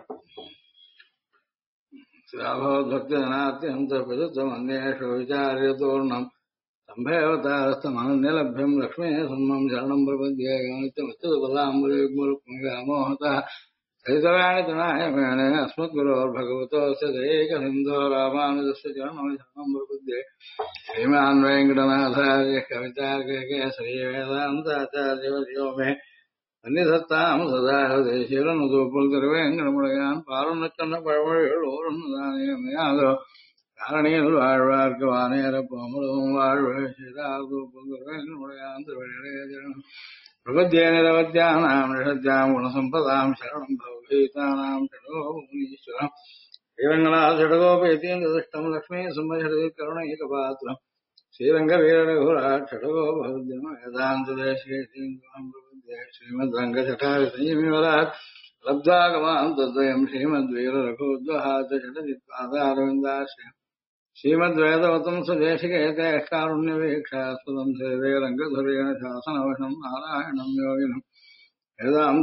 श्राभोद्भक्तिजनात्यन्तर्पृतमन्येषु विचार्यतोर्णम् सम्भेवतारस्तमनन्यलभ्यम् लक्ष्मी सम्मम् शरणम् प्रपद्ये योनित्यमुच्युतपदाम्बुजयुग्मरुक्मव्यामोहतः सहितवाणि तृणायमेने अस्मद्गुरोर्भगवतोऽस्य दयैकसिन्धो रामानुजस्य चरणम् शरणम् प्रपद्ये श्रीमान् वेङ्कटनाथार्य कवितार्ककेसरी वेदान्ताचार्यवर्यो मे अन्यसत्ताम् सदा हृदयशीलनुदूपुल् திருவேங்கடமுடையான் பாலுனக்கண்ண பழமொழிகள் ஓரொன்னுதானோ காரணியில் வாழ்வார்க்கு வானேர போமளவும் வாழ்வு சீதாதூப்புல் திருவேங்கடமுடையான் திருவழியேஜனம் பிரபத்தியே நிரவத்தியானாம் நிஷத்யாம் குணசம்பதாம் சரணம் பவகீதானாம் ஷடகோபமுனீஸ்வரம் ஸ்ரீரங்கநாத ஷடகோபேதீந்திரதிஷ்டம் லக்ஷ்மீ சும்மஹரி கருணைகபாத்திரம் ஸ்ரீரங்க வீரரகுராட் ஷடகோபவத்யம் வேதாந்ததேசேதீந்திரம் श्रीमद्रङ्गजटाविवरात् लब्धागमान् तद्वयम् श्रीमद्वीररघोद्वहात् षडजित्पादारविन्दाश्रयम् श्रीमद्वेदवतम् सुदेशिकेते कारुण्यवीक्षास्पदम् सेवे रङ्गधुरेण शासनवशम् नारायणम् योगिनम् वेदाम्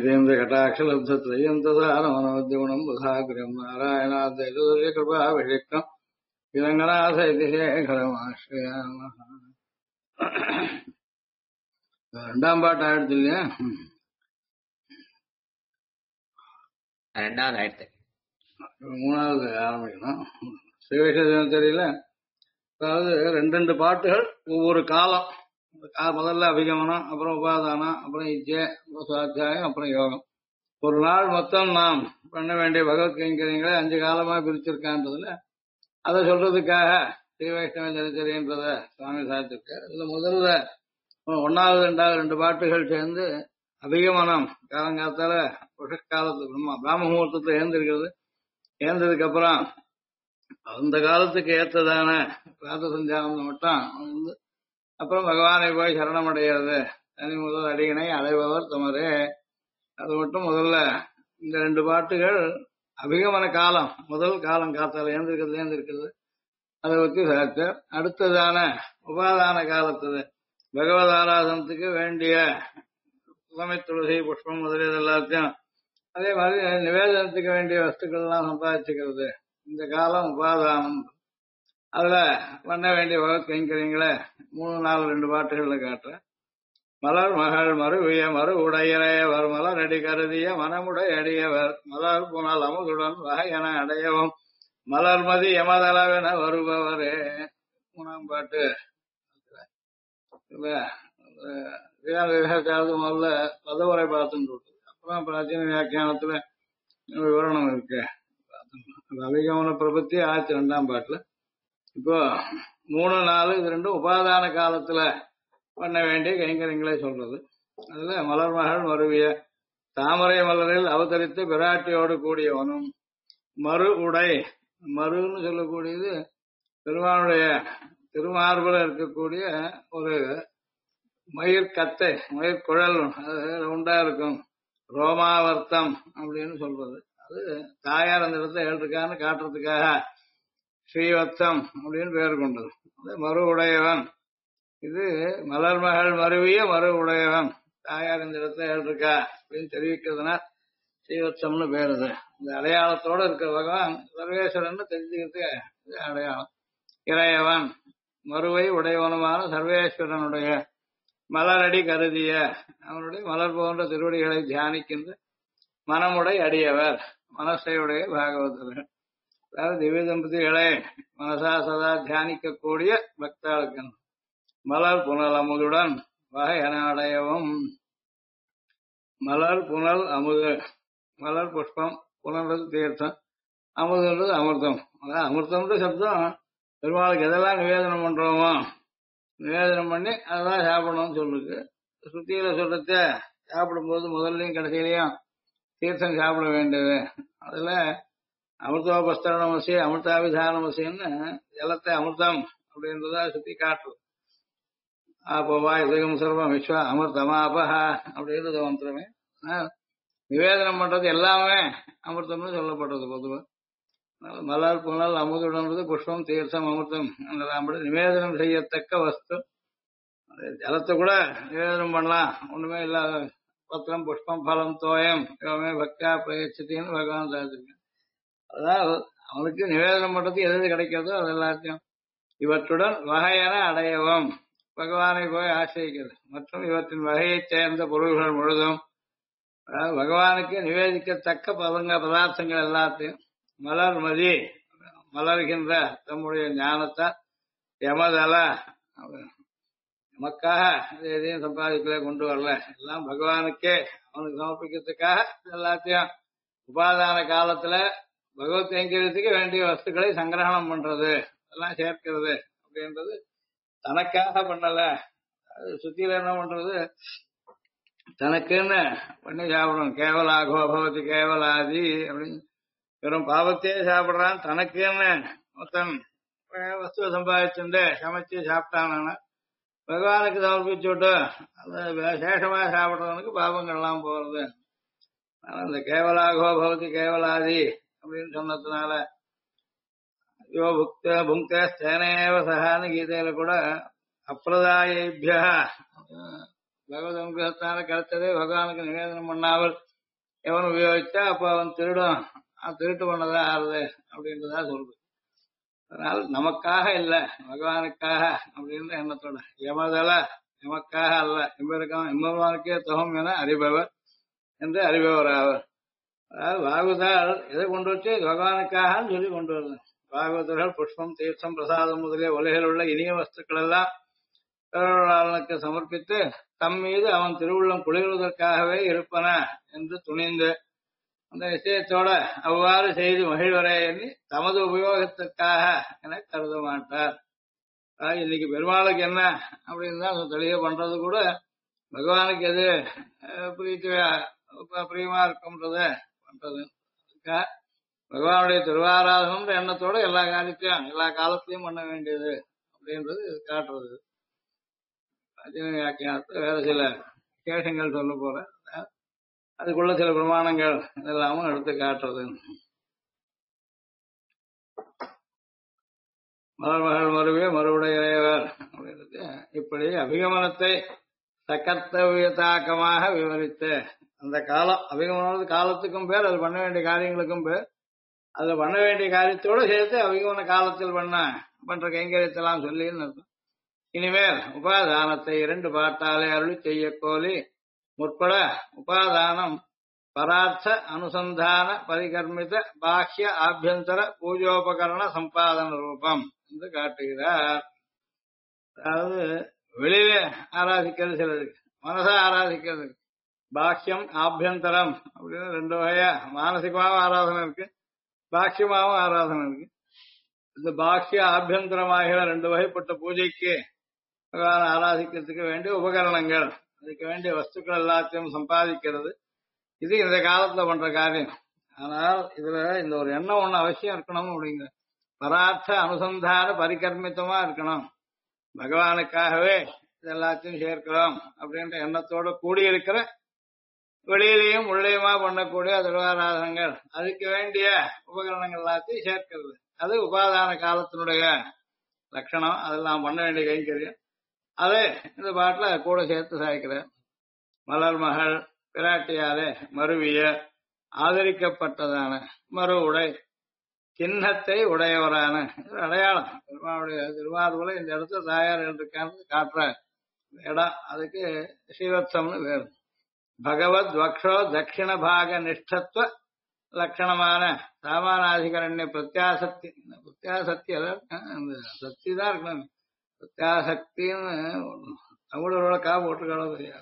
देशीयतीन्द्रकटाक्षलब्धत्रयन्तदारमनोद्यगुणम् बुधाग्र्यम् नारायणाद्वैतदुर्यकृपाभिषिक्तम् श्रीरङ्गनाथ इति शेखरमाश्रयामः ரெண்டாம் பாட்டு ஆயிடுச்சு இல்லையா? ரெண்டாவது ஆயிடுச்சு. மூணாவது ஆரம்பிக்கணும். ஸ்ரீவைஷ்ணவ தெரியல. அதாவது ரெண்டு பாட்டுகள் ஒவ்வொரு காலம். முதல்ல அபிகமனம், அப்புறம் உபாதானம், அப்புறம் இச்சை, அப்புறம் சுவாத்தியாயம், அப்புறம் யோகம். ஒரு நாள் மொத்தம் நாம் பண்ண வேண்டிய பகவத் கைங்கரியங்களை 5 காலமா பிரிச்சிருக்கான்றதுல அதை சொல்றதுக்காக ஸ்ரீவைஷ்ணவ சரித்திரன்றத சுவாமி சாதிச்சிருக்காரு. இதுல முதல்ல 1வது 2வது 2 பாட்டுகள் சேர்ந்து அபிகமனம் காலங்காத்தால உஷக்காலத்துக்கு பிராம முகூர்த்தத்துல ஏந்திருக்கிறது. ஏந்ததுக்கு அப்புறம் அந்த காலத்துக்கு ஏற்றதான பிராத்த சஞ்சானம் மட்டும் வந்து அப்புறம் பகவானை போய் சரணம் அடைகிறது. தனி முதல் அடியினை அடைபவர் தமரே. அது மட்டும் முதல்ல இந்த 2 பாட்டுகள் அபிகமன காலம், முதல் காலம் காத்தால ஏந்திருக்கிறது அதை பற்றி சார். அடுத்ததான உபாதான காலத்துல பகவத் ஆராதனத்துக்கு வேண்டிய துளமை துளசி புஷ்பம் முதலியது எல்லாத்தையும் அதே மாதிரி நிவேதனத்துக்கு வேண்டிய வஸ்துக்கள் எல்லாம் சம்பாதிச்சுக்கிறது. இந்த காலம் உபாதானம். அதுல பண்ண வேண்டிய பகவத் கைங்கரியங்களை 3 4 2 பாட்டுகள்ல காட்டுறேன். மலர் மகள் மறுவிய மறு உடையவர் மலர் அடி கருதிய மனமுடை அடியவர் மலர் புனல் அமுதுடன் வகையென அடையவும் மலர்மதி எமதளவென வருபவரே. 3ஆம் பாட்டு முதல்ல பதவுரை பார்த்துட்டு அப்புறம் பிராச்சீன வியாக்கியானத்துல விவரணம் இருக்கு. அபிகமன பிரபத்தி ஆச்சு 2ஆம் பாட்டுல. இப்போ 3 4 இது 2 உபாதான காலத்துல பண்ண வேண்டிய கைங்கரியங்களை சொல்றது. அதுல மலர் மகள் மருவிய தாமரை மலரில் அவதரித்து பிராட்டியோடு கூடியவனும் மறு உடை, மறுன்னு சொல்லக்கூடியது பெருமானுடைய திருமார்புல இருக்கக்கூடிய ஒரு மயிர் கத்தை, மயிர் குழல் உண்டா இருக்கும், ரோமாவர்த்தம் அப்படின்னு சொல்றது. அது தாயார் அந்த இடத்துல எழுதிருக்கான்னு காட்டுறதுக்காக ஸ்ரீவத்சம் அப்படின்னு பேர் கொண்டது. அது மறு உடையவன். இது மலர் மகள் மருவிய மறு உடையவன், தாயார் இந்த இடத்துல எழுதிருக்கா அப்படின்னு தெரிவிக்கிறதுனா ஸ்ரீவத்சம்னு பேர். அது இந்த அடையாளத்தோட இருக்கிற பகவான் சர்வேஸ்வரன் தெரிஞ்சுக்கிறதுக்கு இது அடையாளம். இறையவன் மறுவை உடையவனுமான சர்வேஸ்வரனுடைய மலரடி கருதிய அவனுடைய மலர் போன்ற திருவடிகளை தியானிக்கின்ற மனமுடை அடியவர், மனசையுடைய பாகவதர்கள். அதாவது திவ்ய தம்பதிகளை மனசா சதா தியானிக்கக்கூடிய பக்தாளுக்கு மலர் புனல் அமுதுடன் வகையென அடையவும். மலர் புனல் அமுது, மலர் புஷ்பம், புனல்றது தீர்த்தம், அமுதுன்றது அமிர்தம். அதாவது அமிர்தம்ன்ற சப்தம் பெருமாளுக்கு எதெல்லாம் நிவேதனம் பண்றோமோ நிவேதனம் பண்ணி அதெல்லாம் சாப்பிடணும்னு சொல்லுது. சுத்தியில சொல்றத சாப்பிடும்போது முதல்லையும் கடைசியிலையும் தீர்த்தம் சாப்பிட வேண்டியது. அதுல அமிர்தோபஸ்தரணமசி அமிர்தாபிதானமசின்னு ஜலத்தை அமிர்தம் அப்படின்றத சுத்தி காட்டுறது. ஆப்பவா இதகம் சர்வம் விஸ்வ அமிர்தமாபஹா அப்படின்றது மந்திரமே. நிவேதனம் பண்றது எல்லாமே அமிர்தம்னு சொல்லப்படுறது பொதுவாக. மலர் புனல் அமுதுடன்றது புஷ்பம் தீர்த்தம் அமிர்தம் அப்படி நிவேதனம் செய்யத்தக்க வஸ்து. ஜலத்தை கூட நிவேதனம் பண்ணலாம், ஒண்ணுமே இல்லாத பத்திரம் புஷ்பம் பலம் தோயம் இவமே பக்தியா பிரயச்சித்தின்னு பகவான் சாதிச்சிருக்கேன். அதாவது அவனுக்கு நிவேதனம் பண்றதுக்கு எது எது கிடைக்கிறதோ அது எல்லாத்தையும் இவற்றுடன் வகையென அடையவும் பகவானை போய் ஆசிரிக்கிறது மற்றும் இவற்றின் வகையைச் சேர்ந்த பொருள்கள் முழுதும், அதாவது பகவானுக்கு நிவேதிக்கத்தக்க பதார்த்தங்கள் எல்லாத்தையும் மலர்மதி மலர்கின்ற தம்முடைய ஞானத்தால் யமதல நமக்காக எதையும் சம்பாதிக்கல கொண்டு வரல, எல்லாம் பகவானுக்கே அவனுக்கு சமர்ப்பிக்கிறதுக்காக எல்லாத்தையும் உபாதான காலத்துல பகவத் கைங்கரியத்துக்கு வேண்டிய வஸ்துக்களை சங்கிரகணம் பண்றது எல்லாம் சேர்க்கிறது அப்படின்றது தனக்காக பண்ணல. அது சுத்தியில என்ன பண்றது, தனக்குன்னு பண்ணி சாப்பிடணும். கேவலாகோ பகவதி கேவலாதி அப்படின்னு வெறும் பாவத்தையே சாப்பிடுறான். தனக்குன்னு மொத்தம் வஸ்துவை சம்பாதிச்சுட்டு சமைச்சு சாப்பிட்டானா பகவானுக்கு சமர்ப்பிச்சு விட்டு அது சேஷமா சாப்பிடுறவனுக்கு பாவங்கள்லாம் போறது. அந்த கேவலாகோ பகவதி கேவலாதி அப்படின்னு சொன்னதுனால யோ புக்த புங்க ஸ்தேனேவ சகான்னு கீதையில கூட அப்பிரதாயிபியா பகவத் அனுகிரகத்தான கிடைச்சதே பகவானுக்கு நிவேதனம் பண்ணாமல் எவன் உபயோகிச்சா அப்ப அவன் திருடும், திருட்டு பண்ணதா ஆறுது அப்படின்றதா சொல்றது. அதனால நமக்காக இல்ல பகவானுக்காக அப்படின்ற எண்ணத்தோட எமதல எமக்காக அல்ல எம்பருக்கான் எம்பெருமானுக்கே தொகம் என அறிபவர் என்று அறிபவர் ஆவர். அதாவது பாகவதால் எதை கொண்டு வச்சு பகவானுக்காக சொல்லி கொண்டு வருது. பாகவதர்கள் புஷ்பம் தீர்த்தம் பிரசாதம் முதலிய உலகில் உள்ள இனிய வஸ்துக்கள் எல்லாம் பிறருக்கு சமர்ப்பித்து தம் மீது அவன் திருவுள்ளம் குளிர்வதற்காகவே இருப்பன என்று துணிந்து அந்த விஷயத்தோட அவ்வாறு செய்து மகிழ்வரே எண்ணி தமது உபயோகத்திற்காக என கருத மாட்டார். இன்னைக்கு பெருமாளுக்கு என்ன அப்படின்னு தான் தெளிவு பண்றது கூட பகவானுக்கு எது பிரியமா இருக்கும்ன்றத பண்றது. பகவானுடைய திருவாராதனம்ன்ற எண்ணத்தோட எல்லா காரியத்தையும் எல்லா காலத்திலையும் பண்ண வேண்டியது அப்படின்றது காட்டுறது. வேற சில விசேஷங்கள் சொல்ல போற அதுக்குள்ள சில பிரமாணங்கள் இதெல்லாமும் எடுத்து காட்டுறது. மலர்மகள் மறுவே மறுவுடையவர் அப்படின்றது இப்படி அபிகமனத்தை சகர்த்தவியதாக்கமாக விவரித்து அந்த காலம் அபிகமன காலத்துக்கும் பேர், அது பண்ண வேண்டிய காரியங்களுக்கும் பேர், அதுல பண்ண வேண்டிய காரியத்தோடு சேர்த்து அபிகமன காலத்தில் பண்ற கைங்கரியத்தெல்லாம் சொல்லின்னு அர்த்தம். இனிமேல் உபாதானத்தை 2 பாட்டாலே அருளி செய்ய கோலி முற்பட உபாதானம் பரார்த்த அனுசந்தான பரிகர்மித பாஹ்ய ஆபியந்தர பூஜோபகரண சம்பாதன ரூபம் என்று காட்டுகிறார். அதாவது வெளியில ஆராதிக்கிறது சிலருக்கு, மனசா ஆராதிக்கிறது பாக்கியம் ஆபியந்தரம் அப்படின்னு 2 வகையா மானசிகமாகவும் ஆராதனை இருக்கு, பாக்கியமாகவும் ஆராதனை இருக்கு. இந்த பாக்கிய ஆபியந்தரமாகிற 2 வகைப்பட்ட பூஜைக்கு ஆராதிக்கிறதுக்கு வேண்டிய உபகரணங்கள், அதுக்கு வேண்டிய வஸ்துக்கள் எல்லாத்தையும் சம்பாதிக்கிறது இது இந்த காலத்துல பண்ற காரியம். ஆனால் இதுல இந்த ஒரு எண்ணம் ஒண்ணு அவசியம் இருக்கணும் அப்படிங்கிற பரார்த்த அனுசந்தான பரிகர்மித்தமா இருக்கணும். பகவானுக்காகவே இது எல்லாத்தையும் சேர்க்கிறோம் அப்படின்ற எண்ணத்தோட கூடியிருக்கிற வெளியிலையும் உள்ளேயுமா பண்ணக்கூடிய திருவாராதனங்கள், அதுக்கு வேண்டிய உபகரணங்கள் எல்லாத்தையும் சேர்க்கிறது. அது உபாதான காலத்தினுடைய லட்சணம். அதெல்லாம் பண்ண வேண்டிய கைங்கரியம். அதை இந்த பாட்டுல கூட சேர்த்து சாய்க்கிற மலர் மகள் பிராட்டியாலே மருவிய ஆதரிக்கப்பட்டதான மறு உடை சின்னத்தை உடையவரான அடையாளம் பெருமாளுடைய திருவாரூர்ல இந்த இடத்துல தாயார் இருக்கான்னு காட்டுற இடம், அதுக்கு ஸ்ரீவத்சம்னு வேறு. பகவத் வக்ஷோ தட்சிண பாக நிஷ்டத்துவ லட்சணமான சாமானாதிகரண்ய பிரத்யாசக்தி, பிரத்யாசக்தி அந்த சக்தி தான் இருக்கணும். பிரத்யாசக்தின்னு தமிழரோட போட்டுக்கால தெரியாது.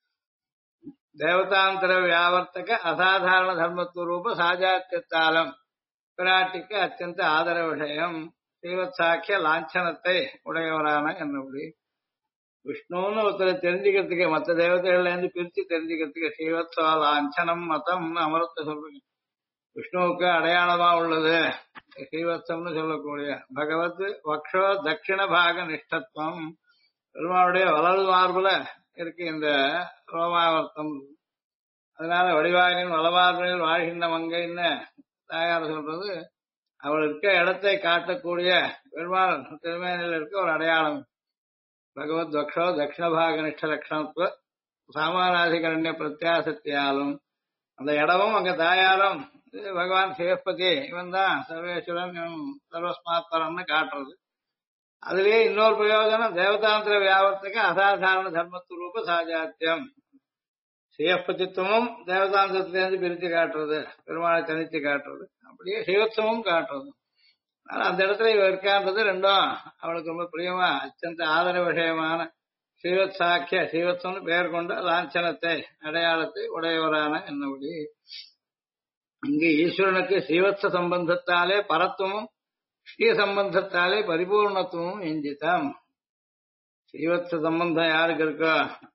தேவதாந்திர வியாவர்த்தக அசாதாரண தர்மத்துவரூப சாஜாத்தியத்தாலம் பிராட்டிக்கு அத்தியந்த ஆதர விஷயம் ஸ்ரீவத் சாக்கிய லாஞ்சனத்தை உடையவரான என்னபடி விஷ்ணுன்னு ஒருத்தரை தெரிஞ்சுக்கிறதுக்கு மற்ற தேவதைகள்ல இருந்து பிரிச்சு தெரிஞ்சுக்கிறதுக்கு ஸ்ரீவத்சா லாஞ்சனம் மதம் அமரத்தை சொல்றீங்க. விஷ்ணுவுக்கு அடையாளமா உள்ளது ஸ்ரீவத்சம்னு சொல்லக்கூடிய பகவத் வக்ஷோ தட்சிண பாக நிஷ்டத்துவம், பெருமாளுடைய வலது மார்புல இருக்கு இந்த ரோமாவர்த்தம். அதனால வடிவாகின் வலமார்பில் வாழ்கின்ற மங்கைன்னு தாயார் சொல்றது அவள் இருக்க இடத்தை காட்டக்கூடிய பெருமாள் திருமேனில் இருக்க ஒரு அடையாளம். பகவத் வக்ஷோ தட்சிண பாக நிஷ்ட லட்சணத்துவ சாமானாதிகரண்ய பிரத்யாசத்தியாலும் அந்த இடமும் அங்க தாயாரும் இது பகவான் சிவபதி இவன் தான் சர்வேஸ்வரன் சர்வஸ்மாத்பரன்னு காட்டுறது. அதுலயே இன்னொரு பிரயோஜனம் தேவதாந்திர வியாபத்துக்கு அசாதாரண தர்மத்துவ சாஜாத்தியம். சிவபதித்துவமும் தேவதாந்திரத்திலேருந்து பிரித்து காட்டுறது, பெருமாளை தனித்து காட்டுறது, அப்படியே சிவத்துவமும் காட்டுறது. ஆனா அந்த இடத்துல இவ இருக்கான்றது ரெண்டும் அவளுக்கு ரொம்ப பிரியமா அत्यந்த ஆதர விஷயமான ஸ்ரீவத் சாக்கிய ஸ்ரீவத்வம்னு பெயர் கொண்ட லாஞ்சனத்தை அடையாளத்தை உடையவரான என்னபடி இங்கு ஈஸ்வரனுக்கு ஸ்ரீவத்ச சம்பந்தத்தாலே பரத்துவமும் ஸ்ரீ சம்பந்தத்தாலே பரிபூர்ணத்துவமும் எஞ்சிதம். ஸ்ரீவத்ச சம்பந்தம் யாருக்கு இருக்கோ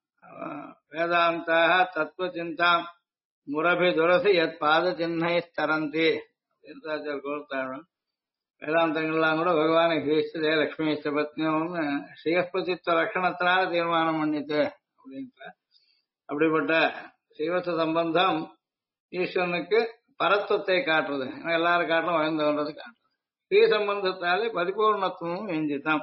வேதாந்தாக தத்துவ சிந்தாம் முரபி துரசி எத் பாத சின்னை தரந்தி அப்படின்னு கோர்த்தாழம். வேதாந்தங்கள்லாம் கூட பகவானை கிரீஸ்தே லட்சுமி பத்னியம்னு ஸ்ரீஸ்பதித்துவ லட்சணத்தினால தீர்மானம் பண்ணிட்டு அப்படின்ற அப்படிப்பட்ட ஸ்ரீவத்ச சம்பந்தம் ஈஸ்வரனுக்கு பரத்துவத்தை காட்டுறது. எல்லாரும் காட்டிலும் வாழ்ந்தவன்றது காட்டுறது. ஸ்ரீ சம்பந்தத்தாலே பரிபூர்ணத்துவமும் எஞ்சிதான்.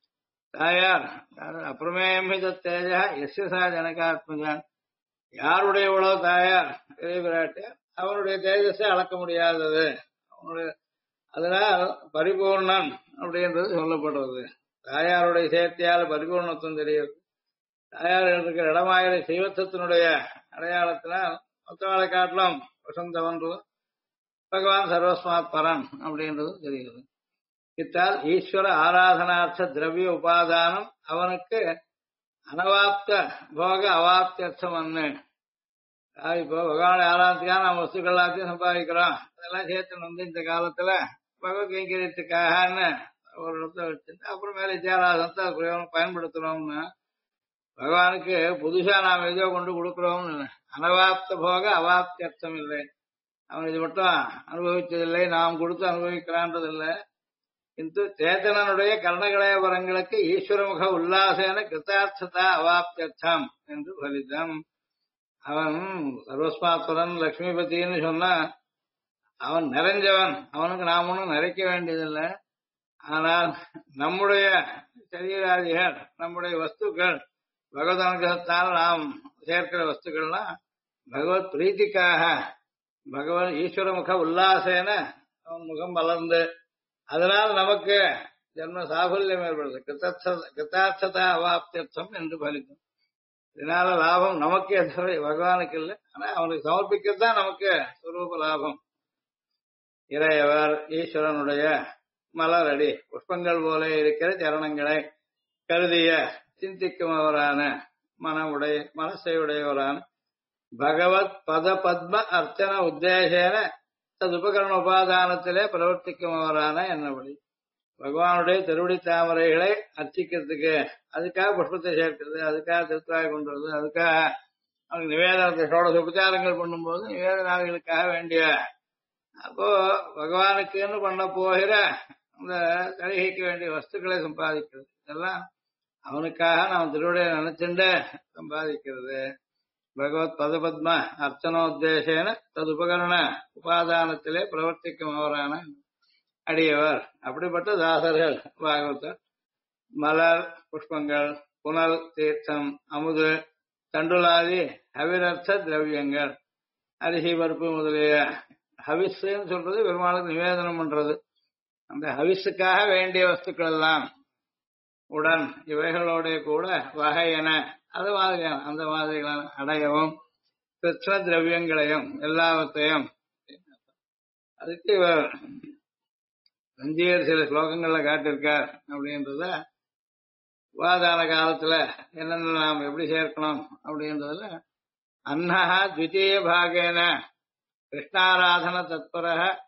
தாயார் அப்புறமேயமித தேஜ எஸ்யசா ஜனகாத்மஜான் யாருடைய உழவு தாயார் பெரிய பிராட்டியார் அவனுடைய தேஜஸை அளக்க முடியாதது. அவனுடைய அதனால் பரிபூர்ணன் அப்படின்றது சொல்லப்படுறது. தாயாருடைய சேர்த்தியால் பரிபூர்ணத்துவம் தெரியுது. தாயார் இருக்கிற இடமாயிர சைவத்தினுடைய அடையாளத்தினால் மொத்தவாளை காட்டிலும் வசந்தவன்றதும் பகவான் சர்வஸ்மாத் பரன் அப்படின்றது தெரிகிறது. இத்தால் ஈஸ்வர ஆராதனார்த்த திரவிய உபாதானம் அவனுக்கு அனவாப்த போக அவாப்தியர்த்தம் அன்னு. இப்போ பகவானை ஆராதத்துக்காக நம்ம வஸ்துக்கள் எல்லாத்தையும் சம்பாதிக்கிறோம். அதெல்லாம் சேர்த்து வந்து இந்த காலத்துல பகவத் கைங்கரியத்துக்காகன்னு ஒரு இடத்த வச்சுட்டு அப்புறம் மேல வித்தியாராதனத்தை பயன்படுத்துறோம்னு பகவானுக்கு புதுசா நாம் எதோ கொண்டு கொடுக்குறோம்னு அனவாப்த போக அவாப்தி அர்த்தம் இல்லை. அவன் இது மட்டும் அனுபவிச்சதில்லை, நாம் கொடுத்து அனுபவிக்கிறான்றது இல்லை. கிந்து சேத்தனனுடைய கர்ணகலய வரங்களுக்கு ஈஸ்வரமுக உல்லாசேன கிருத்தார்த்ததா அவாப்தியர்த்தம் என்று பலிதம். அவன் சர்வஸ்மாத்வரன் லட்சுமிபதினு சொன்னா அவன் நிறைஞ்சவன். அவனுக்கு நாம் ஒன்றும் நிறைக்க வேண்டியதில்லை. ஆனால் நம்முடைய சரீராதிகள் நம்முடைய வஸ்துக்கள் பகவத் அனுகிரகத்தால் நாம் சேர்க்கிற வஸ்துக்கள்லாம் பகவத் பிரீத்திக்காக பகவான் ஈஸ்வர முக உல்லாசேன அவன் முகம் வளர்ந்து அதனால் நமக்கு ஜென்ம சாபல்யம் ஏற்படுது. கிருத்தார்த்ததா அவாப்தியர்த்தம் என்று பலிக்கும். இதனால லாபம் நமக்கு எந்த பகவானுக்கு இல்லை. ஆனா அவனுக்கு சமர்ப்பிக்கிறது தான் நமக்கு சுரூப லாபம். இறையவர் ஈஸ்வரனுடைய மலரடி புஷ்பங்கள் போல இருக்கிற சரணங்களை கருதிய சிந்திக்குமவரான மனசையுடையவரான பகவத் பத பத்ம அர்ச்சன உத்தேசேன ததுபகரண உபாதானத்திலே பிரவர்த்திக்குமவரான என்னபடி பகவானுடைய திருவடி தாமரைகளை அர்ச்சிக்கிறதுக்கு அதுக்காக புஷ்பத்தை சேர்க்கிறது, அதுக்காக திருத்தாய் கொண்டு வருது, அதுக்காக அவனுக்கு நிவேதனத்தோட உபச்சாரங்கள் பண்ணும்போது நிவேதனாதிகளுக்காக வேண்டிய அப்போ பகவானுக்குன்னு பண்ண போகிற அந்த கலிகைக்கு வேண்டிய வஸ்துக்களை சம்பாதிக்கிறது இதெல்லாம் அவனுக்காக நாம் திருவிடைய நினைச்சுண்டு சம்பாதிக்கிறது. பகவத் பதபத்ம அர்ச்சனோத்தேசேன தது உபகரண உபாதானத்திலே பிரவர்த்திக்கும் அவரான அடியவர். அப்படிப்பட்ட தாசர்கள் பாகவதர் மலர் புஷ்பங்கள் புனல் தீர்த்தம் அமுது தண்டுலாதி ஹவிரர்த்த திரவியங்கள் அரிசி பருப்பு முதலிய ஹவிஸ்ன்னு சொல்றது பெருமாளுக்கு நிவேதனம் பண்றது. அந்த ஹவிஸுக்காக வேண்டிய வஸ்துக்கள் எல்லாம் உடன் இவைகளோட கூட வகையென அது மாதிரியான அந்த மாதிரிகளான அடையவும் கிருஷ்ண திரவியங்களையும் எல்லாவற்றையும் அதுக்கு இவர் ரஞ்சியர் சில ஸ்லோகங்கள்ல காட்டியிருக்கார். அப்படின்றத உபாதான காலத்துல என்னென்ன நாம் எப்படி சேர்க்கணும் அப்படின்றதுல அன்னஹா த்விதீய பாகேன கிருஷ்ணாராதன தத்பர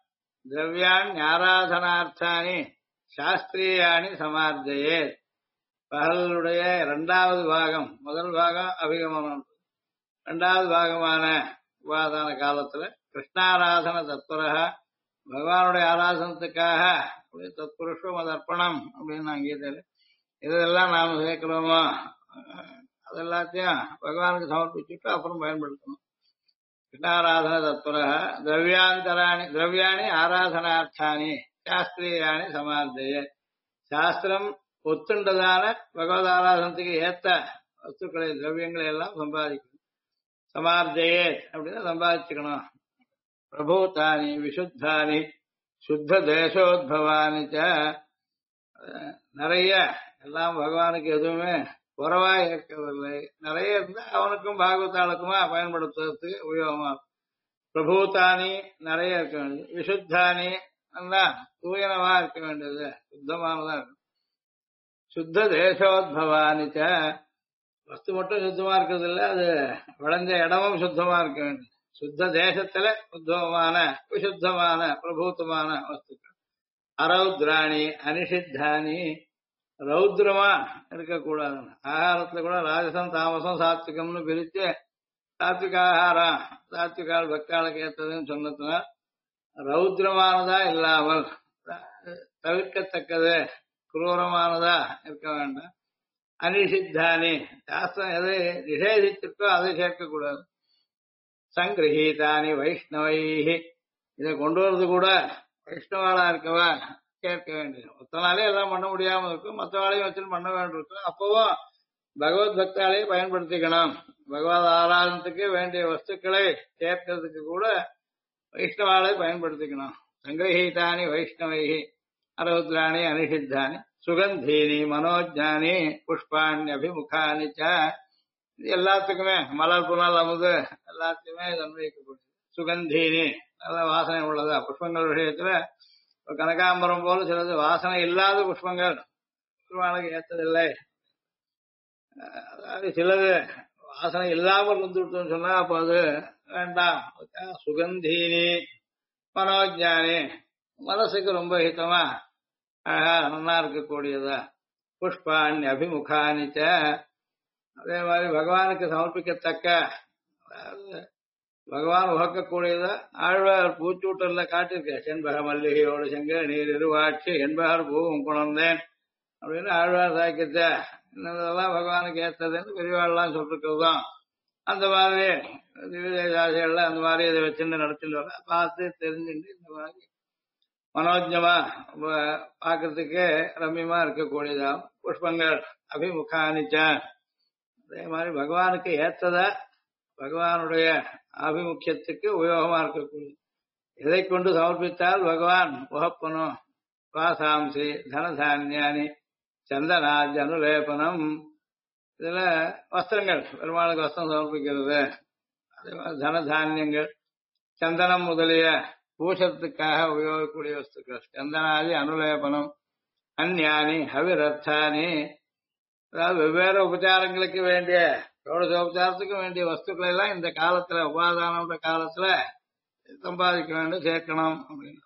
திரவியாண்யாராதனார்த்தானி சாஸ்திரியாணி சமார்ஜயே. பகலுடைய இரண்டாவது பாகம், முதல் பாகம் அபிகமனம், இரண்டாவது பாகமான உபாதான காலத்துல கிருஷ்ணாராதன தத்பர பகவானுடைய ஆராதனத்துக்காக தத்புருஷம் அது அர்ப்பணம் அப்படின்னு அங்கீதல் இதெல்லாம் நாம சேர்க்கிறோமோ அதெல்லாத்தையும் பகவானுக்கு சமர்ப்பிச்சுட்டு அப்புறம் பயன்படுத்தணும். கிருஷ்ணாராதன தத்பர திரவியாணி ஆராதனார்த்தானி சாஸ்திரியாணி சமார்த்தையே. சாஸ்திரம் ஒத்துண்டதான பகவத் ஆராதனத்துக்கு ஏத்த வஸ்துக்களை திரவியங்களை எல்லாம் சம்பாதிக்கணும். சமார்ஜயே அப்படின்னா சம்பாதிச்சுக்கணும். பிரபூதானி விசுத்தானி சுத்த தேசோத்பவானி நிறைய எல்லாம் பகவானுக்கு எதுவுமே குறைவா இருக்கவில்லை. நிறைய இருந்தா அவனுக்கும் பாகவதாளுக்குமா பயன்படுத்துறதுக்கு உபயோகமா. பிரபூதானி நிறைய இருக்க வேண்டியது, விசுத்தானி தூயனவா இருக்க வேண்டியது, சுத்தமானதா இருக்கும். சுத்த தேசோத்பவானி வஸ்து மட்டும் சுத்தமா இருக்கிறது இல்ல, அது விளைஞ்ச இடமும் சுத்தமா இருக்க வேண்டியது. சுத்த தேசத்துல உத்தமமான விசுத்தமான பிரபூத்தமான வஸ்துக்கள். அரௌத்ராணி அனிஷித்தானி ரௌத்ரமா இருக்கக்கூடாது. ஆகாரத்துல கூட ராஜசம் தாமசம் சாத்விகம்னு பிரிச்சு சாத்விக ஆகாரம் சாத்விகால் பக்தாளுக்கு ஏற்றதுன்னு சொன்னதுனால ரௌத்ரமானதா இல்லாமல் தவிர்க்கத்தக்கது குரூரமானதா இருக்க வேண்டாம். அனிஷித்தானி சாஸ்திரம் எதை நிஷேதிச்சிருக்கோ அதை சேர்க்கக்கூடாது. சங்கிரஹீதானி வைஷ்ணவைஹி இதை கொண்டு வரது கூட வைஷ்ணவாளா இருக்கவா கேட்க வேண்டியது. ஒத்தனாலே எல்லாம் பண்ண முடியாம இருக்கும், மற்றவாளையும் வச்சுன்னு பண்ண வேண்டியிருக்கும். அப்பவும் பகவத் பக்தாலே பயன்படுத்திக்கணும். பகவத் ஆராதனத்துக்கு வேண்டிய வஸ்துக்களை சேர்க்கிறதுக்கு கூட வைஷ்ணவாலை பயன்படுத்திக்கணும். சங்கிரஹீதானி வைஷ்ணவைஹி அரௌத்ராணி அனிஷித்தானி சுகந்தீனி மனோஜானி புஷ்பாணி அபிமுகானி இது எல்லாத்துக்குமே மலர் புனல் அமுது எல்லாத்தையுமே அன்வயிக்கப்படுது. சுகந்தீனி நல்ல வாசனை உள்ளதா புஷ்பங்கள் விஷயத்துல கனகாம்பரம் போல சிலது வாசனை இல்லாத புஷ்பங்கள் பெருமாளுக்கு ஏற்றதில்லை. அதாவது சிலது வாசனை இல்லாமல் வந்துவிட்டோம்னு சொன்னா அப்ப அது வேண்டாம். சுகந்தீனி மனோஜானி மனசுக்கு ரொம்ப ஹிதமா அழகா நல்லா இருக்கக்கூடியதா. புஷ்பாணி அபிமுகானிச்ச அதே மாதிரி பகவானுக்கு சமர்ப்பிக்கத்தக்க பகவான் உகக்கக்கூடியதா ஆழ்வார் பூச்சூட்டல்ல காட்டிருக்க. செண்பக மல்லிகையோடு செங்க நீர் இருவாட்சி என்பார் பூவும் குணர்ந்தேன் அப்படின்னு ஆழ்வார் சாய்க்கத்த இதெல்லாம் பகவானுக்கு ஏற்றதுன்னு பெரியவாள்லாம் சொல்லிருக்கிறது தான். அந்த மாதிரி திவ்யதேசாசிகள்ல அந்த மாதிரி இதை வச்சுட்டு நடத்திட்டு வர பார்த்து தெரிஞ்சுட்டு இந்த மாதிரி மனோஜமா பார்க்கறதுக்கு ரம்யமா இருக்கக்கூடியதா புஷ்பங்கள் அபிமுகானிச்சா அதே மாதிரி பகவானுக்கு ஏற்றதா பகவானுடைய ஆபிமுக்கியத்துக்கு உபயோகமா இருக்கக்கூடிய எதை கொண்டு சமர்ப்பித்தால் பகவான் உகப்பனும். வாசாம்சி தனதானியானி சந்தனாஜ் அனுலேபனம் இதுல வஸ்திரங்கள் பெருமாளுக்கு வஸ்திரம் சமர்ப்பிக்கிறது. அதே மாதிரி தனதானியங்கள் சந்தனம் முதலிய பூஷத்துக்காக உபயோகக்கூடிய வஸ்துக்கள். சந்தனாதி அனுலேபனம் அந்யானி ஹவிரத்தானி அதாவது வெவ்வேறு உபச்சாரங்களுக்கு வேண்டிய ஷோடசோபச்சாரத்துக்கு வேண்டிய வஸ்துக்களை எல்லாம் இந்த காலத்துல உபாதான காலத்துல சம்பாதிக்க வேண்டும் சேர்க்கணும் அப்படின்னு.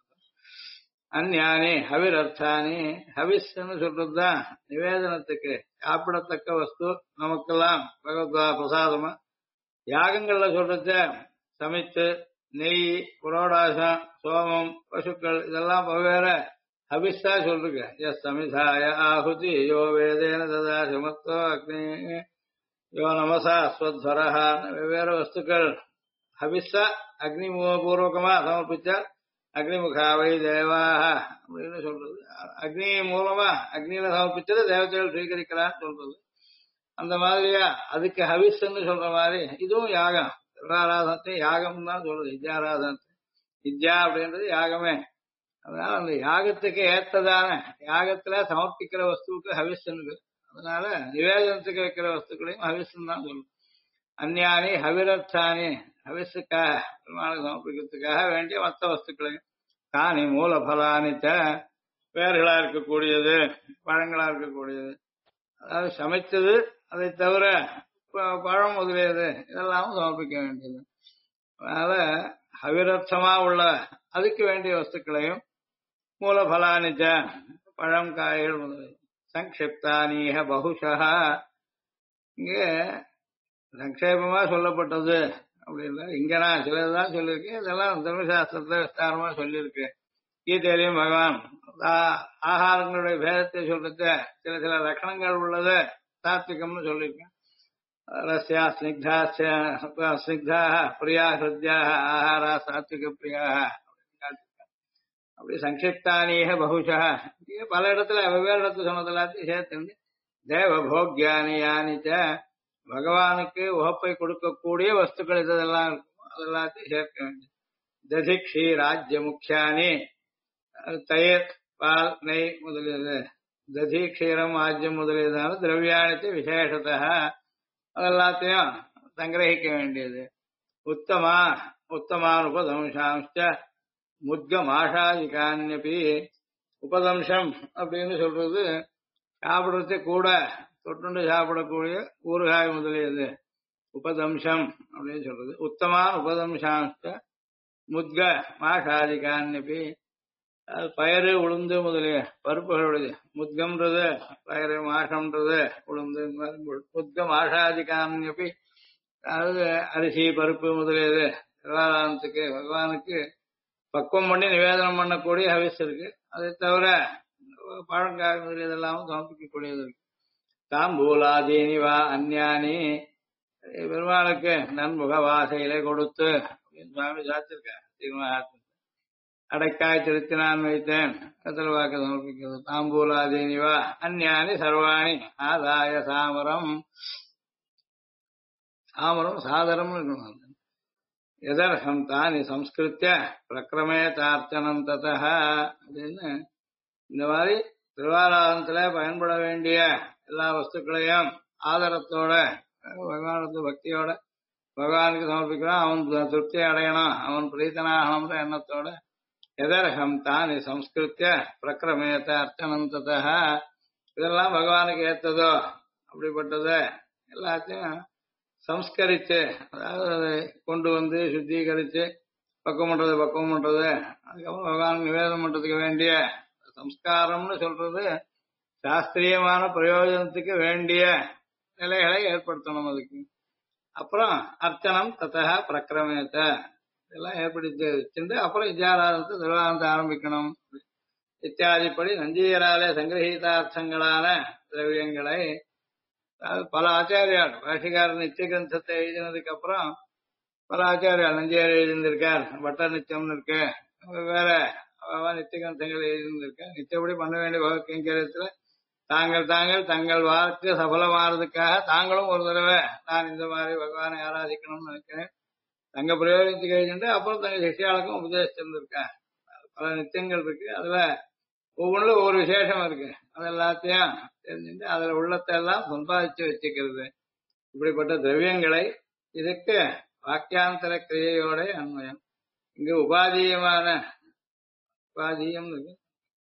அந்யானி ஹவிரர்த்தானி ஹவிஸ்ன்னு சொல்றதுதான் நிவேதனத்துக்கு சாப்பிடத்தக்க வஸ்து நமக்கெல்லாம் பகவத்வா பிரசாதமா. யாகங்கள்ல சொல்றத சமைத்து நெய் புரோடாசம் சோமம் பசுக்கள் இதெல்லாம் வெவ்வேறு ஹவிஸ்தா சொல்றீங்க. எஸ் சமிதாய ஆகுதி யோ வேதேன ததா சமத்தோ அக்னி யோ நமசா ஸ்வத்வரஹா வெவ்வேறு வஸ்துக்கள் ஹவிஸ்ஸா அக்னி பூர்வகமா சமர்ப்பிச்சா அக்னிமுகாவை தேவாக அப்படின்னு சொல்றது. அக்னி மூலமா அக்னியில சமர்ப்பிச்சது தேவதைகள் ஸ்வீகரிக்கலான்னு சொல்றது. அந்த மாதிரியா அதுக்கு ஹவிஸ்ன்னு சொல்ற மாதிரி இதுவும் யாகம். ஆராதனத்தை யாகம் தான் சொல்றது. வித்யாராதனத்தை வித்யா அப்படின்றது யாகமே. அதனால அந்த யாகத்துக்கு ஏற்றதான யாகத்துல சமர்ப்பிக்கிற வஸ்துவுக்கு ஹவிஸ்ன்னு. அதனால நிவேதனத்துக்கு வைக்கிற வஸ்துக்களையும் ஹவிஸ்ன்னு தான் சொல்லணும். அந்யானி ஹவிரர்த்தானி ஹவிஸுக்காக பெருமாளுக்கு சமர்ப்பிக்கிறதுக்காக வேண்டிய மற்ற வஸ்துக்களையும். காணி மூலபலானித்த வேர்களா இருக்கக்கூடியது பழங்களா இருக்கக்கூடியது அதாவது சமைச்சது அதை தவிர பழம் முதலியது இதெல்லாமும் சமர்ப்பிக்க வேண்டியது. அதனால ஹவிரர்த்தமா உள்ள அதுக்கு வேண்டிய வஸ்துக்களையும் மூலபலானிச்ச பழம் காய்கள் முதலியது. சங்கிப்தானீக பகுஷா இங்க சங்கேபமா சொல்லப்பட்டது அப்படின்னா இங்க நான் சிலதுதான் சொல்லியிருக்கேன். இதெல்லாம் தர்மசாஸ்திரத்தை விஸ்தாரமா சொல்லியிருக்கு. கீதையிலையும் பகவான் ஆகாரங்களுடைய பேதத்தை சொல்றது சில சில லட்சணங்கள் உள்ளது சாத்விகம்னு சொல்லியிருக்கேன். ரஸ்யா ஸ்னிக்தாக பிரியா ஹிருத்யாக ஆஹாரா சாத்விக பிரியாக அப்படி சங்கிப்தானீக பகுஷா பல இடத்துல வெவ்வேறு இடத்துல சொன்னது எல்லாத்தையும் சேர்த்து தேவ போக்யானி யானிச்ச பகவானுக்கு உகப்பை கொடுக்கக்கூடிய வஸ்துக்கள் இதெல்லாம் இருக்குமோ அதெல்லாத்தையும் சேர்க்க வேண்டும். ததி க்ஷீராஜ்ய முக்கியானி, தயிர், பால், நெய் முதலியது. ததி க்ஷீரம் ஆஜ்யம் முதலியதான திரவியானத்தை விசேஷத்தா அதெல்லாத்தையும் சங்கிரகிக்க வேண்டியது. உத்தமா உத்தமானுபதம்சாம்ச முத்கமாஷாதிகான்யபி. உபதம்சம் அப்படின்னு சொல்றது சாப்பிடுறது கூட தொட்டுண்டு சாப்பிடக்கூடிய ஊறுகாய் முதலியது உபதம்சம் அப்படின்னு சொல்றது. உத்தமான் உபதம்சாம்ச முத்க மாஷாதிகான்யபி. பயறு உளுந்து முதலிய பருப்புகளுடைய முத்கம்ன்றது பயறு, மாஷம்ன்றது உளுந்து. முத்க மாஷாதிகான்யபி அதாவது அரிசி பருப்பு முதலியது விவகாரத்துக்கு பகவானுக்கு பக்குவம் பண்ணி நிவேதனம் பண்ணக்கூடிய ஹவிஸ் இருக்கு. அதை தவிர பழங்காய் முதலியதெல்லாமும் சமர்ப்பிக்கக்கூடியது இருக்கு. தாம்பூலாதீனி வா அந்யானி, பெருமாளுக்கு நன்முக வாசையிலே கொடுத்து சுவாமி சாத்திருக்கார். அடைக்காய் திருத்தி நான் வைத்தேன் கத்தல் வாக்கு சமர்ப்பிக்கிறது. தாம்பூலாதீனி வா அந்யானி சர்வாணி ஆதாய சாமரம். சாமரம் சாதரம் இருக்கணும். எதர்ஹம் தானி சம்ஸ்கிருத்திய பிரக்கிரமேதார்ச்சனம் ததா அப்படின்னு இந்த மாதிரி திருவாராதனத்துல பயன்பட வேண்டிய எல்லா வஸ்துக்களையும் ஆதரத்தோட பகவானுக்கு பக்தியோட பகவானுக்கு சமர்ப்பிக்கிறோம். அவன் திருப்தி அடையணும், அவன் பிரீத்தனாகணும்ன்ற எண்ணத்தோட எதர்ஹம் தானி சம்ஸ்கிருத்திய பிரக்கிரமேத அர்ச்சனம் ததா இதெல்லாம் பகவானுக்கு ஏத்ததோ அப்படிப்பட்டது எல்லாத்தையும் சம்ஸ்கரிச்சு, அதாவது அதை கொண்டு வந்து சுத்திகரிச்சு பக்குவம் பண்றது அதுக்கப்புறம் பகவான் நிவேதனம் பண்றதுக்கு வேண்டிய சம்ஸ்காரம்னு சொல்றது சாஸ்திரியமான பிரயோஜனத்துக்கு வேண்டிய நிலைகளை ஏற்படுத்தணும். அதுக்கு அப்புறம் அர்ச்சனம் ததா பிரக்கிரமேத்த இதெல்லாம் ஏற்படுத்தி வச்சுட்டு அப்புறம் வித்யாராதனத்தை திருவாரத்தை ஆரம்பிக்கணும். இத்தியாதிப்படி நஞ்சீராலே சங்கிரகீதார்த்தங்களான திரவியங்களை பல ஆச்சாரியால் பாஷிகாரர் நித்திய கிரந்தத்தை எழுதினதுக்கு அப்புறம் பல ஆச்சாரியால் நஞ்சியார் எழுதியிருக்கார், பட்டர் நித்தியம்னு இருக்கு, வேற நித்திய கிரந்தங்கள் எழுதியிருக்க. நித்தியப்படி பண்ண வேண்டிய பகவத் கைங்கரியத்துல தங்கள் வாக்கு சபலமானதுக்காக தாங்களும் ஒரு தடவை நான் இந்த மாதிரி பகவானை ஆராதிக்கணும்னு நினைக்கிறேன் தங்க பிரயோஜனத்துக்கு எழுதிட்டு அப்புறம் தங்க சிஷ்யாளுக்கும் உபதேசிச்சிருந்திருக்கேன். பல நித்தியங்கள் இருக்கு, அதுல ஒவ்வொன்றும் ஒவ்வொரு விசேஷம் இருக்கு. அது எல்லாத்தையும் தெரிஞ்சுட்டு அதுல உள்ளத்தை எல்லாம் சம்பாதிச்சு வச்சுக்கிறது. இப்படிப்பட்ட திரவியங்களை இதுக்கு வாக்கியாந்தர கிரியையோட அன்வயம். இங்கு உபாதீயமான உபாதீயம் இருக்கு,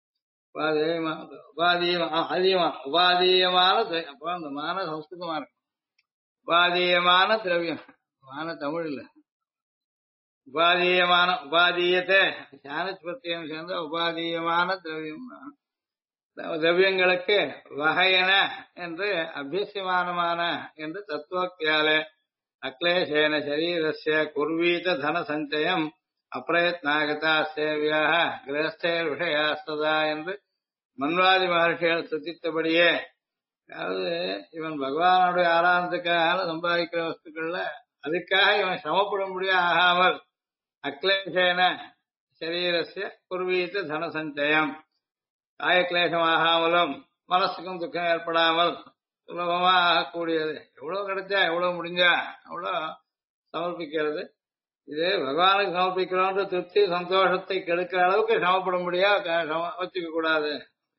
உபாதீயமான அப்போ அந்த மான சம்ஸ்கிருதமா இருக்கு. உபாதீயமான திரவியம், மான தமிழ் இல்ல, உபாதீயமான உபாதீயத்தை ஞானஸ்பத்தியம் சேர்ந்த உபாதீயமான திரவியம். திரவியங்களுக்கு வகையன என்று அபியசியமானமான என்று தத்துவத்தியாலே அக்லேசேன சரீரஸ்ய குர்வீத தன சஞ்சயம் அப்பிரயத்னாகதா சேவியாக கிரகஸ்தேர் விஷயாஸ்ததா என்று மன்வாதி மகர்ஷிகள் சுத்தித்தபடியே, அதாவது இவன் பகவானுடைய ஆராதனத்துக்காக சம்பாதிக்கிற வஸ்துக்கள்ல அதுக்காக இவன் சிரமப்படும்படியா ஆகாமல் அக்லேசேன சரீரஸ்ய குர்வீத தன சஞ்சயம் காயக்லேசம் ஆகாமலும் மனசுக்கும் துக்கம் ஏற்படாமல் சுலபமா ஆகக்கூடியது. எவ்வளவு கிடைச்சா எவ்வளவு முடிஞ்சா அவ்வளோ சமர்ப்பிக்கிறது. இது பகவானுக்கு சமர்ப்பிக்கிறோன்ற திருப்தி சந்தோஷத்தை கெடுக்கிற அளவுக்கு சமப்படும்படியா வச்சுக்க கூடாது.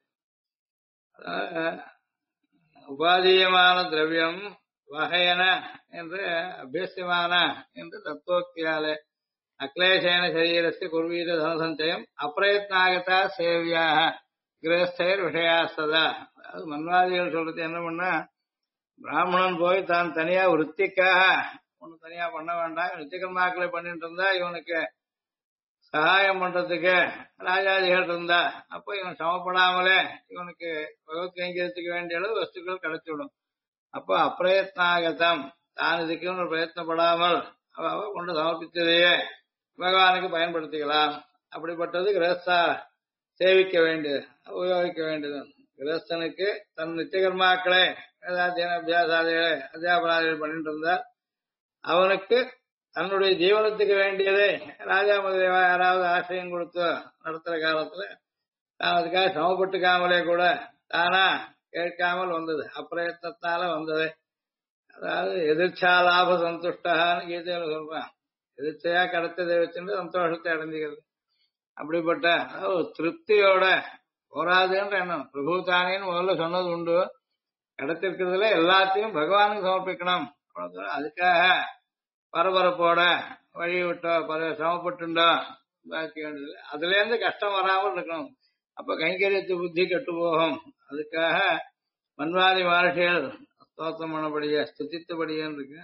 உபாதீயமான திரவியம் வகையன என்று அபியசியமான என்று தத்துவத்தியாலே அக்லேசேன சரீரஸ்ய குர்வீத தனசஞ்சயம் அப்பிரயத்னாகதா சேவியாக கிரகஸ்தர் விஷயாஸ்ததா. அதாவது மன்வாதிகள் சொல்றது என்ன பண்ணா, பிராமணன் போய் தான் தனியா விற்த்திக்காக ஒண்ணு தனியா பண்ண வேண்டாம், நித்தியகர்மாக்களை பண்ணிட்டு இருந்தா இவனுக்கு சகாயம் பண்றதுக்கு ராஜாதிகள் இருந்தா அப்ப இவன் சமப்படாமலே இவனுக்கு பகவத் கைங்கரியத்துக்கு வேண்டிய அளவு வஸ்துக்கள் கிடைச்சிவிடும். அப்போ அப்பிரயத்னாகதம் தான் இதுக்கு பிரயத்னப்படாமல் அவ கொண்டு சமர்ப்பிச்சதையே பகவானுக்கு பயன்படுத்திக்கலாம். அப்படிப்பட்டது கிரகஸ்தா சேவிக்க வேண்டியது, உபயோகிக்க வேண்டியது. கிரகஸ்தனுக்கு தன் நித்தியகர்மாக்களை வேதாத்தியன அபியாசாதிகளை அத்தியாபனாதிகள் பண்ணிட்டு இருந்தா அவனுக்கு தன்னுடைய ஜீவனத்துக்கு வேண்டியதை ராஜா முதலியவா யாராவது ஆசிரியம் கொடுத்து நடத்துற காலத்துல தான் அதுக்காக சமப்பட்டுக்காமலே கூட தானா கேட்காமல் வந்தது, அப்பிரயத்னத்தால வந்தது. அதாவது எதிர்ச்சா லாப சந்துஷ்டான்னு கீதையில சொல்றான். எதிர்ச்சையா கிடைச்சதை வச்சுட்டு சந்தோஷத்தை அடைஞ்சுக்கிறது. அப்படிப்பட்ட ஒரு திருப்தியோட போராதுன்ற எண்ணம். பிரபுதானின்னு முதல்ல சொன்னது உண்டு. கிடைச்சிருக்கிறதுல எல்லாத்தையும் பகவானுக்கு சமர்ப்பிக்கணும். அதுக்காக பரபரப்போட வழி விட்டோ சிரமப்பட்டுண்டோ பாக்கி வேண்டியது. அதுல இருந்து கஷ்டம் வராமல் இருக்கணும். அப்ப கைங்கரியத்து புத்தி கெட்டு போகும். அதுக்காக மன்வாதி மகர்ஷிகள் ஸ்தோத்திரம் பண்ணபடியே ஸ்துதித்தபடியேன்னு இருக்கு.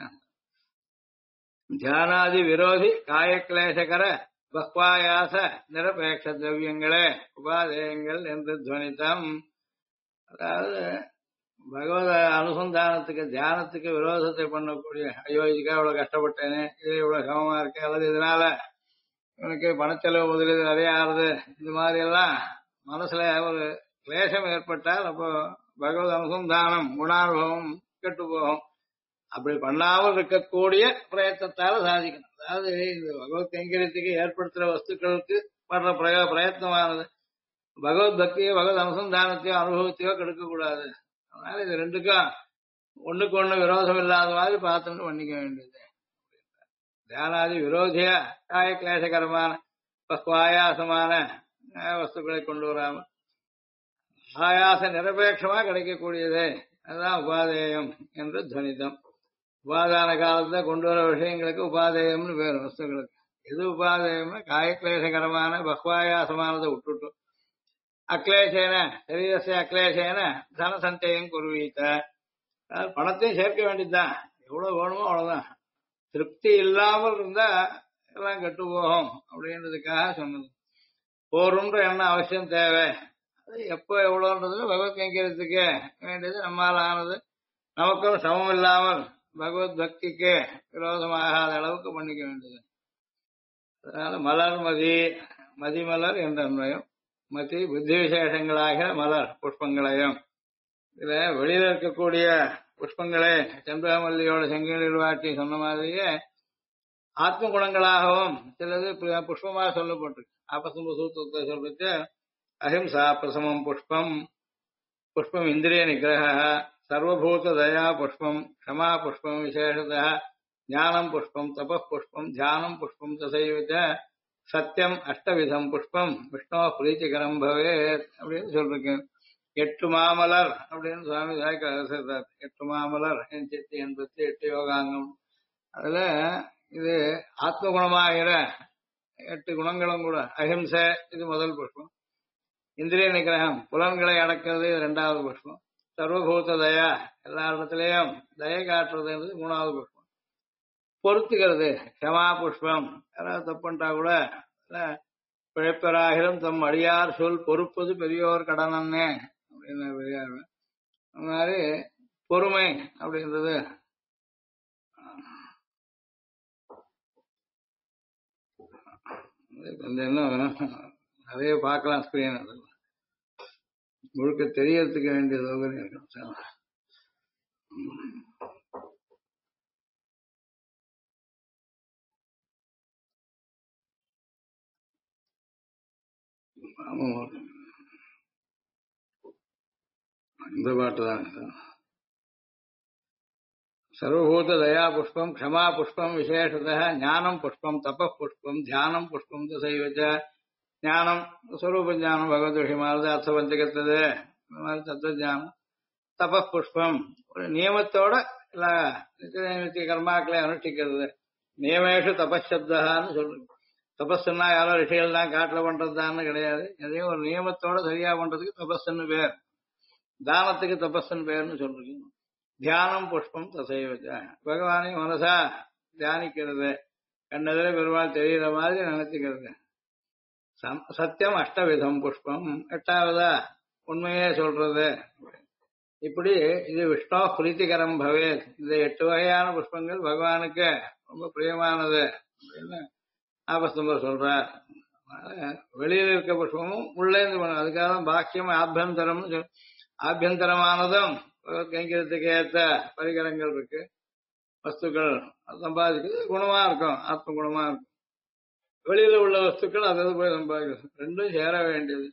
தியானாதி விரோதி காயக்லேசகர பக்வாயாச நிரபேட்ச திரவியங்களே உபாதேயங்கள் என்று துவனித்தம். அதாவது பகவத அனுசந்தானத்துக்கு தியானத்துக்கு விரோதத்தை பண்ணக்கூடிய, ஐயோ இதுக்காக இவ்வளவு கஷ்டப்பட்டேனே, இது இவ்வளவு சமமா இருக்கு, அல்லது இதனால எனக்கு பணச்செலவு முதலீடு நிறைய ஆறுது, இந்த மாதிரி எல்லாம் மனசுல ஒரு கிளேசம் ஏற்பட்டால் அப்போ பகவத் அனுசந்தானம் குணானுபவம் கெட்டு போகும். அப்படி பண்ணாமல் இருக்கக்கூடிய பிரயத்தனத்தால சாதிக்கணும். அதாவது இந்த பகவத் கைங்கரியத்துக்கு ஏற்படுத்துற வஸ்துக்களுக்கு படுற பிரயத்னமானது பகவத் பக்தியோ பகவத் அனுசந்தானத்தையோ அனுபவத்தையோ கெடுக்கக்கூடாது. அதனால இது ரெண்டுக்கும் ஒண்ணுக்கு ஒண்ணு விரோதம் இல்லாத மாதிரி பார்த்துட்டு பண்ணிக்க வேண்டியது. தியானாதி விரோதியா காய கிளேசகரமான ஆயாசமான வஸ்துக்களை கொண்டு வராம ஆயாச நிரபேட்சமா கிடைக்கக்கூடியது அதுதான் உபாதேயம் என்று துவனித்தம். உபாதான காலத்துல கொண்டு வர விஷயங்களுக்கு உபாதேயம்னு பேர். வஸ்துக்களுக்கு எது உபாதேயம்னா காயக்லேசகரமான பக்வாயாசமானதை விட்டுட்டு அக்லேசேன சரீரச அக்லேசேன தன சந்தேகம் குருவீத்த, பணத்தையும் சேர்க்க வேண்டியதுதான். எவ்வளவு வேணுமோ அவ்வளவுதான். திருப்தி இல்லாமல் இருந்தா எல்லாம் கெட்டு போகும் அப்படின்றதுக்காக சொன்னது. போருன்ற எண்ணம் அவசியம் தேவை. அது எப்போ எவ்வளோன்றது பகவத் கைங்கரியத்துக்கு வேண்டியது நம்மால் ஆனது. நமக்கும் சமம் இல்லாமல் பகவத் பக்திக்கு விரோதமாகாத அளவுக்கு பண்ணிக்க வேண்டியது. அதனால மலர் மதி மதிமலர் என்ற அன்வயம், மதி புத்தி விசேஷங்களாகிற மலர் புஷ்பங்களையும், இதுல வெளியில இருக்கக்கூடிய புஷ்பங்களே செம்பகமல்லியோட செங்கலில் வாட்டி சொன்ன மாதிரியே ஆத்ம குணங்களாகவும் சிலது புஷ்பமாக சொல்லப்பட்டிருக்கு. ஆபசம்ப சூத்திரத்தை சொல்லிட்டு அஹிம்சா பிரசமம் புஷ்பம், புஷ்பம் இந்திரிய நிகிரக, சர்வபூத தயா புஷ்பம், க்ஷமா புஷ்பம் விசேஷத, ஞானம் புஷ்பம், தப புஷ்பம், தியானம் புஷ்பம், தசைவ சத்தியம் அஷ்டவிதம் புஷ்பம் விஷ்ணு பிரீத்திகரம் பவேத் அப்படின்னு சொல்றேன். 8 மாமலர் அப்படின்னு சுவாமி சொல்றார். 8 மாமலர் 88 யோகாங்கம். அதுல இது ஆத்ம குணமாகிற 8 குணங்களும் கூட. அஹிம்சை இது முதல் புஷ்பம், இந்திரிய நிகிரகம் புலன்களை அடக்கிறது 2வது புஷ்பம், சர்வபூத தயா எல்லா இடத்துலயும் தயை காட்டுறதுன்றது 3வது புஷ்பம், பொறுத்துக்கிறது க்ஷமா புஷ்பம் யாராவது தப்புண்டா கூட பிழைப்பராகிலும் தம் அடியார் சொல் பொறுப்பது பெரியோர் கடனே அப்படின்னு பெரியார். அந்த மாதிரி பொறுமை அப்படின்றது கொஞ்சம் இன்னும் நிறைய பார்க்கலாம். ஸ்கிரீன் முழுக்க தெரியறதுக்கு வேண்டிய சௌகரியம் இருக்கணும். இந்த பாட்டு தான். சர்வபூத தயா புஷ்பம், க்ஷமா புஷ்பம் விசேஷத, ஞானம் புஷ்பம், தப புஷ்பம், தியானம் புஷ்பம், தசைவச்ச ஞானம் ஸ்வரூப ஞானம் பகவத் விஷயமானது அர்த்தபஞ்சகத்தது இந்த மாதிரி தத்துவஞானம். தப புஷ்பம் ஒரு நியமத்தோட எல்லா நித்திய கர்மாக்களை அனுஷ்டிக்கிறது. நியமேஷு தபசப்தான்னு சொல்றது. தபஸ்ன்னா யாரோ ரிஷிகள் தான் காட்டுல பண்றதுதான்னு கிடையாது. எதையும் ஒரு நியமத்தோட சரியா பண்றதுக்கு தபஸ்ன்னு பேர். தானத்துக்கு தபஸ்ன்னு பேர்னு சொல்றீங்க. தியானம் புஷ்பம் தசைவச்ச பகவானை மனசா தியானிக்கிறது, கண்ணதிலே பெருமாள் தெரிகிற மாதிரி நினைச்சுக்கிறது. சத்தியம் அஷ்டவிதம் புஷ்பம் 8வதா உண்மையே சொல்றது. இப்படி இது விஷ்ணு பிரீத்திகரம் பவேத். இந்த 8 வகையான புஷ்பங்கள் பகவானுக்கு ரொம்ப பிரியமானது அப்படின்னு ஆபஸ்தம்பர் சொல்றார். வெளியில இருக்க புஷ்பமும் உள்ளே இருந்து பண்ணும். அதுக்காக தான் பாக்கியம் ஆபியந்தரம்னு ஆபியந்தரமானதும் கைங்கிறதுக்கு ஏற்ற பரிகரங்கள் இருக்கு, வஸ்துக்கள் சம்பாதிக்கிறது குணமா இருக்கும், ஆத்ம குணமா இருக்கும். வெளியில உள்ள வஸ்துக்கள் அதாவது போய் சம்பாதிக்கும். ரெண்டும் சேர வேண்டியது.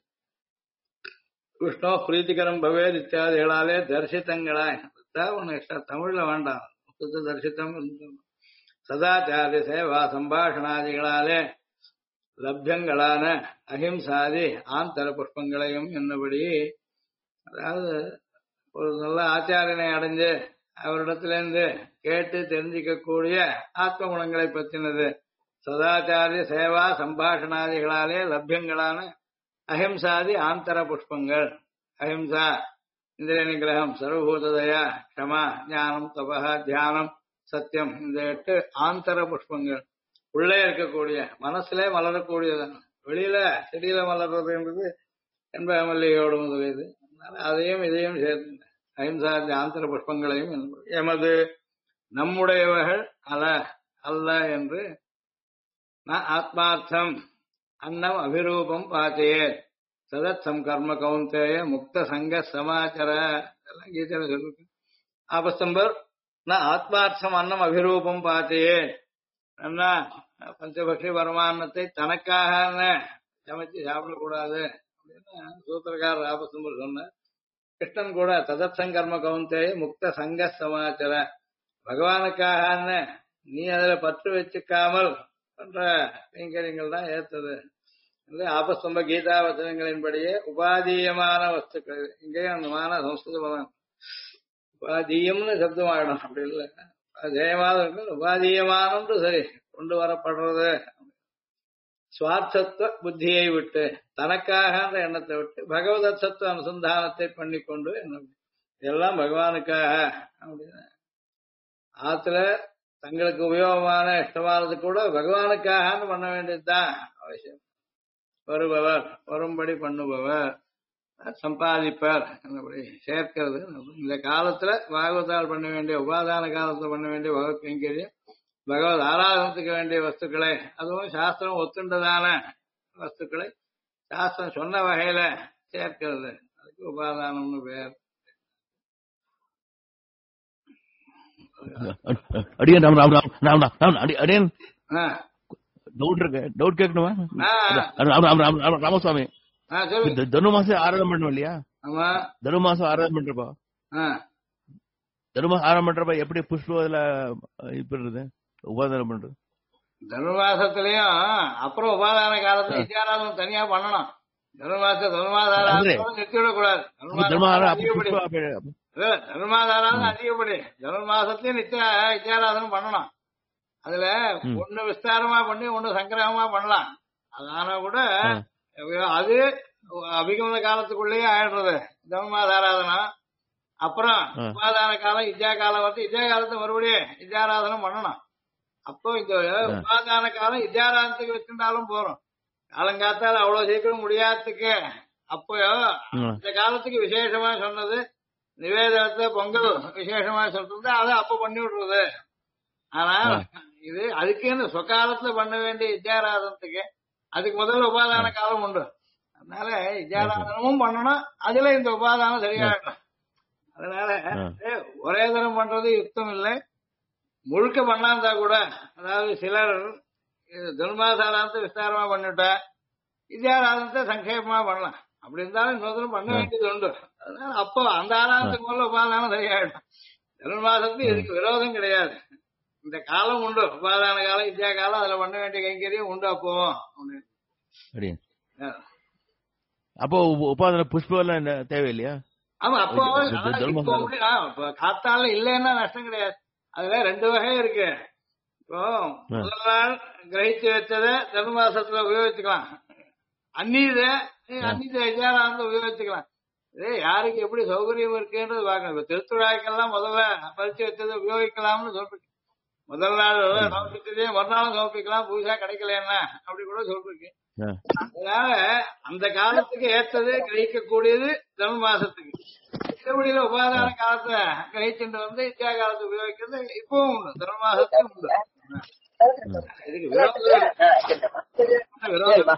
விஷ்ணு பிரீத்திகரம் பவேத் இத்தியாதிகளாலே தரிசித்தங்களாய் ஒண்ணு எக்ஸ்ட்ரா தமிழ்ல வேண்டாம். தரிசித்தம். சதாச்சாரிய சேவா சம்பாஷணாதிகளாலே லப்யங்களான அஹிம்சாதி ஆந்தர புஷ்பங்களையும் என்னபடி, அதாவது ஒரு நல்ல ஆச்சாரியனை அடைஞ்சு அவரிடத்திலிருந்து கேட்டு தெரிஞ்சிக்கக்கூடிய ஆத்ம குணங்களை பற்றினது. சதாச்சாரிய சேவா சம்பாஷணாதிகளாலே லப்யங்களான அஹிம்சாதி ஆந்தர புஷ்பங்கள். அஹிம்சா இந்திரிய நிகிரகம், சர்வபூததயா, க்ஷமா, ஞானம், தபஹ, தியானம், சத்தியம், இந்த 8 ஆந்தர புஷ்பங்கள் உள்ளே இருக்கக்கூடிய மனசுலே மலரக்கூடியதான். வெளியில செடியில மலர்றதுன்றது என்ப மல்லிகையோடு முதலியது. அதையும் இதையும் சேர்த்து அஹிம்சாதி ஆந்தர புஷ்பங்களையும் எமது நம்முடையவர்கள் அல்ல என்று ஆத்மார்த்தம் அன்னம் அபிரூபம் பாச்சையே சதத்சம் கர்ம கௌந்தேய முக்த சங்க சமாச்சார எல்லாம் கீதையில சொல்லிருக்கு. ஆபஸ்தம்பர் ஆத்மார்த்தம் அன்னம் அபிரூபம் பாச்சையே, அண்ணா பஞ்சபக்ஷி பரமான்னத்தை தனக்காக சமைச்சு சாப்பிடக்கூடாது அப்படின்னு சூத்திரக்காரர் ஆபஸ்தம்பர் சொன்னார். கிருஷ்ணன் கூட ததத்சம் கர்ம கௌந்தேய முக்த சங்க சமாச்சார, பகவானுக்காக நீ அதுல பற்று வச்சுக்காமல் பண்ற கைங்கரியங்கள் தான் ஏத்தது. ஆபஸ்தம்ப கீதா வச்சனங்களின்படியே உபாதீயமான வஸ்துக்கள், இங்கேயும் அந்த மான சம்ஸ்கிருத பதம் உபாதீயம்னு சப்தமாயிடும். அப்படி இல்லை, ஜெயமாத உபாதீயமானு சரி கொண்டு வரப்படுறது. சுவார்த்தத்துவ புத்தியை விட்டு தனக்காக எண்ணத்தை விட்டு பகவத் சத்துவ அனுசந்தானத்தை பண்ணிக்கொண்டு இதெல்லாம் பகவானுக்காக அப்படின்னு ஆத்துல தங்களுக்கு உபயோகமான இஷ்டமானது கூட பகவானுக்காக பண்ண வேண்டியதுதான் அவசியம். வருபவர் வரும்படி பண்ணுபவர் சம்பாதிப்பர் என்னபடி சேர்க்கிறது. இந்த காலத்துல பாகவதால் பண்ண வேண்டிய உபாதான காலத்துல பண்ண வேண்டிய பகவத் கைங்கரியம், பகவத் ஆராதனத்துக்கு வேண்டிய வஸ்துக்களை, அதுவும் சாஸ்திரம் ஒத்துண்டதான வஸ்துக்களை சாஸ்திரம் சொன்ன வகையில சேர்க்கிறது. அதுக்கு உபாதானம்னு பேர். அடியன் அடியன் டவுட் கேட்கணுமா? ராமசுவாமி, தனுமாசம் ஆராதனை பண்ணுவோம் இல்லையா? தனுமாசம் ஆராதனை பண்றப்போ தனுமாசம் ஆராதனை பண்றப்ப எப்படி புஷ்பம் அதுல இப்ப உபாதானம் பண்றது? தனுர்மாசத்திலயும் அப்புறம் உபாதான காலத்துல நித்தியாராதனம் தனியா பண்ணணும். தனுர்மாதாராதனம் நிறுத்திவிடக்கூடாது. தனுர்மாதாராதனம் அதிகப்படி தனுர்மாசத்திலயும் நித்தியாராதனம் பண்ணணும். அதுல ஒண்ணு விஸ்தாரமா பண்ணி ஒண்ணு சங்கிரகமா பண்ணலாம். அதனால கூட அது அபிகமன காலத்துக்குள்ளேயே ஆயிடுறது தனுர்மாதாராதனம். அப்புறம் உபாதான காலம் இஜ்ஜா காலம் வந்து இஜ்ஜா காலத்தை மறுபடியும் இஜ்ஜாராதனம் பண்ணணும். அப்போ இந்த உபாதான காலம் இஜ்ஜாராதனத்துக்கு வச்சிருந்தாலும் போறோம். காலங்காத்தால அவ்வளவு சீக்கிரம் முடியாததுக்கு அப்போ இந்த காலத்துக்கு விசேஷமா சொன்னது நிவேதனத்தை பொங்கல் விசேஷமா சொல்றது, அதை அப்ப பண்ணி விடுறது. ஆனா இது அதுக்கு இந்த சொக்காலத்துல பண்ண வேண்டிய இஜ்ஜாராதனத்துக்கு அதுக்கு முதல்ல உபாதான காலம் உண்டு. அதனால இஜ்ஜாராதனமும் பண்ணணும், அதுல இந்த உபாதானம் சரியாகணும். அதனால ஒரே தரம் பண்றது யுக்தம் இல்லை. முழுக்க பண்ணாந்தா கூட, அதாவது சிலர் தனுர்மாசாராதனத்தை விஸ்தாரமா பண்ணிவிட்டா இஜ்ஜாராதனத்தை சங்கேபமா பண்ணலாம். அப்படி இருந்தாலும் இன்னொருத்தரும் பண்ண வேண்டியது உண்டு. அதனால அப்போ அந்த ஆராதனத்துக்கு முதல்ல உபாதானம் சரியாயிடும். தனுர்மாசத்துக்கு இதுக்கு விரோதம் கிடையாது. இந்த காலம் உண்டு, உபாதான காலம் இஜ்ஜா காலம், அதுல பண்ண வேண்டிய கைங்கரியம் உண்டு. அப்போ உபாதான புஷ்பம் எல்லாம் தேவையில்லையா? ஆமா, அப்போ காத்தால இல்லைன்னா நஷ்டம் கிடையாது. அதுல 2 வகை இருக்கு. இப்போ முதல் நாள் கிரகிச்சு வச்சத தனுர்மாசத்துல உபயோகிச்சுக்கலாம், அந்நீத இஜ்ஜாராதனத்தை உபயோகிச்சுக்கலாம். யாருக்கு எப்படி சௌகரியம் இருக்குன்றது பாக்கணும். இப்ப திருத்துழாய்க்கெல்லாம் முதல்ல பறிச்சு வச்சதை உபயோகிக்கலாம்னு சொல்லிருக்கு. முதல் நாள் சமர்ப்பிச்சதே மறுநாளும் சமர்ப்பிக்கலாம், புதுசா கிடைக்கலன்னா அப்படி கூட சொல்லிருக்கு. அதனால அந்த காலத்துக்கு ஏற்றது கிரகிக்கக்கூடியது தனுர்மாசத்துக்கு. மற்றபடியில உபாதான காலத்தை கிரகிச்சுட்டு வந்து இச்சா காலத்தை உபயோகிக்கிறது இப்பவும் உண்டு, தனுர்மாசத்துக்கும் உண்டு. இதுக்கு விரோதம்.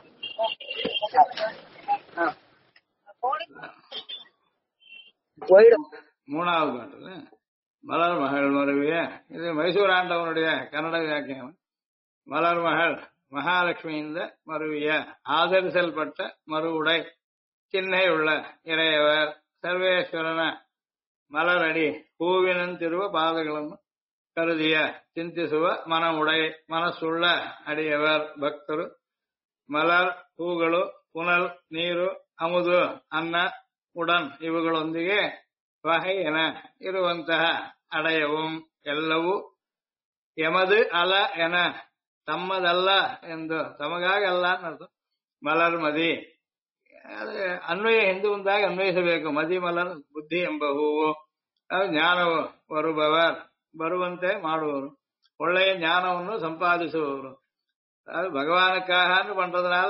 மூணாவது பாட்டுல மலர் மகள் மருவிய, இது மைசூர் ஆண்டவனுடைய கன்னட வியாக்கியம். மலர் மகள் மகாலட்சுமிಯಿಂದ மருவிய ஆதரிசல்பட்ட மறுவுடை சின்னை உள்ள இறையவர் சர்வேஸ்வரன மலரடி பூவினன் திருவ பாதகளும் ಕರುದಿಯ ಚಿಂತಿಸುವ ಮನವುಡೈ ಮನಸ್ಸುಳ್ಳ ಅಡಿಯவர் ಭಕ್ತರು ಮಲರ್ ಹೂಗಳು ಪುನಲ್ ನೀರು ಅಮುದು ಅನ್ನ ಉಡನ್ ಇವುಗಳೊಂದಿಗೆ ವಹೆಯನ ಇರುವಂತಹ ಅಡಯവും ಎಲ್ಲವೂ ಯಮದು ಅಲ ಎನ ತಮ್ಮದಲ್ಲ ಎಂದು ತಮಗಾಗಲ್ಲ ಅನ್ನರ್ಥ ಮಲರ್ ಮದಿ ಅನ್ವಯ ಹಿಂದೆ ಮುಂದಾಗಿ ಅನ್ವಯಿಸಬೇಕು ಮದಿ ಮಲರ್ ಬುದ್ಧಿ ಎಂಬ ಹೂವು ಅದು ಜ್ಞಾನವು ಬರುಬವರ್ ಬರುವಂತೆ ಮಾಡುವವರು ಒಳ್ಳೆಯ ஞானವನ್ನು சம்பாதிಸುವವರು அது பகவானுக்காக பண்றதுனால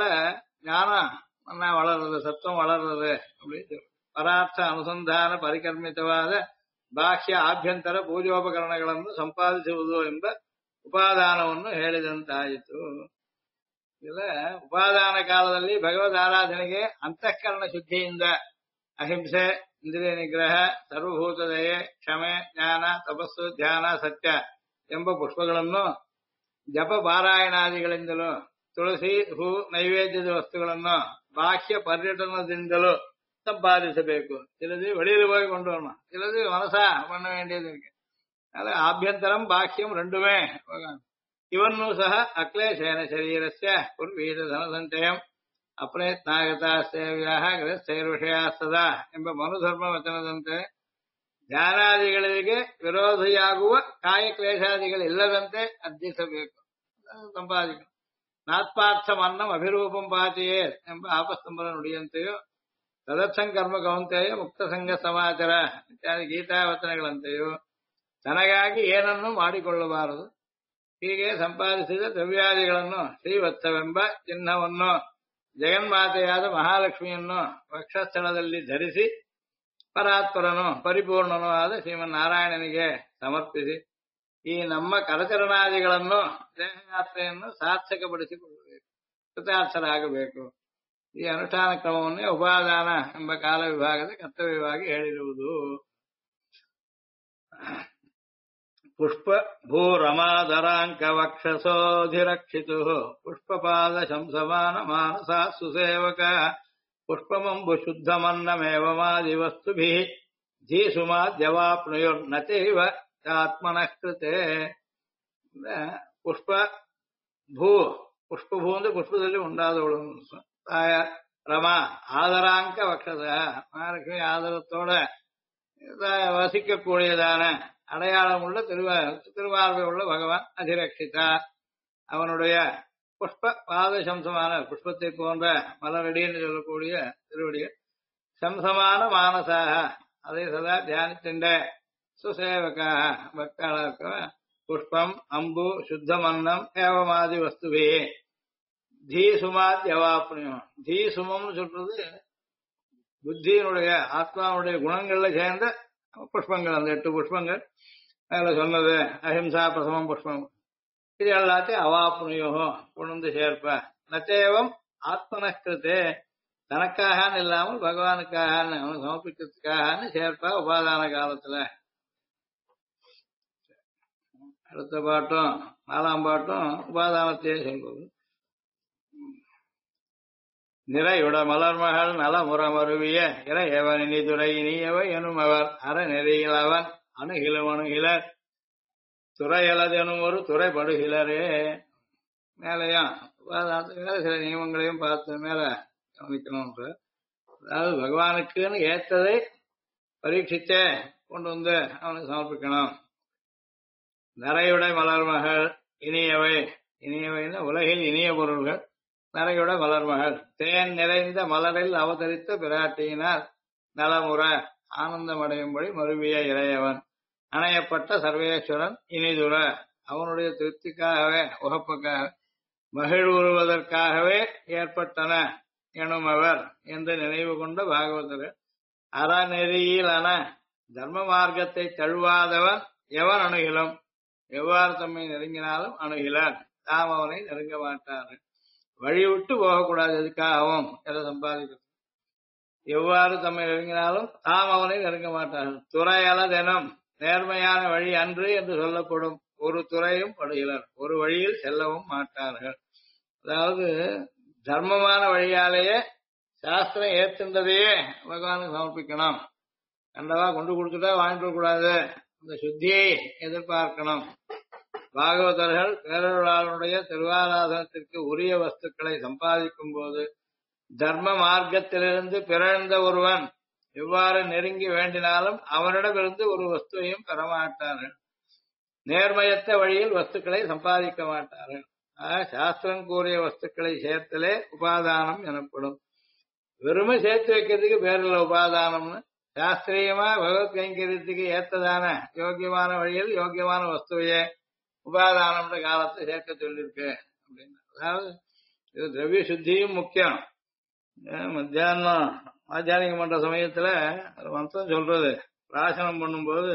ஞானம் வளர்றது சத்துவம் வளர்றது அப்படின்னு ಪರಾರ್ಥ ಅನುಸಂಧಾನ ಪರಿಕರ್ಮಿತವಾದ ಬಾಹ್ಯ ಆಭ್ಯಂತರ ಪೂಜೋಪಕರಣಗಳನ್ನು ಸಂಪಾದಿಸುವುದು ಎಂಬ ಉಪಾದಾನವನ್ನು ಹೇಳಿದಂತಾಯಿತು. ಇಲ್ಲ ಉಪಾದಾನ ಕಾಲದಲ್ಲಿ ಭಗವದ್ ಆರಾಧನೆಗೆ ಅಂತಃಕರಣ ಶುದ್ಧಿಯಿಂದ ಅಹಿಂಸೆ, ಇಂದ್ರಿಯ ನಿಗ್ರಹ, ಸರ್ವಭೂತ ದಯೆ, ಕ್ಷಮೆ, ಜ್ಞಾನ, ತಪಸ್ಸು, ಧ್ಯಾನ, ಸತ್ಯ ಎಂಬ ಪುಷ್ಪಗಳನ್ನು ಜಪ ಪಾರಾಯಣಾದಿಗಳಿಂದಲೂ ತುಳಸಿ ಹೂ ನೈವೇದ್ಯದ ವಸ್ತುಗಳನ್ನು ಬಾಹ್ಯ ಪರ್ಯಟನದಿಂದಲೂ ಸಂಪಾದಿಸಬೇಕು. ಇಲ್ಲದೆ வெளியில் போய் கொண்டு வரணும், இல்லது மனசா பண்ண வேண்டியது இருக்கு. அது ஆபியந்தரம் பாக்கியம் ரெண்டுமே இவನ್ನೂ ಸಹ ಅಕ್ಲೇಶೇನ ಶರೀರಸ್ಯ ಪುರ್ವೀತ ಧನಸಂಚಯಂ ಅಪ್ರಯತ್ನಾಗತಾಸ್ತೇವ್ಯಾಹ ಗೃಹಸ್ಥೈರ್ವಿಷಯಾಸ್ತದ ಎಂಬ ಮನುಧರ್ಮ ವಚನದಂತೆ ಧ್ಯಾನಾದಿಗಳಿಗೆ ವಿರೋಧಿಯಾಗುವ ಕಾಯಕ್ಲೇಶಾದಿಗಳಿಲ್ಲದಂತೆ ಅರ್ಜಿಸಬೇಕು, ಸಂಪಾದಿಕ ನಾತ್ಪಾರ್ಥಮನ್ನಂ ಅಭಿರೂಪಂ ಪಾಚೆಯೇ ಎಂಬ ಆಪಸ್ತಂಭದ ನುಡಿಯಂತೆಯೂ ತದರ್ಥಂ ಕರ್ಮ ಕೌಂತೆಯ ಮುಕ್ತ ಸಂಘ ಸಮಾಚಾರ ಇತ್ಯಾದಿ ಗೀತಾವಚನಗಳಂತೆಯೂ ತನಗಾಗಿ ಏನನ್ನೂ ಮಾಡಿಕೊಳ್ಳಬಾರದು. ಹೀಗೆ ಸಂಪಾದಿಸಿದ ದ್ರವ್ಯಾದಿಗಳನ್ನು ಶ್ರೀವತ್ಸವೆಂಬ ಚಿಹ್ನವನ್ನು ಜಗನ್ಮಾತೆಯಾದ ಮಹಾಲಕ್ಷ್ಮಿಯನ್ನು ವಕ್ಷಸ್ಥಳದಲ್ಲಿ ಧರಿಸಿ ಪರಾತ್ಪರನು ಪರಿಪೂರ್ಣನೂ ಆದ ಶ್ರೀಮನ್ನಾರಾಯಣನಿಗೆ ಸಮರ್ಪಿಸಿ ಈ ನಮ್ಮ ಕರಚರಣಾದಿಗಳನ್ನು ದೇಹಯಾತ್ರೆಯನ್ನು ಸಾರ್ಥಕಪಡಿಸಿಕೊಳ್ಳಬೇಕು, ಕೃತಾರ್ಥರಾಗಬೇಕು. ಈ ಅನುಷ್ಠಾನ ಕ್ರಮವನ್ನೇ ಉಪಾದಾನ ಎಂಬ ಕಾಲ ವಿಭಾಗದ ಕರ್ತವ್ಯವಾಗಿ ಹೇಳಿರುವುದು. ಪುಷ್ಪ ಭೂರಮಾದರಾಂಕ ವಕ್ಷಸೋಧಿರಕ್ಷಿತು ಪುಷ್ಪಪಾದ ಶಂಸಮಾನ ಮಾನಸಾ ಸುಸೇವಕ ಪುಷ್ಪಮಂಬು ಶುದ್ಧಮನ್ನಮೇವಮಾದಿ ವಸ್ತುಭಿ ಧೀಸುಮಾದ್ಯವಾಪ್ನುಯುರ್ನಚೈವ ಆತ್ಮನಃ ಕೃತೆ. ಪುಷ್ಪ ಭೂ ಪುಷ್ಪಭೂ ಅಂದ್ರೆ ಪುಷ್ಪದಲ್ಲಿ ಉಂಟಾದವಳು ತಾಯ ರಮ ஆதராங்க வக்ஷத மகாலட்சுமி ஆதரத்தோட வசிக்கக்கூடியதான அடையாளம் உள்ள திருவார்வை உள்ள பகவான் அதிரட்சிதா. அவனுடைய புஷ்ப பாத சம்சமான புஷ்பத்தை போன்ற மலரடி என்று சொல்லக்கூடிய திருவடிகள் சம்சமான மானசாக அதை சதா தியானித்தின்ற சுசேவக்காக பக்தாளர்க்க புஷ்பம் அம்பு சுத்தமன்னம் ஏவமாதி வஸ்துவே தீ சுமாத்யவாப்னியம். தீ சுமம்னு சொல்றது புத்தியினுடைய ஆத்மாவுடைய குணங்கள்ல சேர்ந்த புஷ்பங்கள், அந்த 8 புஷ்பங்கள் அதுல சொன்னது அஹிம்சா பிரசமம் புஷ்பம், இது எல்லாத்தையும் அவாப்னுயோ கொண்டு சேர்ப்ப. நச்சேவம் ஆத்மனஸ்கிருத்தே தனக்காகன்னு இல்லாமல் பகவானுக்காகன்னு அவனை சமர்ப்பிக்கிறதுக்காகன்னு சேர்ப்பா உபாதான காலத்துல. அடுத்த பாட்டும் 4ஆம் பாட்டும் உபாதானத்தையே சொல்றது. நிறையுட மலர்மகள் நலமுறமருவிய இறையவன் இனிதுரை இனியவை எனும் அவர் அற நெறியில் அவன் அணுகிலும் அணுகிலர் துறையலதெனும் ஒரு துறைப்படுகிலரே. மேலையும் மேல சில நியமங்களையும் பார்த்து மேல கவனிக்கணும். அதாவது பகவானுக்குன்னு ஏற்றதை பரீட்சித்தே கொண்டு வந்து அவனுக்கு சமர்ப்பிக்கணும். நிறையுடை மலர்மகள் இனியவை, இனியவைன்னா உலகில் இனிய பொருள்கள். நரையுட மலர்மகள் தேன் நிறைந்த மலரில் அவதரித்த பிராட்டியினால் நலமுற ஆனந்தமடையும்படி மருவிய இறையவன் அணையப்பட்ட சர்வேஸ்வரன் இனிதுர அவனுடைய திருப்திக்காகவே உகப்புக்காக மகிழ்வுறுவதற்காகவே ஏற்பட்டன எனுமவர் என்று நினைவு கொண்ட பாகவதர் அறநெறியிலான தர்ம மார்க்கத்தை தழுவாதவன் எவன் அணுகிலும் எவ்வாறு தம்மை நெருங்கினாலும் அணுகிலார், தாம் அவனை நெருங்க மாட்டார்கள். வழி விட்டு போகக்கூடாது, எதுக்காகவும் எதை சம்பாதிக்கிறது. எவ்வாறு தம்மை நெருங்கினாலும் தாம் அவனை நெருங்க மாட்டார்கள். துறையலதெனும் நேர்மையான வழி அன்று என்று சொல்லப்படும் ஒரு துறையும் படுகிறார், ஒரு வழியில் செல்லவும் மாட்டார்கள். அதாவது தர்மமான வழியாலேயே சாஸ்திரம் ஏற்றுன்றதையே பகவானுக்கு சமர்ப்பிக்கணும். கண்டவா கொண்டு கொடுத்துட்டா வாங்கிட்டு கூடாது, இந்த சுத்தியை எதிர்பார்க்கணும். பாகவதர்கள் பேரருளாளனுடைய திருவாராதனத்திற்கு உரிய வஸ்துக்களை சம்பாதிக்கும் போது தர்ம மார்க்கத்திலிருந்து பிறழ்ந்த ஒருவன் எவ்வாறு நெருங்கி வேண்டினாலும் அவனிடமிருந்து ஒரு வஸ்துவையும் பெறமாட்டார்கள். நேர்மையற்ற வழியில் வஸ்துக்களை சம்பாதிக்க மாட்டார்கள். சாஸ்திரம் கூறிய வஸ்துக்களை சேர்த்தலே உபாதானம் எனப்படும். வெறுமை சேர்த்து வைக்கிறதுக்கு பேரில் உபாதானம்னு சாஸ்திரியமா பகவத் கைங்கரியத்துக்கு ஏற்றதான யோக்கியமான வழியில் யோக்கியமான வஸ்துவையே உபாதானம்ன்ற காலத்தை சேர்க்க சொல்லியிருக்கு அப்படின்னு. அதாவது இது திரவிய சுத்தியும் முக்கியம். மத்தியானம் ஆச்சாரியம் பண்ற சமயத்துல மந்திரம் சொல்றது, பிராசனம் பண்ணும்போது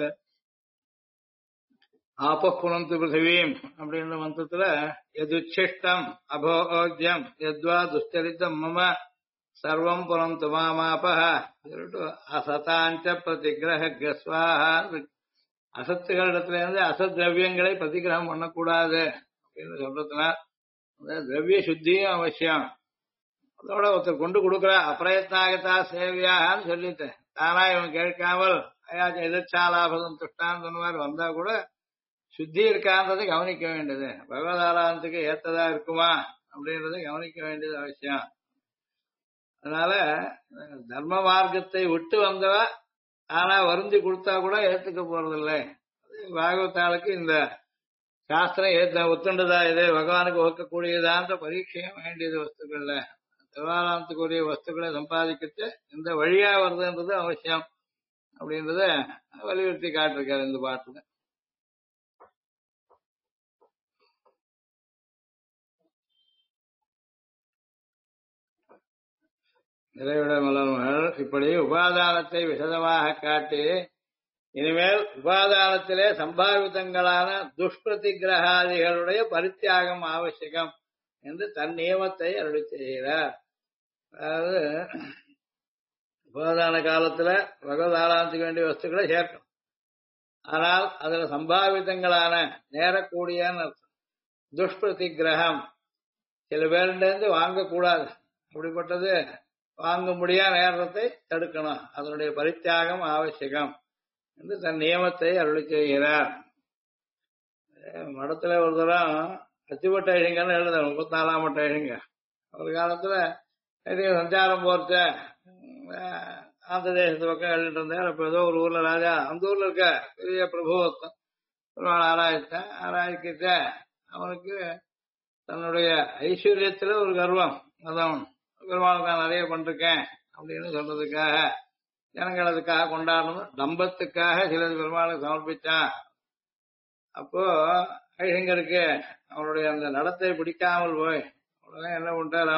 ஆபப்புனந்து பிருத்திவீம் அப்படின்ற மந்திரத்துல எதுச்சிஷ்டம் அபோஜ்யம் எத்வா துஷ்டரித்தம் மம சர்வம் புனந்து மாமாபஹ அசதாஞ்ச பிரதிகிரக கஸ்வாஹா. அசத்துகளிடத்துல இருந்து அசத் திரவியங்களை பிரதிகிரகம் பண்ணக்கூடாது அப்படின்னு சொல்றதுனால திரவிய சுத்தியும் அவசியம். அதோட ஒருத்தர் கொண்டு கொடுக்குற அப்பிரயத்னாகத்தா சேவியான்னு சொல்லிட்டு தானா இவன் கேட்காமல் ஐயாச்சும் எதிர்ச்சாலாபதம் துஷ்டான்னு சொன்ன மாதிரி வந்தா கூட சுத்தி இருக்கான்றதை கவனிக்க வேண்டியது, பகவதாராதனத்துக்கு ஏற்றதா இருக்குமா அப்படின்றத கவனிக்க வேண்டியது அவசியம். அதனால தர்ம மார்க்கத்தை விட்டு வந்தவ ஆனா வருந்தி கொடுத்தா கூட ஏத்துக்க போறதில்லை. பாகவத்தாளுக்கு இந்த சாஸ்திரம் ஏத்த ஒத்துண்டதா, இது பகவானுக்கு ஒக்கக்கூடியதான்ற பரீட்சையும் வேண்டியது. வஸ்துக்கள்ல தேவாலயத்துக்குரிய வஸ்துக்களை சம்பாதிக்கிட்டு இந்த வழியா வருதுன்றது அவசியம் அப்படின்றத வலியுறுத்தி காட்டிருக்காரு இந்த பாட்டுல. நிறைவிட மலர்மகள் இப்படி உபாதானத்தை விசதமாக காட்டி இனிமேல் உபாதானத்திலே சம்பாவிதங்களான துஷ்பிரதிகிரகாதிகளுடைய பரித்தியாகம் ஆவசியம் என்று தன் நியமத்தை அருளி செய்கிறார். அதாவது உபாதான காலத்துல பகவதாராதனத்துக்கு வேண்டிய வஸ்துக்களை சேர்க்கணும். ஆனால் அதுல சம்பாவிதங்களான நேரக்கூடிய துஷ்பிரதிகிரகம் சில பேர்லேருந்து வாங்கக்கூடாது. அப்படிப்பட்டது வாங்க முடியாத நேரத்தை தடுக்கணும். அதனுடைய பரித்தியாகம் ஆவசியம் என்று தன் நியமத்தை அருளி செய்கிறார். மடத்துல ஒரு தரம் அச்சுப்பட்ட ஐழிங்கன்னு எழுத 34ஆம் பட்ட ஐழிங்க ஒரு காலத்துல சஞ்சாரம் போறத ஆந்திர தேசத்து பக்கம் எழுதிட்டு இருந்தார். அப்ப ஏதோ ஒரு ஊர்ல ராஜா அந்த ஊர்ல இருக்க பெரிய பிரபுவத்தம் ஒரு நாள் ஆராய்ச்சிட்ட அவனுக்கு தன்னுடைய ஐஸ்வர்யத்துல ஒரு கர்வம். அதான் பெருமாளுக்கு நான் நிறைய பண்ணிருக்கேன் அப்படின்னு சொல்றதுக்காக ஜனங்கள் அதுக்காக கொண்டாடணும், டம்பத்துக்காக சிலது பெருமாளுக்கு சமர்ப்பிச்சான். அப்போ ஐசங்கருக்கு அவனுடைய அந்த நடத்தை பிடிக்காமல் போய் உடனே என்ன பண்ணிட்டார்,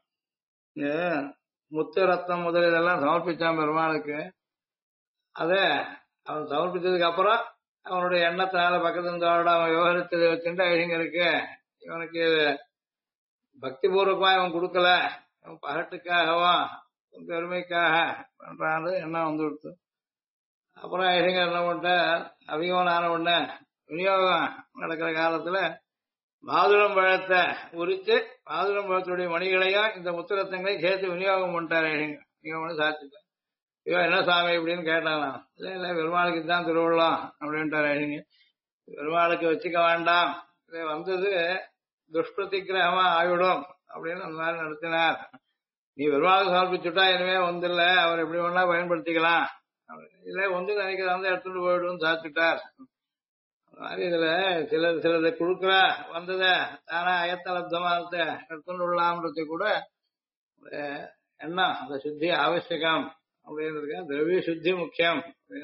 முத்து ரத்தம் முதல் இதெல்லாம் சமர்ப்பிச்சான் பெருமாளுக்கு. அத அவன் சமர்ப்பிச்சதுக்கு அப்புறம் அவனுடைய எண்ணத்தினால பக்கத்து இருந்தவரோட அவன் விவகரித்ததை வச்சுட்டு ஐசங்கருக்கு இவனுக்கு பக்தி பூர்வமா இவன் கொடுக்கல, இவன் பகட்டுக்காகவும் பெருமைக்காக பண்றான்னு எண்ணம் வந்து கொடுத்து அப்புறம் ஐசங்கர் என்ன பண்ணிட்ட அதிகமான உடனே விநியோகம் நடக்கிற காலத்துல மாதுளம் பழத்தை உரித்து மாதுளம் பழத்துடைய மணிகளையும் இந்த முத்துரத்தங்களையும் சேர்த்து விநியோகம் பண்ணிட்டார் ஐசங்கர். விநியோகம் சாதிச்சுட்டேன். ஐயோ என்ன சாமி இப்படின்னு கேட்டான். இல்ல இல்ல பெருமாளுக்கு தான் திருவிழம் அப்படின்ட்டார் ஐசங்கர். பெருமாளுக்கு வச்சுக்க வேண்டாம், இது வந்தது துஷ்பிரதிகிரகமா ஆகிவிடும் அப்படின்னு அந்த மாதிரி நடத்தினார். நீ பெருமாளுக்கு சமர்ப்பிச்சுட்டா இனிமே வந்துடல, அவர் எப்படி வேணா பயன்படுத்திக்கலாம், இல்ல வந்து நினைக்கிறத வந்து எடுத்துட்டு போயிடும் சாப்பிட்டுட்டார். மாதிரி இதுல சிலது குழுக்கிற வந்தத தானே அயத்தலப்தமானத எடுத்துட்டு விடலாம்ன்றது கூட எண்ணம் அந்த சுத்தி அவசியம் அப்படின்றதுக்கு திரவிய சுத்தி முக்கியம்.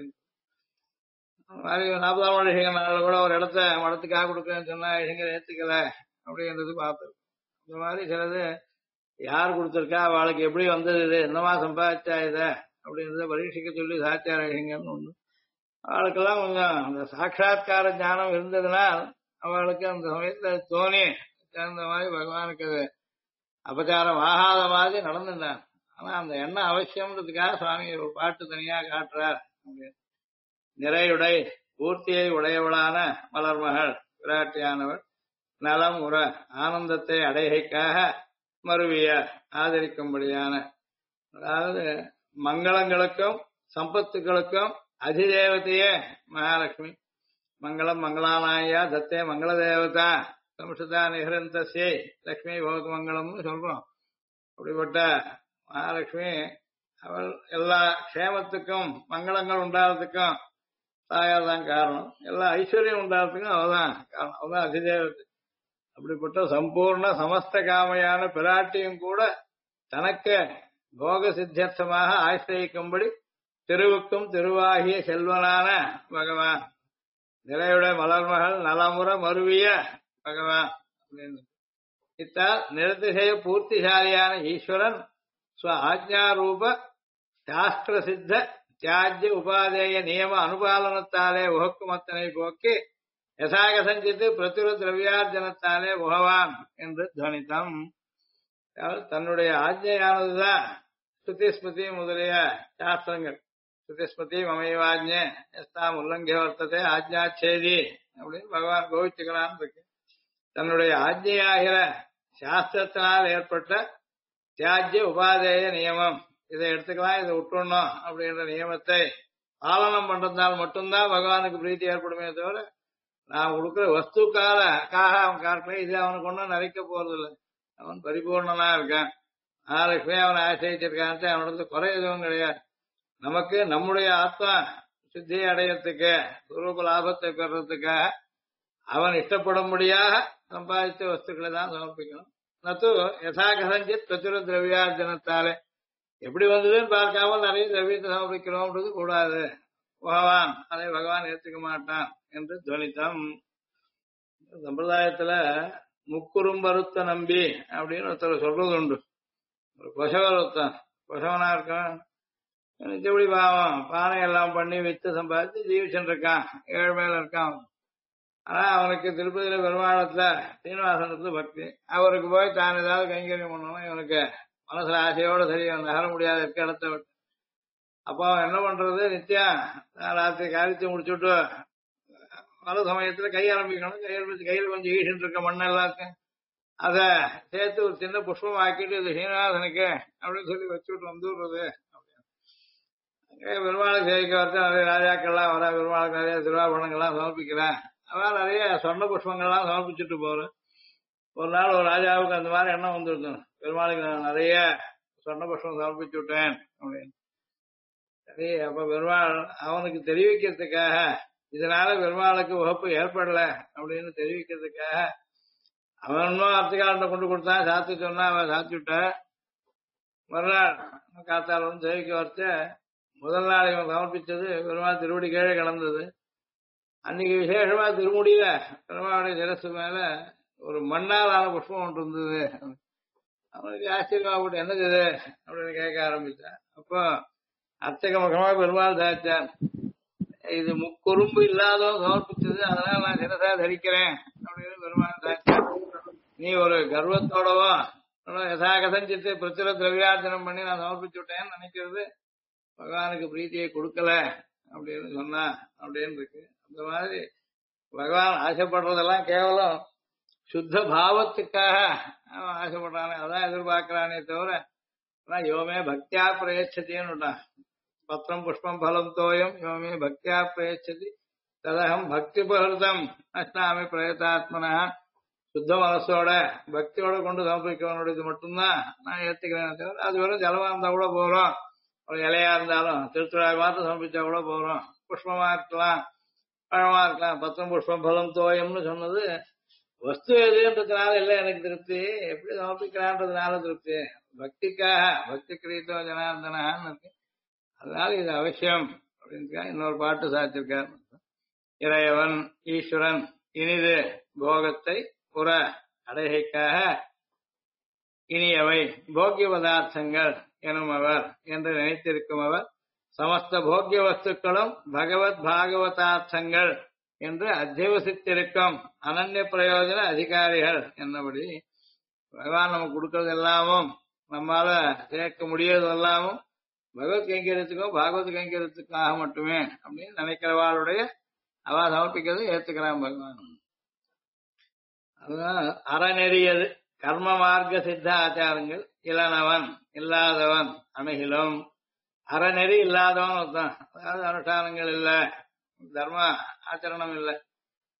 மாதிரி 40ஆம் இளைஞனால கூட ஒரு இடத்த மடத்துக்காக கொடுக்கன்னு சொன்னா இளைஞர் ஏத்துக்கல அப்படின்றது பார்த்தோம். இந்த மாதிரி சிலது யார் கொடுத்துருக்கா, அவளுக்கு எப்படி வந்தது, இது என்னமா சம்பாதிச்சா இத அப்படின்றத பரீட்சிக்க சொல்லி சாச்சார இளைஞர்னு ஒண்ணு. அவளுக்கெல்லாம் கொஞ்சம் அந்த சாட்சா்கார ஞானம் இருந்ததுனால் அவளுக்கு அந்த சமயத்துல தோணி சேர்ந்த மாதிரி பகவானுக்கு அது அபச்சாரம் ஆகாத மாதிரி நடந்துட்டான். ஆனா அந்த எண்ணம் அவசியம்ன்றதுக்காக சுவாமி ஒரு பாட்டு தனியா காட்டுறார். நிறையுடை பூர்த்தியை உடையவளான மலர்மகள் விராட்டியானவள் நலம் உற ஆனந்தத்தை அடைகைக்காக மருவிய ஆதரிக்கும்படியான, அதாவது மங்களங்களுக்கும் சம்பத்துகளுக்கும் அதிதேவதையே மகாலட்சுமி. மங்களம் மங்களானாயா தத்தே மங்கள தேவதா சம்ஸ்கிருதா நிகரந்தஸ்யை லக்ஷ்மி பகவத் மங்களம்னு சொல்றோம். அப்படிப்பட்ட மகாலட்சுமி அவள் எல்லா க்ஷேமத்துக்கும் மங்களங்கள் உண்டாகிறதுக்கும் தாயார் தான் காரணம். எல்லா ஐஸ்வர்யம் உண்டாகிறதுக்கும் அவதான் காரணம். அவதான் அதிதேவத்தை. அப்படிப்பட்ட சம்பூர்ண சமஸ்த காமையான பிராட்டியும் கூட தனக்கு போக சித்தியர்த்தமாக ஆசிரியிக்கும்படி திருவுக்கும் திருவாகிய செல்வனான பகவான், நிலையுடைய மலர்மகள் நலமுற மருவிய பகவான் அப்படின்னு இத்தால் நிரதிசய பூர்த்திசாலியான ஈஸ்வரன் ஸ்வ ஆஜ்ஞாரூப சாஸ்திர சித்த தியாஜ்ய உபாதேய நியம அனுபாலனத்தாலே உகக்கும் அத்தனை போக்கி யசாகசஞ்சித்து பிரச்சுர திரவியார்ஜனத்தாலே உகவான் என்று துவனித்தம். தன்னுடைய ஆஜ்ஞையானதுதான் ஸ்ருதி ஸ்மிருதி முதலிய சாஸ்திரங்கள். ஸ்ருதி ஸ்மிருதி மமைவாஜ்ஞே எஸ்தாம் உல்லங்கிய வர்த்தத்தை ஆஜ்ஞாச்சேதி அப்படின்னு பகவான் கோவிச்சுக்கலான்னு இருக்கு. தன்னுடைய ஆஜ்ஞையாகிற சாஸ்திரத்தினால் ஏற்பட்ட தியாஜ்ய உபாதேய நியமம், இதை எடுத்துக்கலாம் இதை விட்டுடணும் அப்படின்ற நியமத்தை பாலனம் பண்றதுனால மட்டும்தான் பகவானுக்கு பிரீத்தி ஏற்படுமே தவிர நான் கொடுக்குற வஸ்துக்காக அவன் காட்டல இது அவனுக்கு ஒன்றும் நிறைக்க போறது இல்லை. அவன் பரிபூர்ணனா இருக்கான். மகாலட்சுமி அவனை ஆசிரிச்சிருக்கான்ட்டு அவனுக்கு குறை எதுவும் கிடையாது. நமக்கு நம்முடைய ஆத்மா சித்தியை அடையறதுக்கு சுரூப லாபத்தை பெறறதுக்காக அவன் இஷ்டப்படும்படியாக சம்பாதித்த வஸ்துக்களை தான் சமர்ப்பிக்கணும். நத்து யசாகசஞ்சித் பிரச்சுர திரவியார்ஜனத்தாலே எப்படி வந்ததுன்னு பார்க்காம நிறைய திரவியத்தை சமர்ப்பிக்கிறோம்ன்றது கூடாது. பகவான் அதை பகவான் ஏற்றுக்க மாட்டான் என்று துவனித்தம். சம்பிரதாயத்துல முக்குறும்பருத்த நம்பி அப்படின்னு ஒருத்தர் சொல்றது உண்டு. ஒரு கொசவருத்தன் கொசவனா இருக்கான், நிச்சயப்படி பாவம் பானை எல்லாம் பண்ணி வித்து சம்பாதிச்சு ஜீவிச்சுட்டு இருக்கான், ஏழ்மையில இருக்கான். ஆனா அவனுக்கு திருப்பதியில பெருமாளத்துல சீனிவாசனத்துல பக்தி. அவருக்கு போய் தான் ஏதாவது கைங்கரியம் பண்ணணும், இவனுக்கு மனசுல ஆசையோட சரி நகர முடியாத இருக்க இடத்த விட்டு. அப்போ அவன் என்ன பண்றது, நித்தியம் ராத்திரி காரியத்தை முடிச்சுட்டு மறு சமயத்துல கை ஆரம்பிக்கணும். கை ஆரம்பிச்சு கையில் கொஞ்சம் ஈடுன்னு இருக்க மண் எல்லாத்தையும் அதை சேர்த்து ஒரு சின்ன புஷ்பம் ஆக்கிட்டு இது சீனிவாசனுக்கு அப்படின்னு சொல்லி வச்சுட்டு வந்துடுறது. பெருமாளுக்கு சேவிக்க வரது நிறைய ராஜாக்கள்லாம் வர, பெருமாளுக்கு நிறைய திருவாபரணங்கள்லாம் சமர்ப்பிக்கிறேன். அதான் நிறைய சொர்ண புஷ்பங்கள்லாம் சமர்ப்பிச்சுட்டு போறேன். ஒரு நாள் ஒரு ராஜாவுக்கு அந்த மாதிரி எண்ணம் வந்துருக்கணும், பெருமாளுக்கு நான் நிறைய சொர்ண புஷ்பம் சமர்ப்பிச்சு விட்டேன் அப்படின்னு. சரி, அப்ப பெருமாள் அவனுக்கு தெரிவிக்கிறதுக்காக இதனால பெருமாளுக்கு உகப்பு ஏற்படல அப்படின்னு தெரிவிக்கிறதுக்காக அவன் அர்த்தகாரத்தை கொண்டு கொடுத்தான், சாத்தி சொன்னா அவன் சாத்தி விட்ட. மறுநாள் காத்தால் வந்து சேவிக்க வச்ச முதல் நாள் இவன் சமர்ப்பிச்சது பெருமாள் திருவடி கீழே கிடந்தது. அன்னைக்கு விசேஷமா திருமுடியில பெருமாளுடைய சிரசு மேல ஒரு மண்ணால் ஆன புஷ்பம் ஒன்று இருந்தது. அவனுக்கு ஆச்சரியமாகப்பட்டு என்னது இது அப்படின்னு கேட்க ஆரம்பிச்சான். அப்போ அர்ச்சக முகமா பெருமாள் தாச்சான், இது முக்குறும்பு இல்லாதவன் சமர்ப்பிச்சது, அதனால நான் சிரசா தரிக்கிறேன் அப்படின்னு பெருமாள் தாச்சான். நீ ஒரு கர்வத்தோடவோ யசாகசஞ்சித்து பிரச்சுர திரவியார்ஜனம் பண்ணி நான் சமர்ப்பிச்சு விட்டேன்னு நினைக்கிறது பகவானுக்கு பிரீத்தியை கொடுக்கல அப்படின்னு சொன்னா அப்படின்னு இருக்கு. அந்த மாதிரி பகவான் ஆசைப்படுறதெல்லாம் கேவலம் சுத்த பாவத்துக்காக அவன் ஆசைப்படுறானே, அதான் எதிர்பார்க்கிறானே தவிர யோமே பக்தியா பிரயச்சதின்னு விட்டான். பத்திரம் புஷ்பம் பலம் தோயம் யோமே பக்தியா பிரயச்சதி ததகம் பக்தி பகிர்தம் அஷ்டாமி பிரயதாத்மனா. சுத்த மனசோட பக்தியோட கொண்டு சமர்ப்பிக்கவனுடையது மட்டும்தான் நான் ஏத்துக்கிறேன் தவிர அது வெறும் ஜலமா இருந்தா கூட போறோம், ஒரு இலையா இருந்தாலும் திருத்துழாய் மாத்திரம் சமர்ப்பிச்சா கூட போறோம், புஷ்பமா இருக்கலாம் பழமா இருக்கலாம். பத்திரம் புஷ்பம் பலம் தோயம்னு சொன்னது வஸ்து எதுன்றதுனால இல்லை எனக்கு திருப்தி, எப்படி சமர்ப்பிக்கிறான்றதுனால திருப்தி. பக்திக்காக பக்தி கிரீத்தோ ஜனார்தனான்னு இருக்கு, அதனால இது அவசியம் அப்படின்னு இன்னொரு பாட்டு சாதிச்சிருக்கார். இறையவன் ஈஸ்வரன் இனிது போகத்தை புற அடைகைக்காக இனியவை போக்கிய பதார்த்தங்கள் எனும் அவர் என்று நினைத்திருக்கும் அவர் சமஸ்த போக்கிய வஸ்துக்களும் பகவத் பாகவதார்த்தங்கள் என்று அத்தியவசித்திருக்கும் அனன்ய பிரயோஜன அதிகாரிகள் என்னபடி பகவான் நமக்கு கொடுக்கறது எல்லாமும் நம்மால சேர்க்க முடியாது எல்லாமும் பகவத் கைங்கரியத்துக்கும் பாகவத் கைங்கரியத்துக்காக மட்டுமே அப்படின்னு நினைக்கிறவாளுடைய அவ சமர்ப்பிக்கிறது ஏத்துக்கிறான் பகவான். அதுதான் அறநெறியது கர்ம மார்க்க சித்த ஆச்சாரங்கள் இளனவன் இல்லாதவன் அணுகிலும். அறநெறி இல்லாதவன் ஒருத்தான், அதாவது அனுஷ்டானங்கள் இல்லை, தர்ம ஆச்சரணம் இல்லை,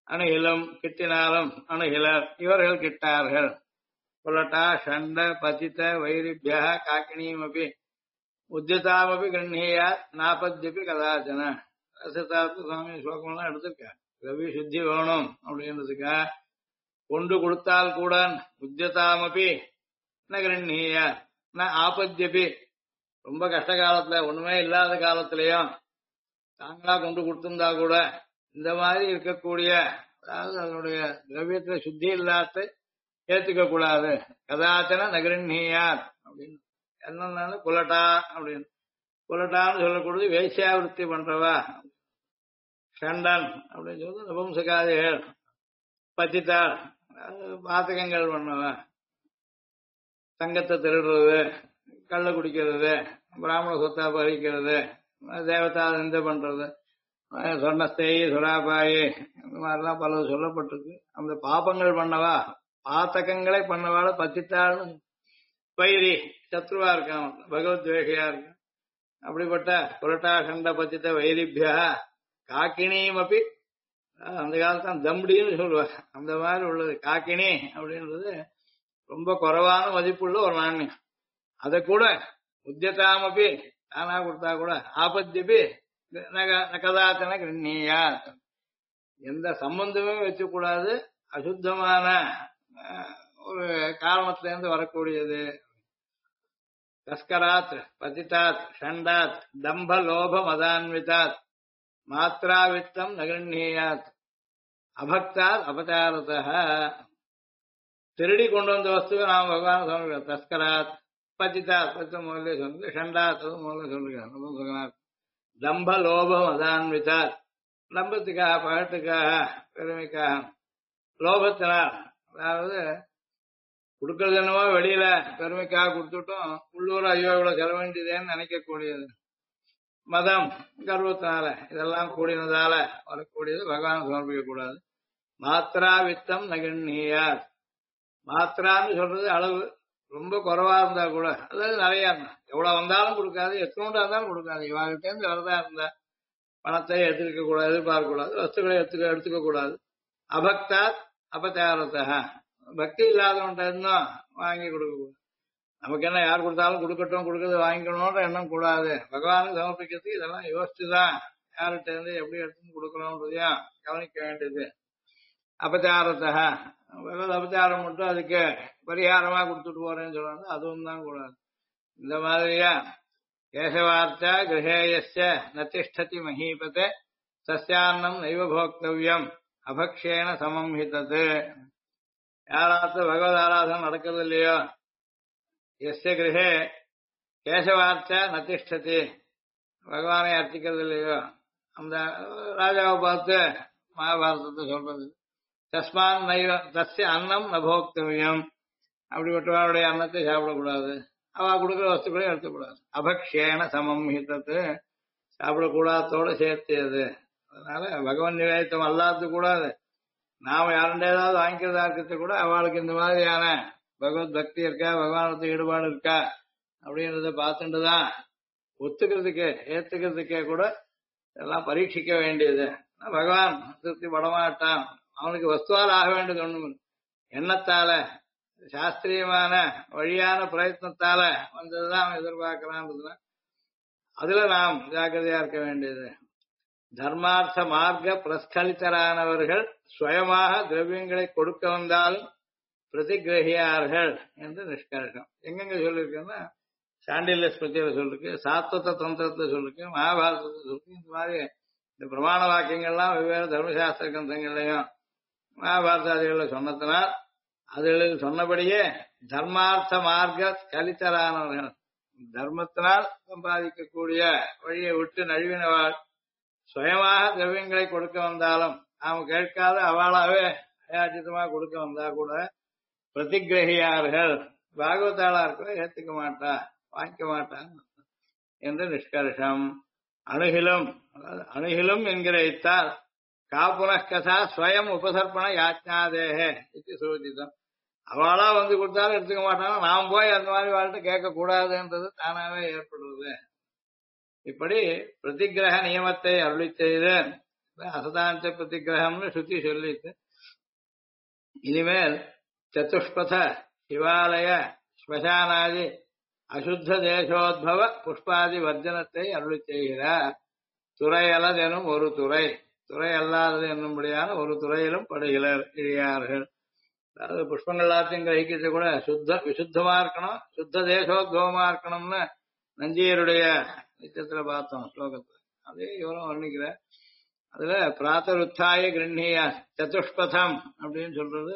அணுகிலும் கிட்டினாலும் அணுகிலர் இவர்கள் கிட்டார்கள். புலட்டா ஷண்ட பதித்த வைரிபியா காக்கினியமபி உத்தியதாமபி கண்ணியாத் நாபத்யபி கதாச்சன. ரசதார்த்த சுவாமி ஸ்லோகம்லாம் எடுத்திருக்க. ரவி சுத்தி வேணும் அப்படின்றதுக்கா கொண்டு கொடுத்தால் கூட உத்தியதாமபி ந கண்ணியா ந ஆபத்யபி ரொம்ப கஷ்ட காலத்துல ஒண்ணுமே இல்லாத காலத்திலயும் தாங்களா கொண்டு கொடுத்திருந்தா கூட இந்த மாதிரி இருக்கக்கூடிய அதாவது அதனுடைய திரவியத்துல சுத்தி இல்லாத ஏத்துக்க கூடாது. கதாச்சன நகரண்யார் அப்படின்னு என்னன்னாலும் குலட்டா அப்படின்னு குலட்டான்னு சொல்லக்கூடியது வேசியாவிருத்தி பண்றவா. ஷண்டன் அப்படின்னு சொல்லி நபும்சகாதிகள் பத்தித்தாள் பாத்தகங்கள் பண்ணவா. தங்கத்தை திருடுறது, கள்ள குடிக்கிறது, பிராமண சொத்தா பறிக்கிறது, தேவதா நிந்த பண்றது, சொன்னஸ்தேயி சுராபாயி இந்த மாதிரிலாம் பல சொல்லப்பட்டிருக்கு. அந்த பாபங்கள் பண்ணவா பாத்தகங்களை பண்ணவாட பத்தித்தாள் பைரி சத்ருவா இருக்கான், பகவத்வேஷியா இருக்கான். அப்படிப்பட்ட புரட்டா கண்ட பத்தித்த வைரிபியா காக்கினியும் அப்படி அந்த காலத்தான் தம்படின்னு சொல்லுவாங்க. அந்த மாதிரி உள்ளது காக்கினி அப்படின்றது ரொம்ப குறைவான மதிப்புள்ள ஒரு நாணயம். அதை கூட உத்தியதாமப்பி தானா கொடுத்தா கூட ஆபத்தியப்பி நகதாத்தன கிண்ணியா எந்த சம்பந்தமே வச்சக்கூடாது. அசுத்தமான ஒரு காரணத்திலிருந்து வரக்கூடியது. தஸ்கராத் பதிதாத் ஷண்டாத் தம்ப லோப மதான்விதாத் மாத்ராவித்தம் நகண்ணியாத் அபக்தாத் அபச்சாரதா. திருடி கொண்டு வந்த வஸ்துவை நாம் பகவான் சொல்லுகிறோம். தஸ்கராத் பதிதாத் பத்து முதல்ல சொல்லுங்க, ஷண்டாத் முதல்ல சொல்லுகிறார். தம்ப லோப மதான்விதாத் லம்பத்துக்காக பகட்டுக்காக பெருமைக்காக லோபத்தினால் அதாவது கொடுக்கறது என்னவோ வெளியில பெருமைக்காக கொடுத்துட்டோம் உள்ளூர் ஐயோ இவ்வளவு செலவு வேண்டியதேன்னு நினைக்கக்கூடியது. மதம் கர்வத்தினால இதெல்லாம் கூடினதால வரக்கூடியது பகவான் சமர்ப்பிக்க கூடாது. மாத்ரா வித்தம் நகண்ணியார். மாத்திரான்னு சொல்றது அளவு ரொம்ப குறைவா இருந்தா கூட அதாவது நிறைய இருந்தா எவ்வளவு வந்தாலும் கொடுக்காது, எத்தனோண்டா இருந்தாலும் கொடுக்காது. இவாகிட்ட இருந்து வரதா இருந்தா பணத்தை எடுத்துக்க கூடாது, எதிர்பார்க்க கூடாது, வஸ்துக்களை எடுத்துக்க கூடாது. அபக்தாத் அபச்சாரத்தா பக்தி இல்லாதவன்ட்ட இருந்தும் வாங்கி கொடுக்க. நமக்கு என்ன யார் கொடுத்தாலும் கொடுக்கட்டும், கொடுக்கறது வாங்கிக்கணும்ன்ற எண்ணம் கூடாது. பகவானுக்கு சமர்ப்பிக்கிறதுக்கு இதெல்லாம் யோசிச்சுதான் யார்கிட்ட இருந்து எப்படி எடுத்து கொடுக்கணும்ன்றதையும் கவனிக்க வேண்டியது. அபச்சாரத்தா பகவத் அபச்சாரம் மட்டும் அதுக்கு பரிகாரமா கொடுத்துட்டு போறேன்னு சொல்றாங்க, அதுவும் தான் கூடாது. இந்த மாதிரியா கேசவார்த்தா கிரகேயஸ்ய நதிஷ்டதி மஹீபதே சஸ்யான்னம் நைவ போக்தவ்யம் அபக்ஷேன சமம் ஹிதது. யாராவது பகவத் ஆராதனை நடக்கிறது இல்லையோ எஸ்ய கிரகே கேசவார்த்தா நதிஷ்டதி பகவானை அர்ச்சிக்கிறது இல்லையோ அந்த ராஜாவை பார்த்து மகாபாரதத்தை சொல்றது. தஸ்மான் நைவ தஸ்ய அன்னம் நபோக்தவியம் அப்படிப்பட்டவருடைய அன்னத்தை சாப்பிடக்கூடாது, அவ கொடுக்குற வஸ்துக்களையும் எடுத்துக்கூடாது. அபக்ஷேன சமம் ஹிதத்து சாப்பிடக்கூடாதோட சேர்த்தியது. அதனால பகவான் நிவேதம் அல்லாது கூடாது. நாம யாருண்டேதாவது வாங்கிக்கிறதா இருக்கிறது கூட அவளுக்கு இந்த மாதிரியான பகவத் பக்தி இருக்கா, பகவானுக்கு ஈடுபாடு இருக்கா அப்படின்றத பார்த்துட்டுதான் ஒத்துக்கிறதுக்கு ஏத்துக்கிறதுக்கே கூட எல்லாம் பரீட்சிக்க வேண்டியது. பகவான் திருப்தி படமாட்டான். அவனுக்கு வஸ்துவால் ஆக வேண்டியது ஒண்ணும் எண்ணத்தால சாஸ்திரியமான வழியான பிரயத்னத்தால வந்ததுதான் அவன் எதிர்பார்க்கிறான்றதுல அதுல நாம் ஜாக்கிரதையா இருக்க வேண்டியது. தர்மார்த்த மார்க்க பிரஸ்கலித்தரானவர்கள் சுயமாக திரவியங்களை கொடுக்க வந்தாலும் பிரதிகிரகியார்கள் என்று நிஷ்கர்ஷம். எங்கெங்க சொல்லிருக்கேன்னா சாண்டில்ய ஸ்மிருதியில சொல்லிருக்கு, சாத்வத தந்திரத்தை சொல்லிருக்கு, மகாபாரதத்தை சொல்லிருக்கு. இந்த மாதிரி இந்த பிரமாண வாக்கியங்கள்லாம் வெவ்வேறு தர்மசாஸ்திர கிரந்தங்கள்லையும் மகாபாரதாதிகளை சொன்னதனால் அதுகளில் சொன்னபடியே தர்மார்த்த மார்க்க கலித்தரானவர்கள் தர்மத்தினால் சம்பாதிக்கக்கூடிய வழியை விட்டு நழுவினவாள் சுயமாக திரவியங்களை கொடுக்க வந்தாலும் நாம் கேட்காத அவளாவே அயாச்சிதமா கொடுக்க வந்தா கூட பிரதிகிரகியார்கள் பாகவதாளா இருக்கிற ஏத்துக்க மாட்டா, வாங்கிக்க மாட்டான் என்று நிஷ்கர்ஷம். அணுகிலும் அணுகிலும் என்கிற இத்தால் காப்புனகதா ஸ்வயம் உபசர்ப்பண யாச்ஞாதேகே இது சூச்சிதம். அவளா வந்து கொடுத்தாலும் எடுத்துக்க மாட்டாங்க, நாம் போய் அந்த மாதிரி வாழ்க்கை கேட்க கூடாதுன்றது தானாவே ஏற்படுறது. இப்படி பிரதிகிரக நியமத்தை அருளி செய்து அசதாந்த பிரதிகிரகம்னு சுத்தி சொல்லிட்டு இனிமேல் சதுஷ்பத சிவாலய ஸ்மசானாதி அசுத்த தேசோத்பவ புஷ்பாதி வர்ஜனத்தை அருளி செய்கிறார். துறையலதெனும் ஒரு துறை, துறை அல்லாதது என்னும்படியான ஒரு துறையிலும் படுகிறார் இழியார்கள். அதாவது புஷ்பங்கள் எல்லாத்தையும் கிரகிக்கிறது கூட விசுத்தமா இருக்கணும், சுத்த தேசோத்பவமா இருக்கணும்னு நஞ்சியருடைய நிச்சயத்துல பார்த்தோம் ஸ்லோகத்துல. அதே இவரும் வர்ணிக்கிற. அதுல பிராத்தருத்தாய கிரண்ணியா சதுஷ்பதம் அப்படின்னு சொல்றது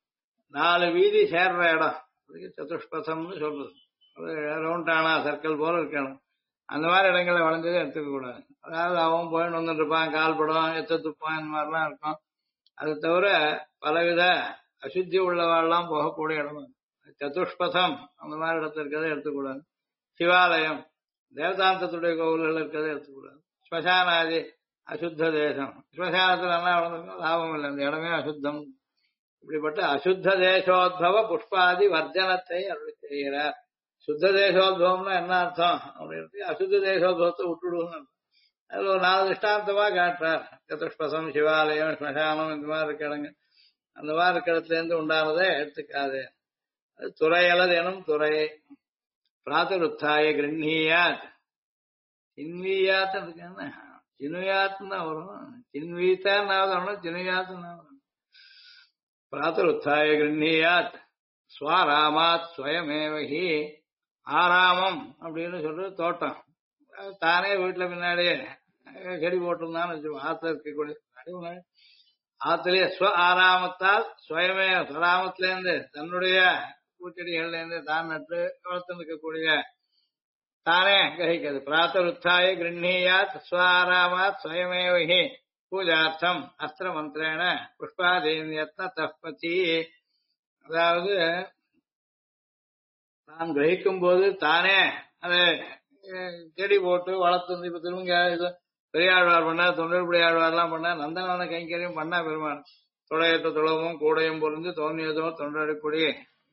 4 வீதி சேர்ற இடம், அதுக்கு சதுஷ்பதம்னு சொல்றது. அது ரவுண்டானா சர்க்கிள் போல இருக்கணும். அந்த மாதிரி இடங்களை வளைஞ்சதை எடுத்துக்க கூடாது. அதாவது அவன் போயின்னு வந்துட்டு இருப்பான், கால் படம் எத்த துப்பான், இந்த மாதிரிலாம் இருக்கும். அது தவிர பலவித அசுத்தி உள்ளவாள்லாம் போகக்கூடிய இடம். சதுஷ்பதம் அந்த மாதிரி இடத்துல இருக்கிறத எடுத்துக்கூடாது. சிவாலயம் தேவதாந்தத்துடைய கோவில்கள் இருக்கிறத எடுத்துக்கூடாது. ஸ்மசானாதி அசுத்த தேசம், ஸ்மசானத்துல என்ன வளர்ந்துருக்கோம் லாபம் இல்லை, அந்த இடமே அசுத்தம். இப்படிப்பட்ட அசுத்த தேசோத்பவ புஷ்பாதி வர்ஜனத்தை அருள் செய்கிறார். சுத்த தேசோத்பவம்னா என்ன அர்த்தம் அப்படின்னு அசுத்த தேசோத்பவத்தை விட்டுடுவோம். அதுல ஒரு 4 திஷ்டாந்தமா காட்டுறார். சதுஷ்பதம் சிவாலயம் ஸ்மசானம் இந்த மாதிரி இருக்க இடங்க, அந்த மாதிரி இருக்க இடத்துல இருந்து உண்டானதை எடுத்துக்காது. அது துறையலது எனும் துறை. பிராத்தருத்தாய கிரண்ணியாத் சின்வீயாத் இருக்கு, என்ன சினுயாத்துன்னு தான் வரும். சின்வீத்தான்னு வரணும், சினுயாத்துன்னு தான் வரும். பிராத்தருத்தாய கிரண்ணியாத் ஸ்வராமாத் ஸ்வயமேவஹி. ஆராமம் அப்படின்னு சொல்றது தோட்டம். தானே வீட்டுல பின்னாடியே செடி போட்டிருந்தான்னு வச்சுக்கோ, ஆத்துல இருக்கக்கூடிய ஆத்திலேயே ஸ்வ ஆராமத்தால் ஸ்வயமே ஸ்வராமத்துல இருந்து தன்னுடைய பூச்செடிகள்ல இருந்து தான் நட்டு வளர்த்து இருக்கக்கூடிய தானே கிரகிக்கிறது. பிராத்தருத்தாய கிரண்ணியாத் ஸ்வராமாத் ஸ்வயமேவஹி பூஜார்த்தம் அஸ்திர மந்திரேன புஷ்பாதீன் யத்ன தப்பதி. அதாவது தான் கிரகிக்கும் போது தானே அதை செடி போட்டு வளர்த்து. இப்ப திரும்ப பெரியாழ்வார் பண்ணா, தொண்டர்படி ஆழ்வார்லாம் பண்ணா, நந்தனவன கைங்கரியம் பண்ணா பெருமாள். தொடையற்ற துளவும் கூடையும் பொருந்து தோன்றியதோ தொண்டடிப்பொடி.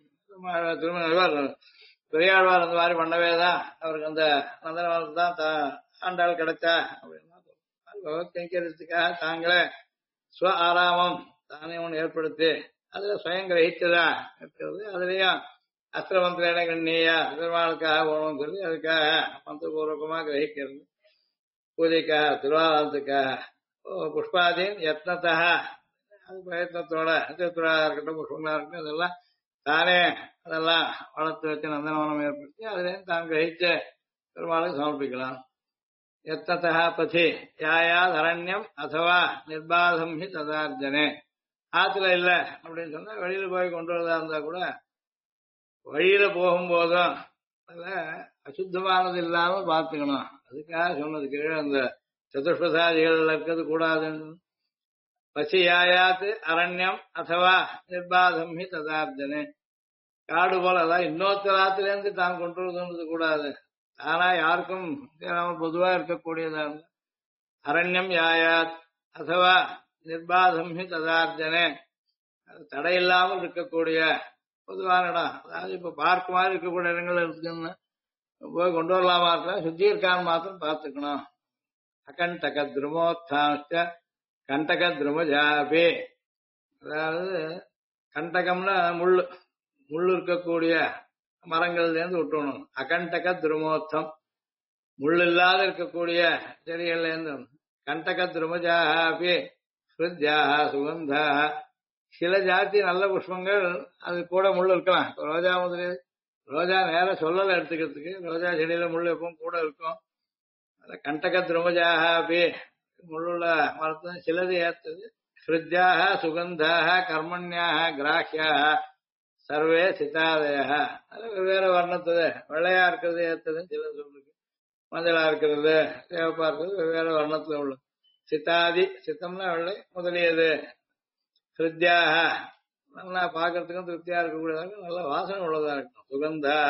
திரும்ப பெரியாழ்வார் அந்த மாதிரி பண்ணவேதான் அவருக்கு அந்த நந்தனவனத்து தான் ஆண்டாள் கிடைச்சா அப்படின்னா கைங்கரியத்துக்காக தாங்களே ஸ்வ ஆராமம் தானே ஒன்று ஏற்படுத்தி அதுல சுயம் கிரகிச்சதா இருக்கிறது. அதுலயும் அஸ்திரமந்திரேன கண்ணியா பெருமாளுக்காக போகணும்னு சொல்லி அதுக்காக மந்திரபூர்வகமா கிரகிக்கிறது. பூஜைக்காக திருவாலயத்துக்காக புஷ்பாதீன் யத்னத்தா அது பிரயத்னத்தோட திருத்துறா இருக்கட்டும் புஷ்பங்களா இருக்கட்டும் இதெல்லாம் தானே அதெல்லாம் வளர்த்து வச்சு நந்தனவனம் ஏற்படுத்தி அதுலேருந்து தான் கிரகிச்ச பெருமாளுக்கு சமர்ப்பிக்கலாம். யத்னத்தா பதி யாயாத் அரண்யம் அதுவா நிர்பாதம் ஹி ததார்ஜனே. ஆத்துல இல்ல அப்படின்னு சொன்னா வெளியில போய் கொண்டு வரதா இருந்தா கூட வழியில போகும்போதும் அதுல அசுத்தமானது இல்லாம பாத்துக்கணும். அதுக்காக சொன்னது கீழே அந்த சதுஷ்பதாதிகள் இருக்கிறது கூடாதுன்னு. பசியாயாத்து அரண்யம் அதுவா நிர்பாதம் ஹி ததார்ஜனே. காடு போல அதாவது இன்னொருத்தராத்துல இருந்து தான் கொண்டு வருதுன்றது கூடாது. தானா யாருக்கும் பொதுவா இருக்கக்கூடியதான். அரண்யம் யாயாத் அதுவா நிர்பாதம் ஹி ததார்ஜனே. தடையில்லாமல் இருக்கக்கூடிய பொதுவான இடம். அதாவது இப்ப பார்க் மாதிரி இருக்கக்கூடிய இடங்கள் இருக்குன்னு போய் கொண்டு வரலாமா இருக்கலாம், சுத்தி இருக்கான்னு மாத்திரம் பார்த்துக்கணும். அகண்டக திருமோத்தாச்ச கண்டக திருமஜாபி. அதாவது கண்டகம்னா முள்ளு, முள்ளு இருக்கக்கூடிய மரங்கள்ல இருந்து விட்டுணும். அகண்டக திருமோத்தம் முள்ளு இல்லாத இருக்கக்கூடிய செடிகள்ல இருந்து. கண்டக திருமஜாபி ஸ்ருத்யாக சுகந்தாக. சில ஜாதி நல்ல புஷ்பங்கள் அது கூட முள்ளு இருக்கலாம். ரோஜா முதலிய ரோஜா நேர சொல்லலை எடுத்துக்கிறதுக்கு, ரோஜா செடியில முள்ளு எப்பவும் கூட இருக்கும். கண்டக திருமஜாக அப்படி முள்ளுள்ள மரத்து சிலது ஏத்தது. ஸ்ருத்யாக சுகந்தாக கர்மண்யாக கிராஹ்யாக சர்வே சிதாதய. அது வெவ்வேறு வர்ணத்தது. வெள்ளையா இருக்கிறது ஏத்தது சிலது சொல்லுது, மஞ்சளா இருக்கிறது சேவப்பா இருக்கிறது வெவ்வேறு வர்ணத்துல உள்ளது. சித்தாதி சித்தம்னா வெள்ளை முதலியது. ஸ்ருத்யாக நல்லா பாக்குறதுக்கும் திருப்தியா இருக்கக்கூடியதாக நல்ல வாசனை உள்ளதா இருக்கும். சுகந்தா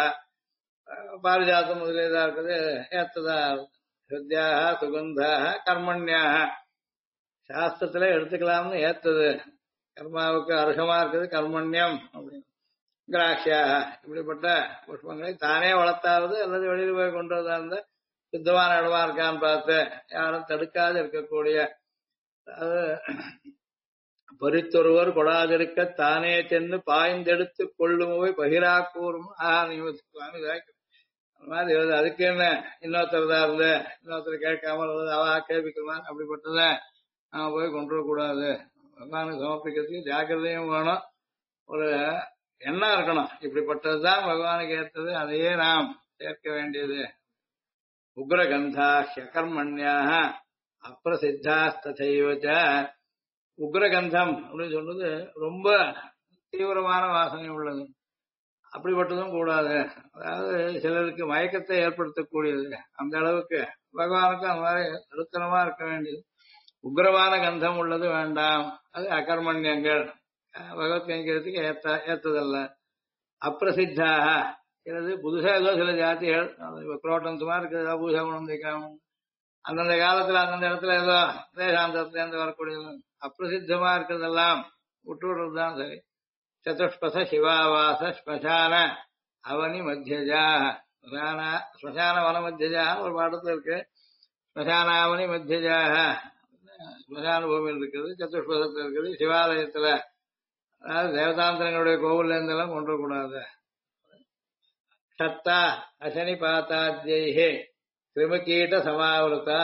பாரிஜாத்தம் முதலியதா இருக்குது ஏத்ததா. ஸ்ருத்யாக சுகந்தாக கர்மண்யாக சாஸ்திரத்துல எடுத்துக்கலாம்னு ஏத்தது. கர்மாவுக்கு அர்ஹமா இருக்குது கர்மண்யம் அப்படின்னு. கிராஹ்யாக இப்படிப்பட்ட புஷ்பங்களை தானே வளர்த்தாவது அல்லது வெளியில போய் கொண்டு வரதா இருந்தா சுத்தமான இடமா இருக்கான்னு பார்த்து யாரும் தடுக்காது இருக்கக்கூடிய அது பறித்தொருவர் கொடாதிருக்க தானே சென்று பாய்ந்தெடுத்து கொள்ளுமவை பகிரா கூறும் சுவாமி அந்த மாதிரி அதுக்கு என்ன இன்னொருத்தர் தான் இருந்த இன்னொருத்தர் கேட்காமல் அவா கேள்விக்குமான் அப்படிப்பட்டத நாம போய் கொண்டு வரக்கூடாது. பகவானுக்கு சமர்ப்பிக்கிறதுக்கு ஜாக்கிரதையும் வேணும், ஒரு எண்ணம் இருக்கணும். இப்படிப்பட்டதுதான் பகவானுக்கு ஏற்றது, அதையே நாம் சேர்க்க வேண்டியது. உக்ரகந்தா ஹ்யகர்மண்யாக அப்பிரசித்தாஸ்ததைவச. உக்ரகந்தம் அப்படின்னு சொல்றது ரொம்ப தீவிரமான வாசனை உள்ளது, அப்படிப்பட்டதும் கூடாது. அதாவது சிலருக்கு மயக்கத்தை ஏற்படுத்தக்கூடியது, அந்த அளவுக்கு பகவானுக்கு அந்த மாதிரி நடுத்தரமா இருக்க வேண்டியது. உக்ரமான கந்தம் உள்ளது வேண்டாம், அது அகர்மண்யங்கள் பகவத் கைங்கிறதுக்கு ஏத்ததல்ல. அப்பிரசித்தாக சிலது புதுசா ஏதோ சில ஜாதிகள் குரோட்டன்ஸ் மாதிரி இருக்குது, புதுசா குணம் தைக்காம அந்தந்த காலத்துல அந்தந்த இடத்துல ஏதோ தேசாந்தத்திலேருந்து வரக்கூடியது அப்பிரசித்தமா இருக்கிறதெல்லாம் விட்டு விடுறதுதான் சரி. சதுஷ்பத சிவாவாச ஸ்மசான அவனி மத்தியஜா. ஸ்மசான வன மத்தியஜா ஒரு பாடத்துல இருக்கு. ஸ்மசானாவனி மத்தியஜாக ஸ்மசான பூமியில் இருக்குது, சதுஷ்பதத்தில் இருக்குது, சிவாலயத்துல, அதாவது தேவதாந்திரங்களுடைய கோவில்ல இருந்தெல்லாம் கொண்டு வரக்கூடாது. க்ஷத்தா அசனி பாத்தாத்யே கிருமகீட்ட சமாவிருத்தா.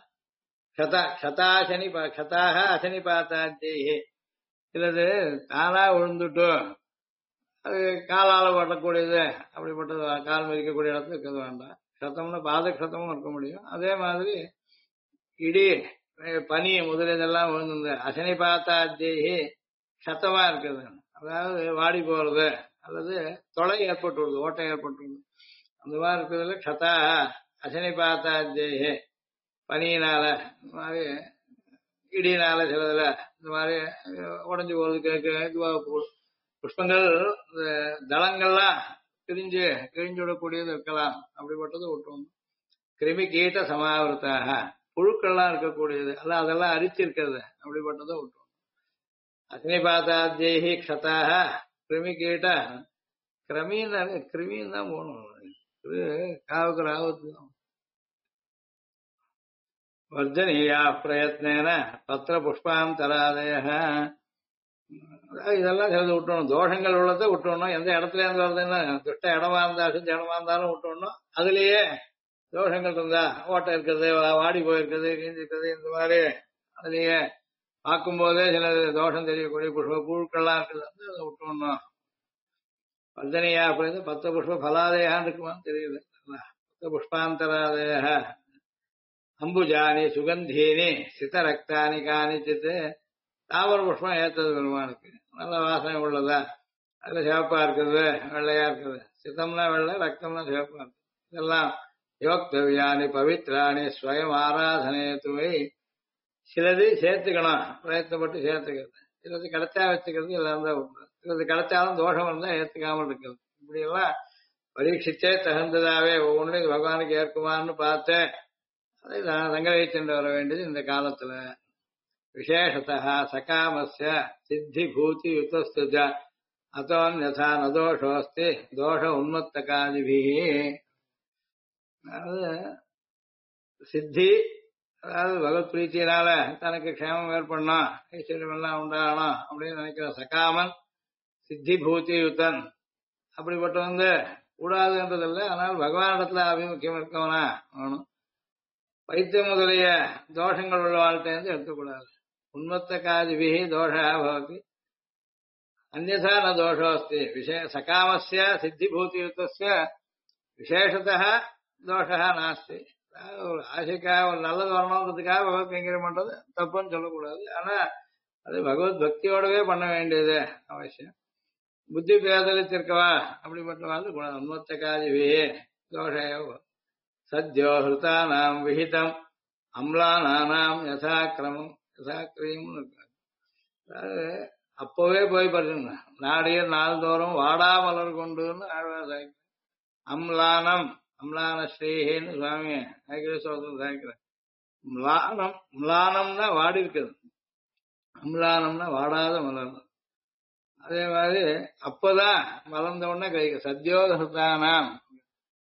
க்ஷதாக அசனி பாத்தாத்யே சிலது தானா விழுந்துட்டு அது காலால படக்கூடியது, அப்படிப்பட்டது கால் மதிக்கக்கூடிய இடத்துல இருக்கிறது வேண்டாம். க்ஷத்தம்னா பாத க்ஷத்தமும் இருக்க முடியும். அதே மாதிரி இடி பனி முதலியதெல்லாம் விழுந்து அசனி பாத்தாத்யே க்ஷத்தமா இருக்குது, அதாவது வாடி போறது அல்லது தொலை ஏற்பட்டு விடுது, ஓட்டை ஏற்பட்டு விடுது, அந்த மாதிரி இருக்கிறதுல க்ஷதா அசனி பாத்தாத்யே பனியினால இந்த மாதிரி இடியினால சிலதுல இந்த மாதிரி உடஞ்சி போறது, புஷ்பங்கள் தளங்கள்லாம் கிழிஞ்சு விடக்கூடியது இருக்கலாம், அப்படிப்பட்டது விட்டுணும். கிருமி கீட்ட சமாவிரத்தாக புழுக்கள்லாம் இருக்கக்கூடியது அல்ல, அதெல்லாம் அரிச்சிருக்கிறது, அப்படிப்பட்டதை விட்டுணும். அக்னி பாத்தாத்யி க்ஷதாக கிருமி கீட்ட கிருமின்னு தான் போகணும், காவுக்கு ராவத்து தான். வர்ஜனீயா பிரயத்னேன பத்திர புஷ்பாந்தராதய. இதெல்லாம் சிலது விட்டணும், தோஷங்கள் உள்ளதை விட்டணும். எந்த இடத்துல இருந்து வருதுன்னா துஷ்ட இடமா இருந்தா சுத்த இடமா இருந்தாலும் விட்டணும். அதுலயே தோஷங்கள் இருந்தா ஓட்டை இருக்கிறது, வாடி போயிருக்கிறது, கிழிஞ்சிருக்கிறது, இந்த மாதிரி அதுலயே பார்க்கும் போதே சில தோஷம் தெரியக்கூடிய புஷ்ப புழுக்கள்லாம் இருக்குது, அதை விட்டணும். வர்ஜனீயா அப்படின்னு பத்திர புஷ்ப பலாதயான்னு இருக்குமான்னு தெரியுது. பத்திர புஷ்பாந்தராதய அம்புஜானி சுகந்தீனி சித ரக்தானி காணிச்சித்து. தாவர புஷ்பம் ஏத்தது பெருமானுக்கு நல்ல வாசனை உள்ளதா, அதுல சிவப்பா இருக்குது, வெள்ளையா இருக்குது. சித்தம்னா வெள்ளை, ரத்தம்னா சிவப்பா இருக்கு. இதெல்லாம் யோக்தவியானி பவித்ராணி ஸ்வயம் ஆராதனை துவை. சிலது சேர்த்துக்கணும், பிரயத்தப்பட்டு சேர்த்துக்கிறது. சிலது கிடைச்சா வச்சுக்கிறது, எல்லாம் தான் விட்டுறது. சிலது கிடைச்சாலும் தோஷம் இருந்தா ஏத்துக்காமல் இருக்கிறது. இப்படி எல்லாம் பரீட்சிச்சே தகுந்ததாவே ஒவ்வொன்றையும் பகவானுக்கு ஏற்குமான்னு பார்த்து அதை சங்கரிச்சுட்டு வர வேண்டியது இந்த காலத்துல. விசேஷதா சகாமஸ்ய சித்தி பூதி யுதஸ்துஜ அதோன்யதா நதோஷோஸ்தி தோஷ உன்மத்தகாதிபிஹி. அதாவது சித்தி, அதாவது பகவத் பிரீத்தியினால தனக்கு க்ஷேமம் ஏற்படணும், ஐஸ்வர்யம் எல்லாம் உண்டாகணும் அப்படின்னு நினைக்கிற சகாமன் சித்தி பூதி யுத்தன். அப்படிப்பட்ட கூடாதுன்றதில்லை, ஆனால் பகவானிடத்துல அபிமுக்கியம் இருக்கவனா வேணும். வைத்தியம் முதலிய தோஷங்கள் உள்ள வாழ்க்கையிலிருந்து எடுத்துக்கூடாது. உன்மத்த காதிபிஹி தோஷா பவதி அந்யதா ந தோஷோஸ்தி. சகாமஸ்ய சித்திபூதியுக்தஸ்ய விசேஷத்தः தோஷா நாஸ்தி. ஒரு ஆசைக்காக ஒரு நல்லது வரணுன்றதுக்காக பகவத் கைங்கரியம் பண்றது தப்புன்னு சொல்லக்கூடாது. ஆனா அது பகவத் பக்தியோடவே பண்ண வேண்டியது அவசியம். புத்தி பேதலித்திருக்கவா அப்படிப்பட்ட வாழ்ந்து கூடாது. உன்மத்த காதிபிஹி தோஷ சத்யோ ஹிருதானாம் விஹிதம் அம்லானானாம் யதாக்கிரமம் யதாக்கிரியம். அதாவது அப்பவே போய் பாருங்க, நாடியர் நாள்தோறும் வாடாமலர் கொண்டுன்னு ஆழ்வார் அம்லானம் அம்லான ஸ்ரீஹின்னு சுவாமி ஐக்கிரசோதம் சாய்க்கிறேன். மிளானம் மிளானம்னா வாடி இருக்குது, அம்லானம்னா வாடாத மலர். அதே மாதிரி அப்பதான் மலர்ந்த உடனே கைக்கு சத்யோதனாம்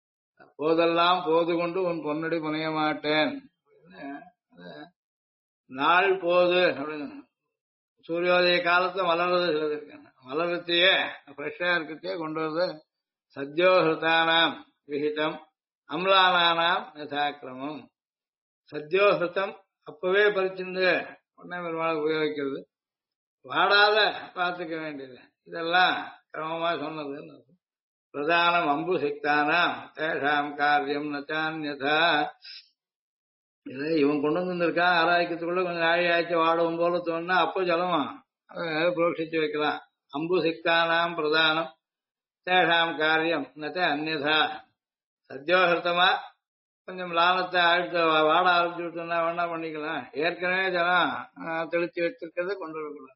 போதெல்லாம் போது கொண்டு உன் பொன்னடி புனைய மாட்டேன். நாள் போது அப்படின்னு சூரியோதய காலத்துல மலர்றது சிலது இருக்கு. மலர்றதையே ஃப்ரெஷ்ஷா இருக்கிறதையே கொண்டு வருது. சத்யோஹிருதானாம் விஹிதம் அம்லானானாம் யதாக்கிரமம். சத்யோஹிருத்தம் அப்பவே பறிச்சிருந்து உடனே பெருமாள் உபயோகிக்கிறது. வாடாத பார்த்துக்க வேண்டியது. இதெல்லாம் கிரமமா சொன்னது. பிரதானம் அம்பு சிக்தானாம் தேஷாம் காரியம் நச்சான்யதா. இதை இவன் கொண்டு வந்திருக்கான் ஆராய்க்கிறதுக்குள்ள கொஞ்சம் நாழி ஆய்ச்சி வாடுவோம் போல தோணுனா அப்போ ஜலமா அதை புரோஷிச்சு வைக்கலாம். அம்பு சிக்தானாம் பிரதானம் தேஷாம் காரியம் நச்ச அந்நியதா. சத்யோகிருத்தமா கொஞ்சம் லாபத்தை ஆழ்த்த வாட ஆரம்பிச்சு விட்டோம்னா வேணா பண்ணிக்கலாம். ஏற்கனவே ஜலம் தெளிச்சு வச்சிருக்கிறத கொண்டு வரக்கூடாது.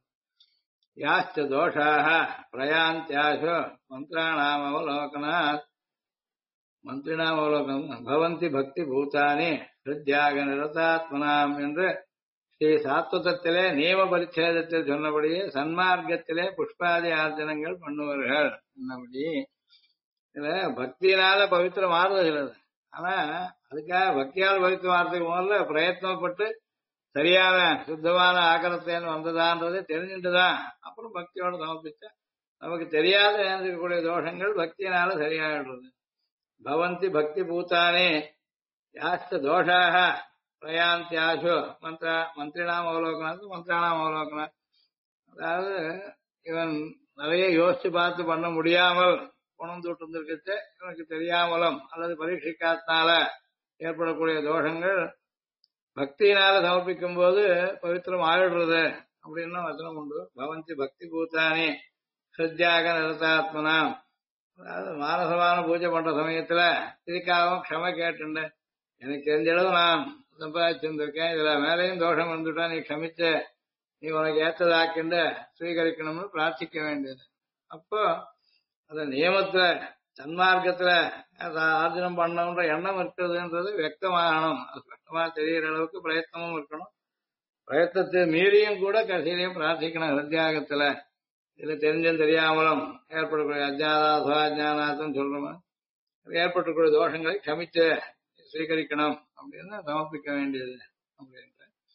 யாச்ச தோஷாக பிரயாந்தியாசோ மந்திராணாம் அவலோகனாத். மந்திரினாம் அவலோகனம் பவந்தி பக்தி பூதானி ஹிருத்யாக நிரதாத்மனாம் என்று ஸ்ரீ சாத்வதத்திலே நியம பரிச்சேதத்தில் சொன்னபடியே சன்மார்க்கத்திலே புஷ்பாதி ஆர்ஜனங்கள் பண்ணுவார்கள் என்னபடி. இதுல பக்தியினால பவித்திரம் ஆறுதல். ஆனா அதுக்காக பக்தியால் பவித்திரம் ஆறதுக்கு முதல்ல பிரயத்னப்பட்டு சரியான சுத்தமான ஆக்கரத்தேன்னு வந்ததான்றதை தெரிஞ்சுட்டுதான் அப்புறம் பக்தியோட சமர்ப்பிச்சா நமக்கு தெரியாத நேர்ந்திருக்கக்கூடிய தோஷங்கள் பக்தியினால சரியாயிடுறது. பவந்தி பக்தி பூத்தானே யாஸ்த தோஷாக பிரயாந்தியாசோ மந்திரினாம் அவலோகனாத்து மந்திரானாம் அவலோகனா. அதாவது இவன் நிறைய யோசிச்சு பார்த்து பண்ண முடியாமல் உணர்ந்து விட்டு இவனுக்கு தெரியாமலும் அல்லது பரீட்சிக்காத்தினால ஏற்படக்கூடிய தோஷங்கள் பக்தியினால சமர்ப்பிக்கும் போது பவித்திரம் ஆயிடுறது அப்படின்னு வசனம் உண்டு. பவந்தி பக்தி பூத்தானி ஸ்ரத்தியாக நிரதாத்மனாம். அதாவது மானசமான பூஜை பண்ற சமயத்துல இதுக்காகவும் க்ஷம கேட்டுண்டு எனக்கு தெரிஞ்ச அளவு நான் சம்பாதிச்சிருந்திருக்கேன், இதுல மேலேயும் தோஷம் வந்துட்டா நீ க்ஷமிச்சு நீ உனக்கு ஏற்றதாக்கிண்டு ஸ்வீகரிக்கணும்னு பிரார்த்திக்க வேண்டியது. அப்போ அந்த நியமத்துல சன்மார்க்கத்துல ஆர்ஜனம் பண்ணணுன்ற எண்ணம் இருக்கிறதுன்றது வியக்தமாகணும். அது ஸ்பஷ்டமா தெரிகிற அளவுக்கு பிரயத்தனமும் இருக்கணும். பிரயத்தத்தை மீறியும் கூட கடைசியிலையும் பிரார்த்திக்கணும். ஹிருத்யாகத்துல இதுல தெரிஞ்சும் தெரியாமலும் ஏற்படக்கூடிய அஜானா சுவாஜானாத்துன்னு சொல்றோம். ஏற்பட்டக்கூடிய தோஷங்களை க்ஷமிச்சு ஸ்வீகரிக்கணும் அப்படின்னு சமர்ப்பிக்க வேண்டியது அப்படின்ற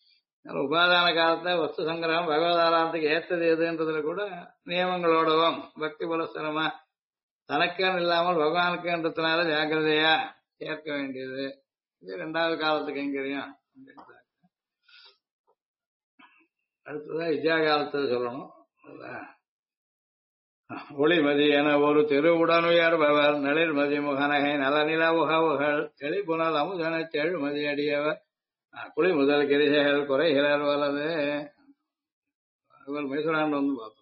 உபாதான காலத்துல வஸ்து சங்கிரகம் பகவதாராயணத்துக்கு ஏற்றது எதுன்றதுல கூட நியமங்களோடவும் பக்தி புலஸ்தரமா தனக்கேன்னு இல்லாமல் பகவானுக்குன்றதுனால ஜாக்கிரதையா ஏற்க வேண்டியது. இது ரெண்டாவது காலத்துக்கு எங்கேயும். அடுத்ததான் வித்யா காலத்தை சொல்லணும். ஒளிமதி என ஒரு திருவுடனுயர்பவர் நளிர்மதி முகனகை நலநில உகவுகள் தெளிப்புணல் அமுதன செழுமதி அடியவர் குளி முதல் கிரிசைகள் குறைகிறார் வலது. மைசூராண்டு வந்து பார்த்தோம்.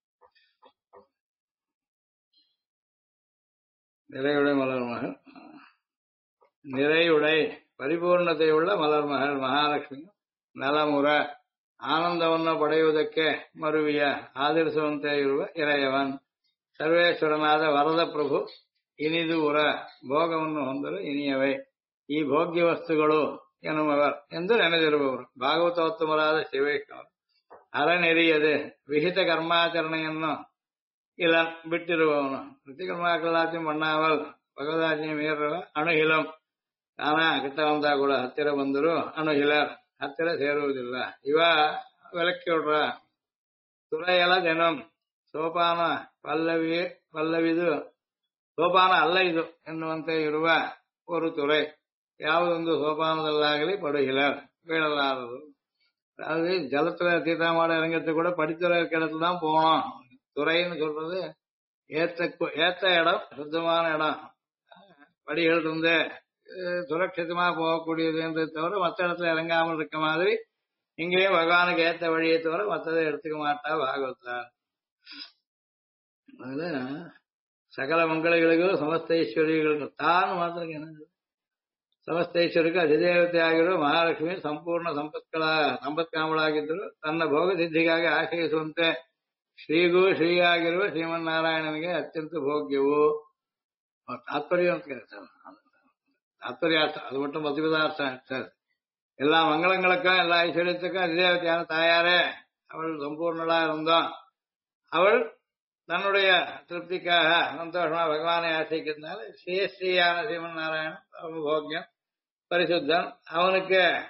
நிறையுடை மலர் மகள் நிறையுடை பரிபூர்ணத்தை உள்ள மலர் மகள் மகாலட்சுமி நலமுற ஆனந்தவನ್ನ ಪಡೆಯುವುದಕ್ಕೆ ಮರುವಿಯ ಆದರ್ಶವಂತೆ ಇರುವ ಇರೆಯವನ್ ಸರ್ವೇಶ್ವರನಾದ ವರದ ಪ್ರಭು ಇನಿದು ಉರ ಭೋಗವನ್ನು ಹೊಂದಲು ಇನಿಯವೇ ಈ ಭೋಗ್ಯ ವಸ್ತುಗಳು ಎನ್ನುವವರು ಎಂದು ನೆನೆದಿರುವವರು ಭಾಗವತೋತ್ತಮರಾದ ಶಿವೇಶ್ವರ ಅರನೆರಿಯದೆ ವಿಹಿತ ಕರ್ಮಾಚರಣೆಯನ್ನು ಇಲ್ಲ ಬಿಟ್ಟಿರುವವನು ಪ್ರತಿಕರ್ಮಾಕಲಾತಿ ಮಣ್ಣಾವಲ್ ಭಗವದಾಜ್ಞೆ ಮೀರುವ ಅಣುಹಿಲಂ ತಾನಾ கிட்ட வந்தா கூட ಹತ್ತಿರ ಬಂದರೂ ಅಣುಹಿಲರ್ ಹತ್ತಿರ ಸೇರುವುದಿಲ್ಲ. ಇವ ವಿಲಕ್ಕಿ ಹೊಡ್ರ ತುರೆಯಲ ಜனம் ಸೋಪಾನ ಪಲ್ಲವಿದು ಸೋಪಾನ ಅಲ್ಲ ಇದು ಎನ್ನುವಂತೆ ಇರುವ ஒரு துறை ಯಾವುದೊಂದು சோபானதல்லாகಲಿ படுகிலர் வீழலாதது. அதாவது ஜலத்துல தீர்த்தமாட இறங்கிறது கூட படித்துறை இடத்துல தான் போகணும். துறைன்னு சொல்றது ஏத்த இடம், சுத்தமான இடம், படிகள் இருந்து சுரட்சிதமா போகக்கூடியதுன்றது தவிர மற்ற இடத்துல இறங்காமல் இருக்க மாதிரி இங்கேயும் பகவானுக்கு ஏத்த வழியை தவிர மற்றதை எடுத்துக்க மாட்டா பாகவத்தார். அதுல சகல மங்களங்களுக்கும் ಸಮಸ್ತೈಶ್ವರ್ಯಗಳು ತಾನು ಮಾತ್ರ ಸಮಸ್ತೈಶ್ವರ್ಯಕ್ಕೆ ಅಧಿದೇವತೆ ಆಗಿರುವ ಮಹಾಲಕ್ಷ್ಮಿ ಸಂಪೂರ್ಣ ಸಂಪತ್ಕಾಮಳಾಗಿದ್ದರು. ತನ್ನ ಭೋಗ ಸಿದ್ಧಿಗಾಗಿ ಆಶ್ರಯಿಸುವಂತೆ ಶ್ರೀಗೂ ಶ್ರೀಯಾಗಿರುವ ಶ್ರೀಮನ್ನಾರಾಯಣನಿಗೆ ಅತ್ಯಂತ ಭೋಗ್ಯವು ತಾತ್ಪರ್ಯ ಅಂತ ಕೇಳ್ತಾರೆ. தாத்பரியார்த்தம் அது மட்டும் மதிபதார்த்தம். எல்லா மங்களங்களுக்கும் எல்லா ஐஸ்வர்யத்துக்கும் அதிதேவத்தையான தாயாரே அவள் சம்பூர்ணலா இருந்தோம். அவள் தன்னுடைய திருப்திக்காக சந்தோஷமா பகவானை ஆசைக்கிறதுனால ஸ்ரீயான ஸ்ரீமன் நாராயணன் போக்கியம் பரிசுத்தன். அவனுக்கு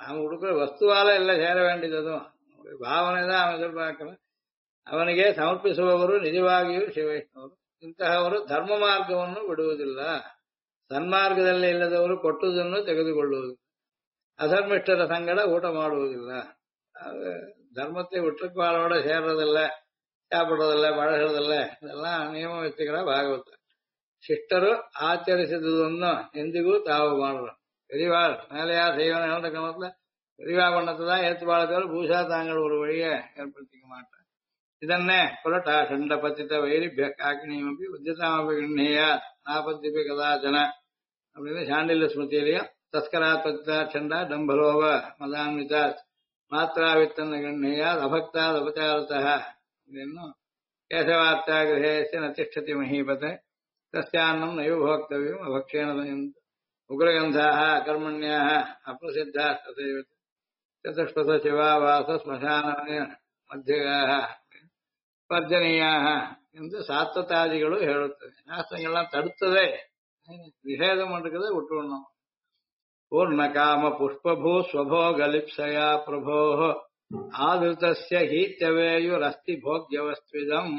நாம கொடுக்குற வஸ்துவால எல்லாம் சேர வேண்டியதும் ಭಾವನೆ தான் அவன் எதிர்பார்க்கணும். ಅವನಿಗೆ ಸಮರ್ಪಿಸುವವರು ನಿಜವಾಗಿಯೂ ಶಿವೈಷ್ಣವರು. ಇಂತಹವರು ಧರ್ಮ ಮಾರ್ಗವನ್ನು ಬಿಡುವುದಿಲ್ಲ. ಸನ್ಮಾರ್ಗದಲ್ಲಿ ಇಲ್ಲದವರು ಕೊಟ್ಟುದನ್ನು ತೆಗೆದುಕೊಳ್ಳುವುದು, ಅಧರ್ಮಿಷ್ಠರ ಸಂಗಡ ಊಟ ಮಾಡುವುದಿಲ್ಲ. தர்மத்தை விட்டுக்குவாளோட சேர்றதில்ல, சாப்பிடுறதில்ல, பழகிறதில்ல. இதெல்லாம் ನಿಯಮ ವ್ಯಕ್ತಿಗಳ ಭಾಗವತ. ಶಿಷ್ಟರು ஆச்சரிச்சதுன்னு ಎಂದಿಗೂ ತಾವು ಮಾಡರು. பெரியவாள் மேலையா செய்வன இழந்த கிரமத்துல பெரியவா பண்ணத்தை தான் ஏற்றுவாளை தவிர பூஷா தாங்கள் ஒரு வழியை ஏற்படுத்திக்க மாட்டார். ಇದನ್ನೇ ಹೊರಟ ಖಂಡ ಪತಿತ ವೈರಿಭ್ಯ ಕಾಕಿಣಿಯಮಿ ಉದ್ಯತಾಮಪಿ ಗೃಹ್ಣೇಯ ನಾಪದ್ಯಪಿ ಕದಾಚನ அப்படின்னு சாண்டில்ய ஸ்மிருதியிலையும் தஸ்கராத் பத்திதா சண்டா டம்பலோவ மதான்விதாத் மாத்ராவித்தன்ன கண்ணியாத் அபக்தாத் அபச்சாரத்தா அப்படின்னு கேசவார்த்தாகிரகேஸ்ய நதிஷ்டதி மஹீபதே தஸ்யான்னம் நைவ போக்தவ்யம் அபக்ஷேன உக்ரகந்தாः அகர்மண்யாः அப்ரசித்தாः ததைவ சதுஷ்பத சிவாவாச ஸ்மசானவனே மத்தியகாः பர்ஜனீயாக என்று சாத்தத்தாதிகளும் ಹೇಳುತ್ತದೆ. ಶಾಸ್ತ್ರங்கள்லாம் தடுத்ததே நிஷேதம் பண்றதை விட்டுடணும். பூர்ண காம புஷ்பூ ஸ்வபோகலிப்சயா பிரபோ ஆதிருத்தஸ்ய ஹீத்யவேயுரஸ்தி போக்யவஸ்த்விதம்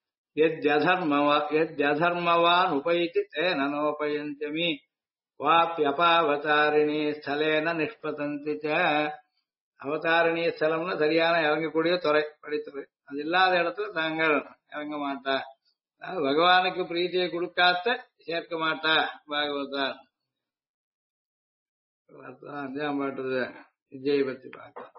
யத்யதர்மவான் உபைதி தேன நோபயந்தியமி வாப்யபாவதாரிணி ஸ்தலேன நிஷ்பதந்தி ச. அவதாரிணி ஸ்தலம்னு சரியான இறங்கக்கூடிய துறை படித்துறை. அது இல்லாத இடத்துல தாங்கள் இறங்க மாட்டா. பகவானுக்கு பிரீத்தியை கொடுக்காத சேர்க்க மாட்டா பாகவதார். அஞ்சாம் பாட்டுது விஜயை பத்தி பார்க்கலாம்.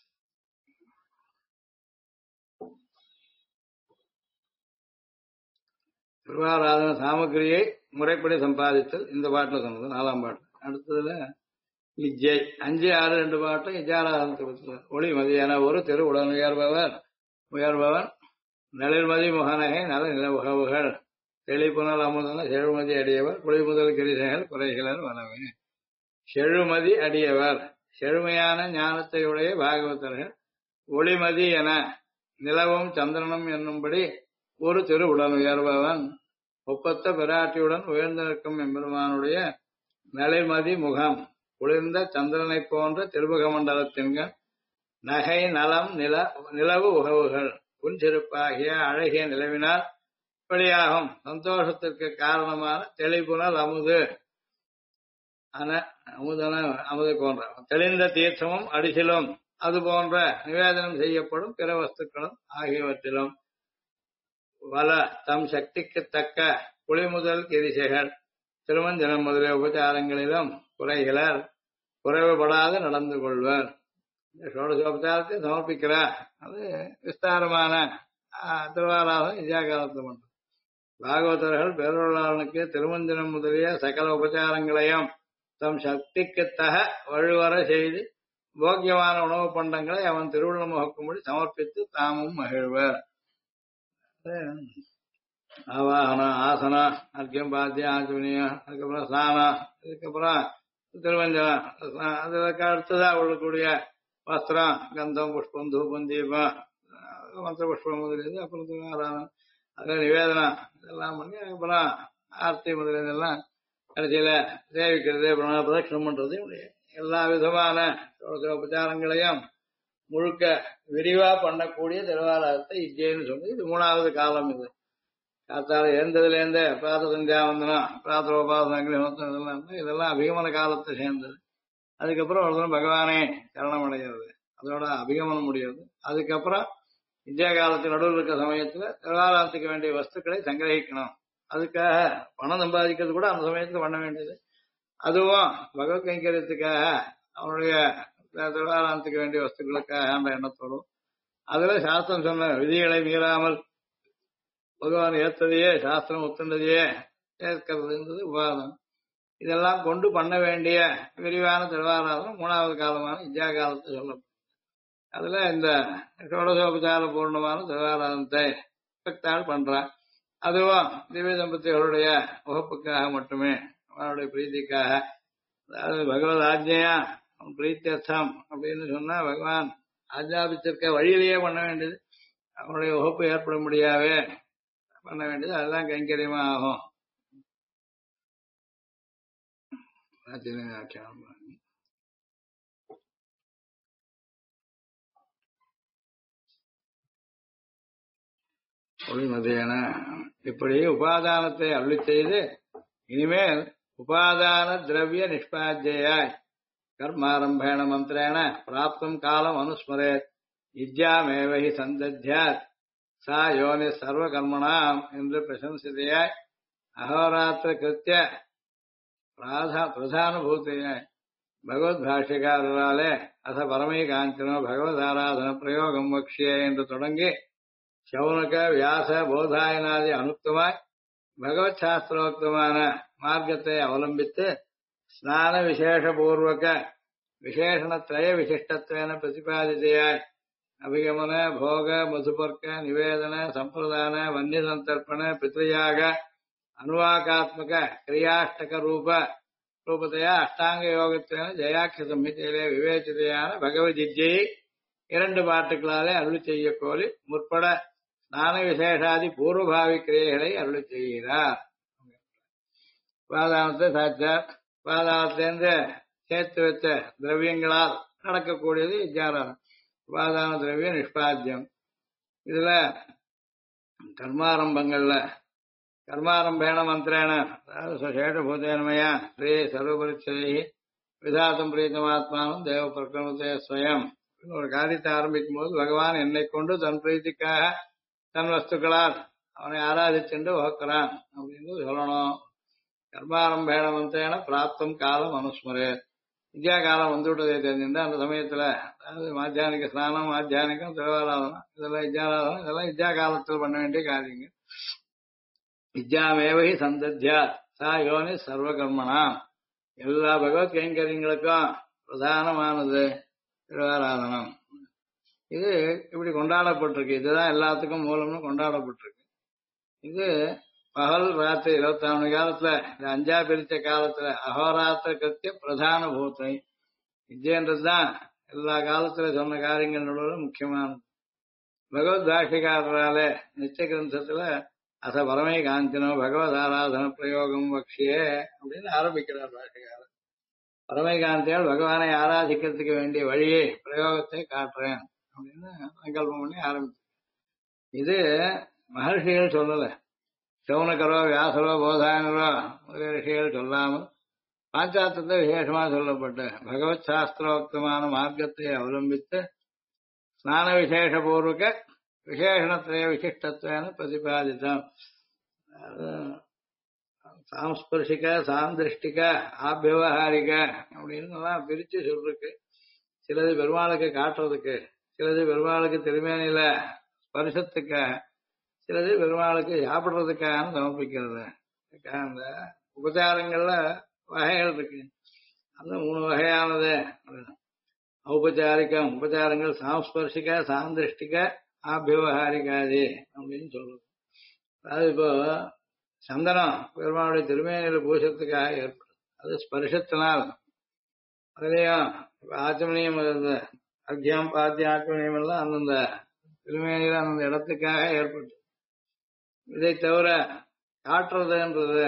திருவாராதன சாமகிரியை முறைப்படி சம்பாதித்தல் இந்த பாட்டுல சொன்னது 4ஆம் பாட்டு. அடுத்ததுல விஜய் 5, 6, 2 பாட்டும் விஜயாராதனத்தை பற்றி. ஒளி மதியான ஒரு திரு உடன் உயர்பவன் நளிர்மதி முகனகை நல நிலவுகவுகள் தெளிப்புணல் அமுதன செழுமதி அடியவர் குளி முதல் கிரிசைகள் குறைகளர் வனவே. செழுமதி அடியவர் செழுமையான ஞானத்தை உடைய பாகவதர்கள். ஒளிமதி என நிலவும் சந்திரனும் என்னும்படி ஒரு திரு உடன் உயர்பவன் ஒப்பத்த பிராட்டியுடன் உயர்ந்து நிற்கும் எம்பெருமானுடைய நளிர்மதி முகம் குளிர்ந்த சந்திரனை போன்ற திருமுக மண்டலத்தின்கள் நகை நலம் நிலவு உகவுகள் புன்சிருப்பாகிய அழகிய நிலவினால் வெளியாகும் சந்தோஷத்திற்கு காரணமான தெளிப்புணல் அமுது அமுது போன்ற தெளிந்த தீர்த்தமும் அடிசிலும் அது போன்ற நிவேதனம் செய்யப்படும் பிற வஸ்துக்களும் ஆகியவற்றிலும் வல தம் சக்திக்கு தக்க குளி முதல் கிரிசைகள் திருமஞ்சனம் முதலிய உபச்சாரங்களிலும் குறைகளர் குறைவுபடாது நடந்து கொள்வர். ஷோடசோபச்சாரத்தை சமர்ப்பிக்கிறார். அது விஸ்தாரமான திருவாராதம் இஜாகாலத்தை பண்றது. பாகவதர்கள் பேரொருளாளனுக்கு திருமஞ்சனம் முதலிய சகல உபச்சாரங்களையும் தம் சக்திக்கு தக வழிவர செய்து போக்கியமான உணவு பண்டங்களை அவன் திருவுள்ளம் முகக்கும்படி சமர்ப்பித்து தாமும் மகிழ்வர். ஆவாகனம் ஆசனம் அர்க்கியம் பாத்தியம் ஆச்சமனியம் அதுக்கப்புறம் ஸ்நானம் இதுக்கப்புறம் திருவஞ்சனம் அதுக்கு அடுத்ததா உள்ளக்கூடிய வஸ்திரம் கந்தம் புஷ்பம் தூபம் தீபம் மந்திர புஷ்பம் முதலியது அப்புறம் திருவாராதனம் அது நிவேதனம் இதெல்லாம் பண்ணி அதுக்கப்புறம் ஆர்த்தி முதலியதெல்லாம் கடைசியில சேவிக்கிறது பிரதட்சணம் பண்றது எல்லா விதமான உபச்சாரங்களையும் முழுக்க விரிவா பண்ணக்கூடிய திருவாராதத்தை இஜ்ஜைன்னு சொல்லி இது 3வது காலம். இது காத்தால எழுந்ததுல இருந்தே பிராத சந்தியாவந்தனம் பிராத்தோபாசனம் இதெல்லாம் அபிகமன காலத்தை சேர்ந்தது. அதுக்கப்புறம் ஒரு தினம் பகவானே சரணம் அடைகிறது, அதோட அபிகமனம் முடியாது. அதுக்கப்புறம் விஜய காலத்துக்கு நடுவில் இருக்கிற சமயத்துல திருவாராதத்துக்கு வேண்டிய வஸ்துக்களை சங்கிரகிக்கணும். அதுக்காக பணம் சம்பாதிக்கிறது கூட அந்த சமயத்துல பண்ண வேண்டியது. அதுவும் பகவத் கைங்கரியத்துக்காக அவனுடைய திருவாராதத்துக்கு வேண்டிய வஸ்துக்களுக்காக அந்த எண்ணத்தோடும் அதுல சாஸ்திரம் சொன்ன விதிகளை மீறாமல் பகவான் ஏற்றதையே சாஸ்திரம் ஒத்துண்டதையே ஏற்கிறதுன்றது உபாதம். இதெல்லாம் கொண்டு பண்ண வேண்டிய விரிவான திருவாராதனம் 3வது காலமான இஜ்ஜா காலத்தை சொல்லப்படும். அதுல இந்த ஷோடசோபச்சார பூர்ணமான திருவாராதனத்தை பக்தாள் பண்றான். அதுவும் திவ்ய தம்பதிகளுடைய வகுப்புக்காக மட்டுமே, அவனுடைய பிரீத்திக்காக. அதாவது பகவத் ஆஜ்ஞையா பிரீத்தியர்த்தம் அப்படின்னு சொன்னா பகவான் ஆஜ்ஞாபித்திருக்க வழியிலேயே பண்ண வேண்டியது. அவனுடைய வகுப்பு ஏற்பட முடியாவே பண்ண வேண்டியது. அதுதான் கைங்கரியமா ஆகும். ஒளிமதேன இப்படி உபாதானத்தை அருளி செய்து இனிமேல் உபாதான திரவிய நிஷ்பாத்தியாய் கர்மாரம்பேண மந்திரேன பிராப்தம் காலம் அனுஸ்மரேத் வித்யாமேவஹி சந்தத்யாத் சா யோனி சர்வ கர்மணாம் என்று பிரசம்சிதையாய் அகோராத்திர கிருத்திய பிரதானபூத்தையாய் பகவத் பாஷ்யக்காரராலே அச பரமை காஞ்சனோ பகவத் ஆராதன பிரயோகம் வக்ஷியே என்று தொடங்கி சௌனக வியாச போதாயனாதி அனுக்தமாய் பகவத் சாஸ்திரோக்தமான மார்க்கத்தை அவலம்பித்து ஸ்நான விசேஷபூர்வக விசேஷணத்ரய விசிஷ்டத்வேன பிரதிபாதிதையாய் அபிகமன போக மதுபர்க்க நிவேதன சம்பிரதான வன்னிய சந்தர்ப்பண பித்ரியாக அனுவாகாத்மக கிரியாஷ்டக ரூபத்தையா அஷ்டாங்க யோகத்தின ஜயாட்ச சம்ஹிதையிலே விவேச்சிதையான பகவத்கீதையை 2 பாட்டுகளாலே அருளி செய்ய கோரி முற்பட ஸ்நான விசேஷாதி பூர்வபாவி கிரியைகளை அருளி செய்கிறார். பாதானத்தை சாச்சார். பாதானத்திலிருந்து சேர்த்து வச்ச திரவியங்களால் நடக்கக்கூடியது வித்யாராதனம். உபாதான திரவிய நிஷ்பாத்தியம். இதுல கர்மாரம்பேண மந்திரேன சேஷபூதேனமயா ஸ்ரீ சர்வபரிச்சை விதாத்தம் பிரீத்தமாத்மானும் தேவ பிரகடனத்தை ஸ்வயம் ஒரு காரியத்தை ஆரம்பிக்கும் போது பகவான் என்னை கொண்டு தன் பிரீத்திக்காக தன் வஸ்துக்களால் அவனை ஆராதிச்சுண்டு வகுக்கிறான் அப்படின்னு சொல்லணும். கர்மாரம்பேண மந்திரேன பிராப்தம் காலம் அனுஸ்மரே வித்யா காலம் வந்துவிட்டதை தெரிஞ்சிருந்தா அந்த சமயத்துல அதாவது மாத்தியானிக ஸ்நானம் மாத்தியானிகம் திருவாராதனம் இதெல்லாம் வித்யாராதனம் இதெல்லாம் வித்யா காலத்தில் பண்ண வேண்டிய காரியங்கள். வித்யாமேவஹி சந்தத்யாத் சா யோனி சர்வ கர்மணாம் எல்லா பகவத் கைங்கரியங்களுக்கும் பிரதானமானது திருவாராதனம். இது இப்படி கொண்டாடப்பட்டிருக்கு. இதுதான் எல்லாத்துக்கும் மூலம்னு கொண்டாடப்பட்டிருக்கு. இது பகல் ராத்திரி 24 மணி காலத்துல இந்த 5ஆ பிரிச்ச காலத்துல அகோராத்திர கிருத்திய பிரதான பூத்தை வித்யன்றதுதான் எல்லா காலத்துல சொன்ன காரியங்கள் நடுவில் முக்கியமானது. பகவத் பாஷ்யக்காரராலே நிச்சய கிரந்தத்துல அச பரமை காஞ்சனோ பகவத் ஆராதன பிரயோகம் வக்ஷியே அப்படின்னு ஆரம்பிக்கிறார் பாஷ்யக்காரர். பரமை காந்தியால் பகவானை ஆராதிக்கிறதுக்கு வேண்டிய வழியை பிரயோகத்தை காட்டுறேன் அப்படின்னு சங்கல்பம் பண்ணி ஆரம்பிச்சு. இது மகர்ஷிகள் சொல்லல. சௌனகரோ வியாசரோ போதாயனரோ முதலிய ரிஷிகள் சொல்லாமல் பாஞ்சாத்தத்தை விசேஷமா சொல்லப்பட்டு பகவத் சாஸ்திரோக்தமான மார்க்கத்தை அவலம்பித்து ஸ்நான விசேஷபூர்வக விசேஷணத்திரைய விசிஷ்டத்வேன பிரதிபாதித்தம். சாம்ஸ்பர்ஷிக சாந்திருஷ்டிக ஆபியவகாரிக அப்படின்னு பிரிச்சு சொல்றதுக்கு சிலது பெருமாளுக்கு காட்டுறதுக்கு சிலது பெருமாளுக்கு திருமேனில ஸ்பர்சத்துக்காக சிலது பெருமாளுக்கு சாப்பிடுறதுக்காக சமர்ப்பிக்கிறது. அந்த உபச்சாரங்கள்ல வகைகள் இருக்கு. அந்த 3 வகையானது ஔபச்சாரிகம் உபச்சாரங்கள் சாம்ஸ்பர்ஷிக சாந்திருஷ்டிக ஆபியவகாரிகாதி அப்படின்னு சொல்றது. அதாவது இப்போ சந்தனம் பெருமாளுடைய திருமேனியில பூசத்துக்காக ஏற்படும். அது ஸ்பர்ஷத்தினால் அதுலயும் ஆச்சமணியம் அத்தியம் பாத்தியம் ஆச்சமணியம் எல்லாம் அந்தந்த திருமேனியில அந்தந்த இடத்துக்காக ஏற்பட்டு இதை தவிர காட்டுறதுன்றது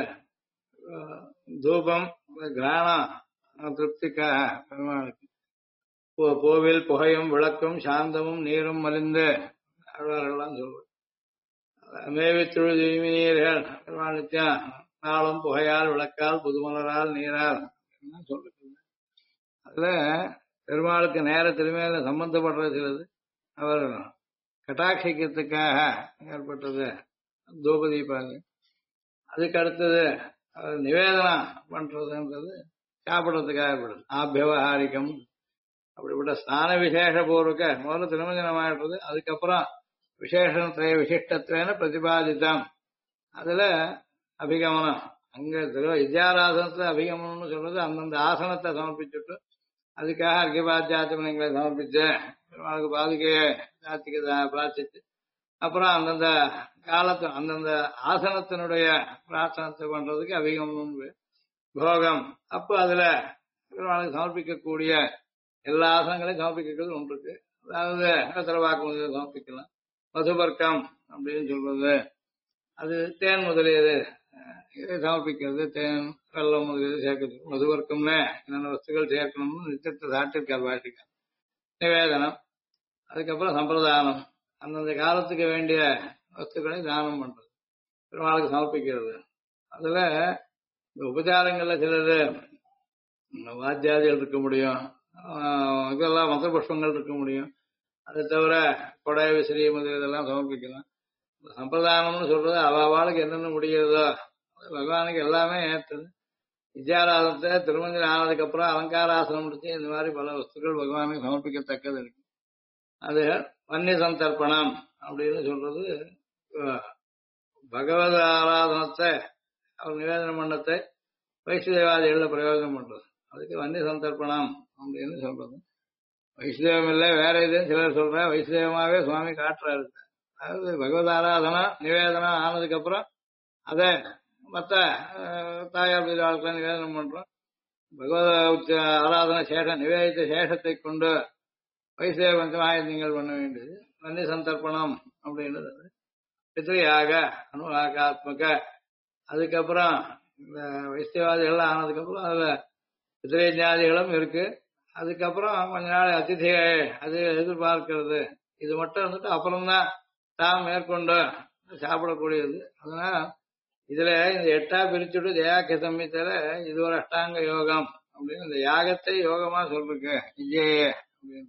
தூபம் கிராணம் திருப்திக்காக பெருமாளுக்கு கோவில் புகையும் விளக்கும் சாந்தமும் நீரும் மலிந்து ஆழ்வார்கள்லாம் சொல்வது. மேவி தொழுது நீர்கள் பெருமாள் நித்தியம் நாளும் புகையால் விளக்கால் புதுமலரால் நீரால் சொல்றது. அதுல பெருமாளுக்கு நேர திருமையில சம்பந்தப்படுறது சிலது அவர் கட்டாட்சிக்கிறதுக்காக ஏற்பட்டது தூபதீபாங்க. அதுக்கு அடுத்தது நிவேதனம் பண்றதுன்றது சாப்பிடுறதுக்காக ஏற்படுது ஆபியவகாரிகம். அப்படிப்பட்ட ஸ்நான விசேஷபூர்வக முதல்ல திருமஞ்சனமாயிடுறது. அதுக்கப்புறம் விசேஷத்திரைய விசிஷ்டத்வேன பிரதிபாதித்தம். அதுல அபிகமனம் அங்க வித்யாராசனத்துல அபிகமனம்னு சொல்றது அந்தந்த ஆசனத்தை சமர்ப்பிச்சுட்டு அதுக்காக அர்க்கியபாத்தியாச்சமனங்களை சமர்ப்பிச்சு பெருமாளுக்கு பாதுகையை சாத்திக்க பிரார்த்திச்சு அப்புறம் அந்தந்த காலத்து அந்தந்த ஆசனத்தினுடைய பிரார்த்தனத்தை பண்றதுக்கு அபிகமனம் போகம். அப்போ அதுல பெருமாளுக்கு சமர்ப்பிக்கக்கூடிய எல்லா ஆசனங்களையும் சமர்ப்பிக்கிறது ஒன்று இருக்கு. அதாவது சிறவாக்கு சமர்ப்பிக்கலாம். மதுபர்க்கம் அப்படின்னு சொல்றது அது தேன் முதலியது இதை சமர்ப்பிக்கிறது. தேன் வெள்ளம் முதலியது சேர்க்கிறது. மதுவர்க்கம்னு என்னென்ன வஸ்துக்கள் சேர்க்கணும்னு நிச்சயத்தை சாட்டிருக்கார் பாட்டிக்கார். நிவேதனம் அதுக்கப்புறம் சம்பிரதானம் அந்தந்த காலத்துக்கு வேண்டிய வஸ்துக்களை தானம் பண்றது, பெருமாளுக்கு சமர்ப்பிக்கிறது. அதுல இந்த உபச்சாரங்கள்ல சிலது வாத்தியாதிகள் இருக்க முடியும், இதெல்லாம் மந்திர புஷ்பங்கள் இருக்க முடியும். அதை தவிர கொடை விசிறி முதல் இதெல்லாம் சமர்ப்பிக்கலாம். சம்பிரதாயம்னு சொல்றது அவாளுக்கு என்னென்ன முடிகிறதோ பகவானுக்கு எல்லாமே ஏற்றது. வித்யாராதனத்தை திருமஞ்சல் ஆனதுக்கு அப்புறம் அலங்காராசனம் முடிச்சு இந்த மாதிரி பல வஸ்துக்கள் பகவானுக்கு சமர்ப்பிக்கத்தக்கது இருக்கு. அது வன்னிய சந்தர்ப்பணம் அப்படின்னு சொல்றது பகவத் ஆராதனத்தை அவர் நிவேதனம் பண்ணத்தை வைஷ்ணவாதிகள பிரயோஜனம் பண்றது. அதுக்கு வன்னிய சந்தர்ப்பணம் அப்படின்னு சொல்றது. வைஷ்ணவம் இல்லை வேற இதுன்னு சிலர் சொல்ற, வைஷ்ணவமாவே சுவாமி காட்டுறாரு. அதாவது பகவத் ஆராதனா நிவேதனம் ஆனதுக்கு அப்புறம் அதை மற்ற தாயார் வாழ்க்கை நிவேதனம் பண்றோம். பகவத் ஆராதனை சேஷம் நிவேதித்த சேஷத்தை கொண்டு வைஷ்ணவ பஞ்சமாயத்தங்கள் பண்ண வேண்டியது வன்னிய சந்தர்ப்பணம் அப்படின்றது. பித்ரியாக அனுவாகாத்மக. அதுக்கப்புறம் இந்த வைஷ்ணவாதிகள்லாம் ஆனதுக்கப்புறம் அதுல பித்ரேஜாதிகளும் இருக்கு. அதுக்கப்புறம் கொஞ்ச நாள் அதிதியை அது எதிர்பார்க்கிறது. இது மட்டும் இருந்துட்டு அப்புறம்தான் தாம் மேற்கொண்டு சாப்பிடக்கூடியது. அதனால இதுல இந்த 8ஆ பிரிச்சுட்டு தயாக்கிய சம்மித்தில இது ஒரு அஷ்டாங்க யோகம் அப்படின்னு இந்த யாகத்தை யோகமா சொல்லிருக்கு விஜயே அப்படின்னு.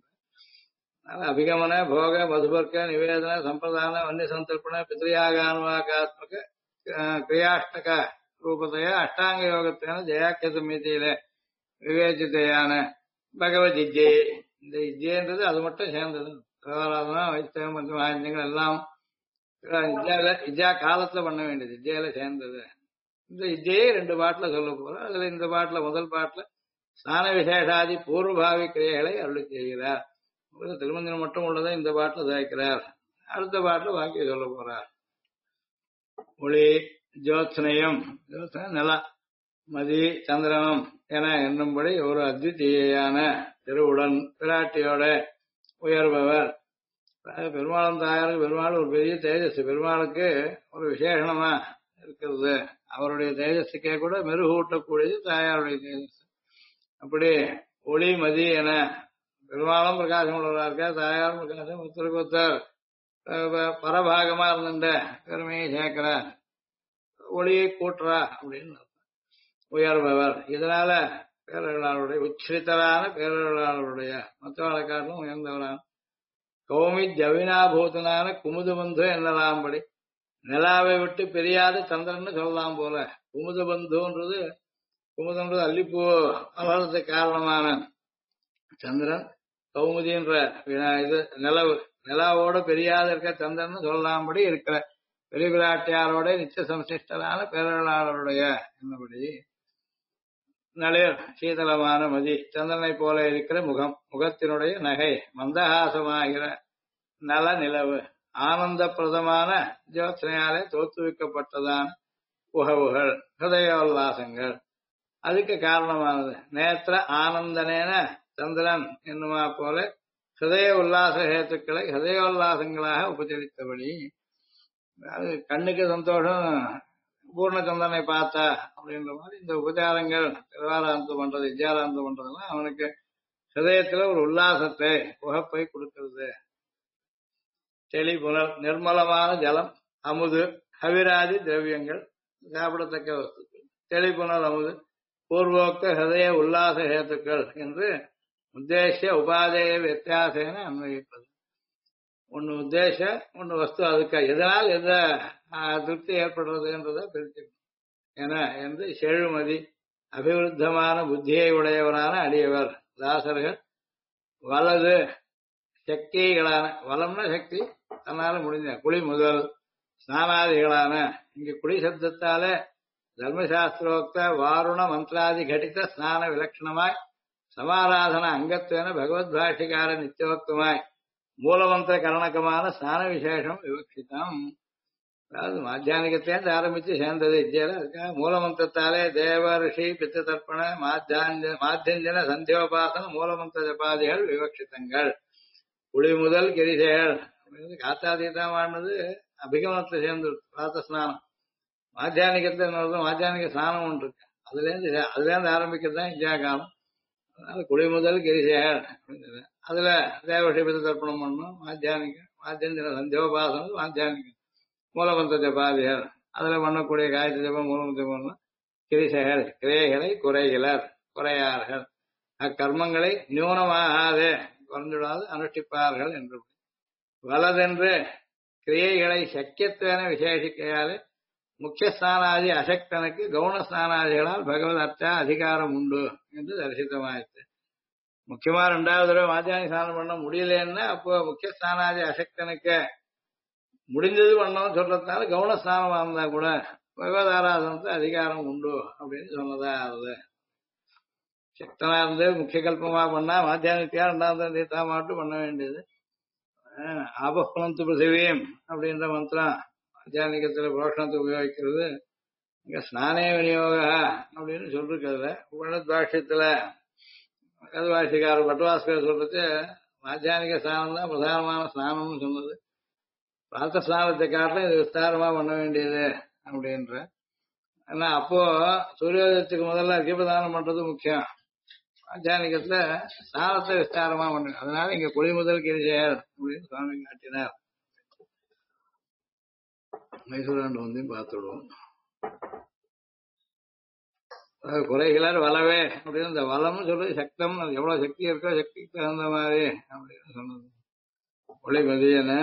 அபிகமன போக மதுபர்க்க நிவேதன சம்பிரதான வன்னிய சந்தர்ப்பண பித்ரியாகானுவாகாத்மக கிரியாஷ்டக ரூபத்தைய அஷ்டாங்க யோகத்தான ஜயாக்கிய சம்மிதியில விவேச்சித்தையான பகவத் இஜ்ஜே. இந்த இஜ்ஜேன்றது அது மட்டும் சேர்ந்தது. பிரகாராதனா வைஷ்ணவம் பஞ்சமாயங்கள் எல்லாம் இஜ்ஜா காலத்துல பண்ண வேண்டியது, இஜ்ஜையில சேர்ந்தது. இந்த இஜ்ஜையே 2 பாட்டுல சொல்ல போறோம். அதுல இந்த பாட்டுல முதல் பாட்டுல ஸ்நான விசேஷாதி பூர்வபாவி கிரியைகளை அருளி செய்கிறார். திருமஞ்சனம் மட்டும் உள்ளதை இந்த பாட்டுல சேர்க்கிறார். அடுத்த பாட்டுல வாக்கிய சொல்ல போறார். ஒளி ஜோத்ஸ்னயம், நிலா, மதி சந்திரனம் என என்னும்படி ஒரு அத்விதீயான திருவுடன் பிராட்டியோட உயர்பவர். பெருமாளும் தாயாருக்கு பெருமாள் ஒரு பெரிய தேஜஸ், பெருமாளுக்கு ஒரு விசேஷமா இருக்கிறது. அவருடைய தேஜஸுக்கே கூட மெருகூட்டக்கூடியது தாயாருடைய தேஜஸ். அப்படி ஒளி மதி என பெருமாளும் பிரகாசம் உள்ளவராக இருக்க, தாயாரும் பிரகாசம் ஒருத்தருக்கு ஒருத்தர் பரபாகமா இருந்த பெருமையை சேர்க்கிறார், ஒளியை கூட்டுறா அப்படின்னு உயர்பவர். இதனால பேரர்களாளுடைய உச்சிரித்தரான பேரர்களாளுடைய மற்றவர்களை காட்டிலும் உயர்ந்தவரான கௌமி ஜவினாபூதனான குமுதபந்து என்னலாம்படி நிலாவை விட்டு பெரியாத சந்திரன்னு சொல்லலாம் போல. குமுதபந்துன்றது குமுதன்றது அல்லிப்பூ வளர்றதுக்கு காரணமான சந்திரன், கௌமுதின்ற இது நிலவு, நிலாவோட பெரியாத இருக்க சந்திரன் சொல்லலாம்படி இருக்கிற பெரிய பிராட்டியாரோட நித்திய சம்சிஷ்டரான பேரர்களாளருடைய என்னபடி நளிர் சீதளமான மதி சந்திரனை போல இருக்கிற முகம், முகத்தினுடைய நகை மந்தஹாசமாகிற நல நிலவு, ஆனந்த பிரதமான ஜோத்சனையாலே தோற்றுவிக்கப்பட்டதான உகவுகள், ஹிருதயோல்லாசங்கள் அதுக்கு காரணமானது. நேத்திர ஆனந்தனேன சந்திரன் என்னுமா போல ஹிருதய உல்லாச ஹேத்துக்களை ஹிருதயோல்லாசங்களாக உபச்சரித்தபடி, அது கண்ணுக்கு சந்தோஷம் பூர்ணச்சந்திரனை பார்த்தா அப்படின்ற மாதிரி இந்த உபச்சாரங்கள் திருவாராந்தம் பண்றது வித்யாராந்தம் பண்றதுலாம் அவனுக்கு ஹிருதயத்துல ஒரு உல்லாசத்தை உகப்பை கொடுக்கிறது. செளி புனல் நிர்மலமான ஜலம், அமுது, ஹவிராதி திரவியங்கள் சாப்பிடத்தக்க வஸ்துக்கள், தெளிப்புணல் அமுது, பூர்வோக்த ஹிருதய உல்லாச ஹேத்துக்கள் என்று உத்தேசிய உபாதேய வித்தியாசேன அன்வயிப்பது. ஒன்னு உத்தேச ஒன்னு வஸ்து, அதுக்கு எதனால் எந்த திருப்தி ஏற்படுறதுன்றதை பிரிச்சுக்கணும். என என்று செழுமதி அபிவிருத்தமான புத்தியை உடையவரான அடியவர் தாசர்கள் வலது சக்திகளான, வளம்னா சக்தி தன்னால முடிஞ்ச குழி முதல் ஸ்நானாதிகளான, இங்கு குழி சப்தத்தாலே தர்மசாஸ்திரோக்த வாருண மந்திராதி கடித ஸ்நான விலட்சணமாய் சமாராதன அங்கத்துவன பகவத் பாஷிகார நித்தியோக்தமாய் மூலமந்திர கரணக்கமான ஸ்நான விசேஷம் விவக்ஷிதம். அதாவது மாத்தியானிகத்தேந்து ஆரம்பிச்சு சேர்ந்தது இத்தியால. அதுக்காக மூலமந்திரத்தாலே தேவ ரிஷி பித்த தர்ப்பண மாத்தியஞ்சன சந்தியோபாசன மூலமந்திர ஜபாதிகள் விவக்ஷிதங்கள். குழி முதல் கிரிசைகள் காத்தாதீதம் ஆனது அபிகமனத்தை சேர்ந்து பிராத்த ஸ்நானம். மாத்தியானிகத்தை மாத்தியானிக ஸ்நானம் ஒன்று இருக்கு, அதுலேருந்து ஆரம்பிக்கிறது தான் இந்தியா காலம். அதனால குழி முதல் கிரிசைகள் அதுல தேவ ரிஷி பித்த தர்ப்பணம் பண்ணணும். மாத்தியானிகம் மாத்தியஞ்சன சந்தியோபாசனம் மாத்தியானிகம் மூலமந்திர ஜபாதிகள் அதுல பண்ணக்கூடிய காயத்ரி ஜபம் மூலமந்திர ஜபம் கிரிசைகள் கிரியைகளை குறைகிறார் குறையார்கள் அக்கர்மங்களை நியூனமாகாது குறைந்துடாது அனுஷ்டிப்பார்கள் என்று வலதென்று கிரியைகளை சக்கியத்துவன விசேஷிக்கையாலே முக்கியஸ்தானாதி அசக்தனுக்கு கவுனஸ்தானாதிகளால் பகவத் அர்த்தா அதிகாரம் உண்டு என்று தரிசித்தமாயிற்று. முக்கியமா 2வது தடவை மாத்தியானி ஸ்நானம் பண்ண முடியலன்னா அப்போ முக்கியஸ்தானாதி அசக்தனுக்கு முடிஞ்சது பண்ணோம்னு சொல்றதுனால கவுனஸ்தானமா இருந்தா கூட பகவத் ஆராதனத்து அதிகாரம் உண்டு அப்படின்னு சொன்னதா ஆகுது. சக்தனா இருந்து முக்கிய கல்பமா பண்ணா மாத்தியானித்தியா 2வது தீர்த்தா மாட்டு பண்ண வேண்டியது. ஆபகுலந்து பிருத்திவியம் அப்படின்ற மந்திரம் ஆத்தியானிகத்துல புரோஷணத்தை உபயோகிக்கிறது. இங்க ஸ்நானே விநியோக அப்படின்னு சொல்லிருக்கிறதுல உபநிஷத்பாஷ்யத்துல பாஷிக்காரர் பட்டவாஸ்கர் சொல்றது மாத்தியானிக ஸ்நானம் தான் பிரதானமான ஸ்நானம்னு சொன்னது. பிரார்த்த ஸ்நானத்தை காட்டிலும் இது விஸ்தாரமா பண்ண வேண்டியது அப்படின்ற. ஆனா அப்போ சூரியோதயத்துக்கு முதல்ல தீபதானம் பண்றது முக்கியம். ஆத்தியானிகத்துல ஸ்நானத்தை விஸ்தாரமா பண்ணு. அதனால இங்க குடி முதல் கிரிஜெயர் அப்படின்னு சுவாமி காட்டினார். மைசூராண்டு வந்து பார்த்துடுவோம். குறைகளார் வலவே அப்படின்னு இந்த வளம்னு சொல்றது சக்தம். அது எவ்வளவு சக்தி இருக்கோ சக்திக்கு தகுந்த மாதிரி அப்படின்னு சொன்னது. ஒளிமதியன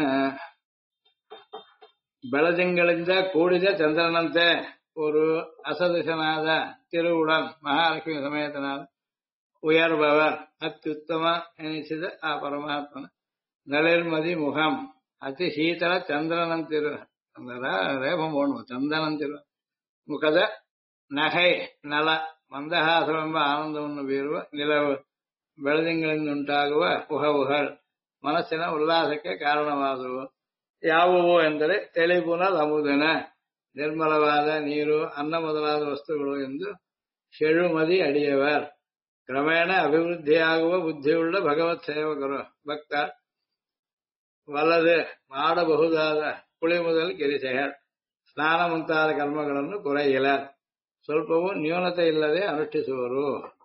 ಬೆಳದಿಂಗಳಿಂದ ಕೂಡಿದ ಚಂದ್ರನಂತೆ ஒரு அசதிசனாத திருவுடன் மகாலட்சுமி சமேತನಾದ உயர்பவர் அತ್ಯುತ್ತಮ ಎನಿಸಿದ ಆ ಪರಮಾತ್ಮನ ನಳಿರ್ಮದಿ ಮುಖಂ ಅತಿ ಶೀತಲ ಚಂದ್ರನಂತಿರು ರೇಪಂ போடணும் ಚಂದನಂತಿರು ಮುಖದ ನಹೈ ನಲ ಮಂದಹಾಸವೆಂಬ ಆನಂದವನ್ನು ಬೀರುವ ನಿಲವು ಬೆಳದಿಂಗಳಿಂದ ಉಂಟಾಗುವ ಉಹವುಗಳು ಮನಸ್ಸಿನ ಉಲ್ಲಾಸಕ್ಕೆ ಕಾರಣವಾದವು. ಯಾವುವು ಎಂದರೆ ತಿಳಿಪುನಲ್ ಅಮುದನ ನಿರ್ಮಲವಾದ ನೀರು ಅನ್ನ ಮೊದಲಾದ ವಸ್ತುಗಳು ಎಂದು ಶೆಳುಮದಿ ಅಡಿಯவர். ಕ್ರಮೇಣ ಅಭಿವೃದ್ಧಿಯಾಗುವ ಬುದ್ಧಿಯುಳ್ಳ ಭಗವತ್ ಸೇವಕರು ಭಕ್ತ ವಲದು ಮಾಡಬಹುದಾದ ಕುಳಿ ಮೊದಲು ಗಿರಿಸೆಯರ್ ಸ್ನಾನ ಮುಂತಾದ ಕರ್ಮಗಳನ್ನು ಕುறையிலர். ಸ್ವಲ್ಪವೂ ನ್ಯೂನತೆ ಇಲ್ಲದೆ ಅನುಷ್ಠಿಸುವರು.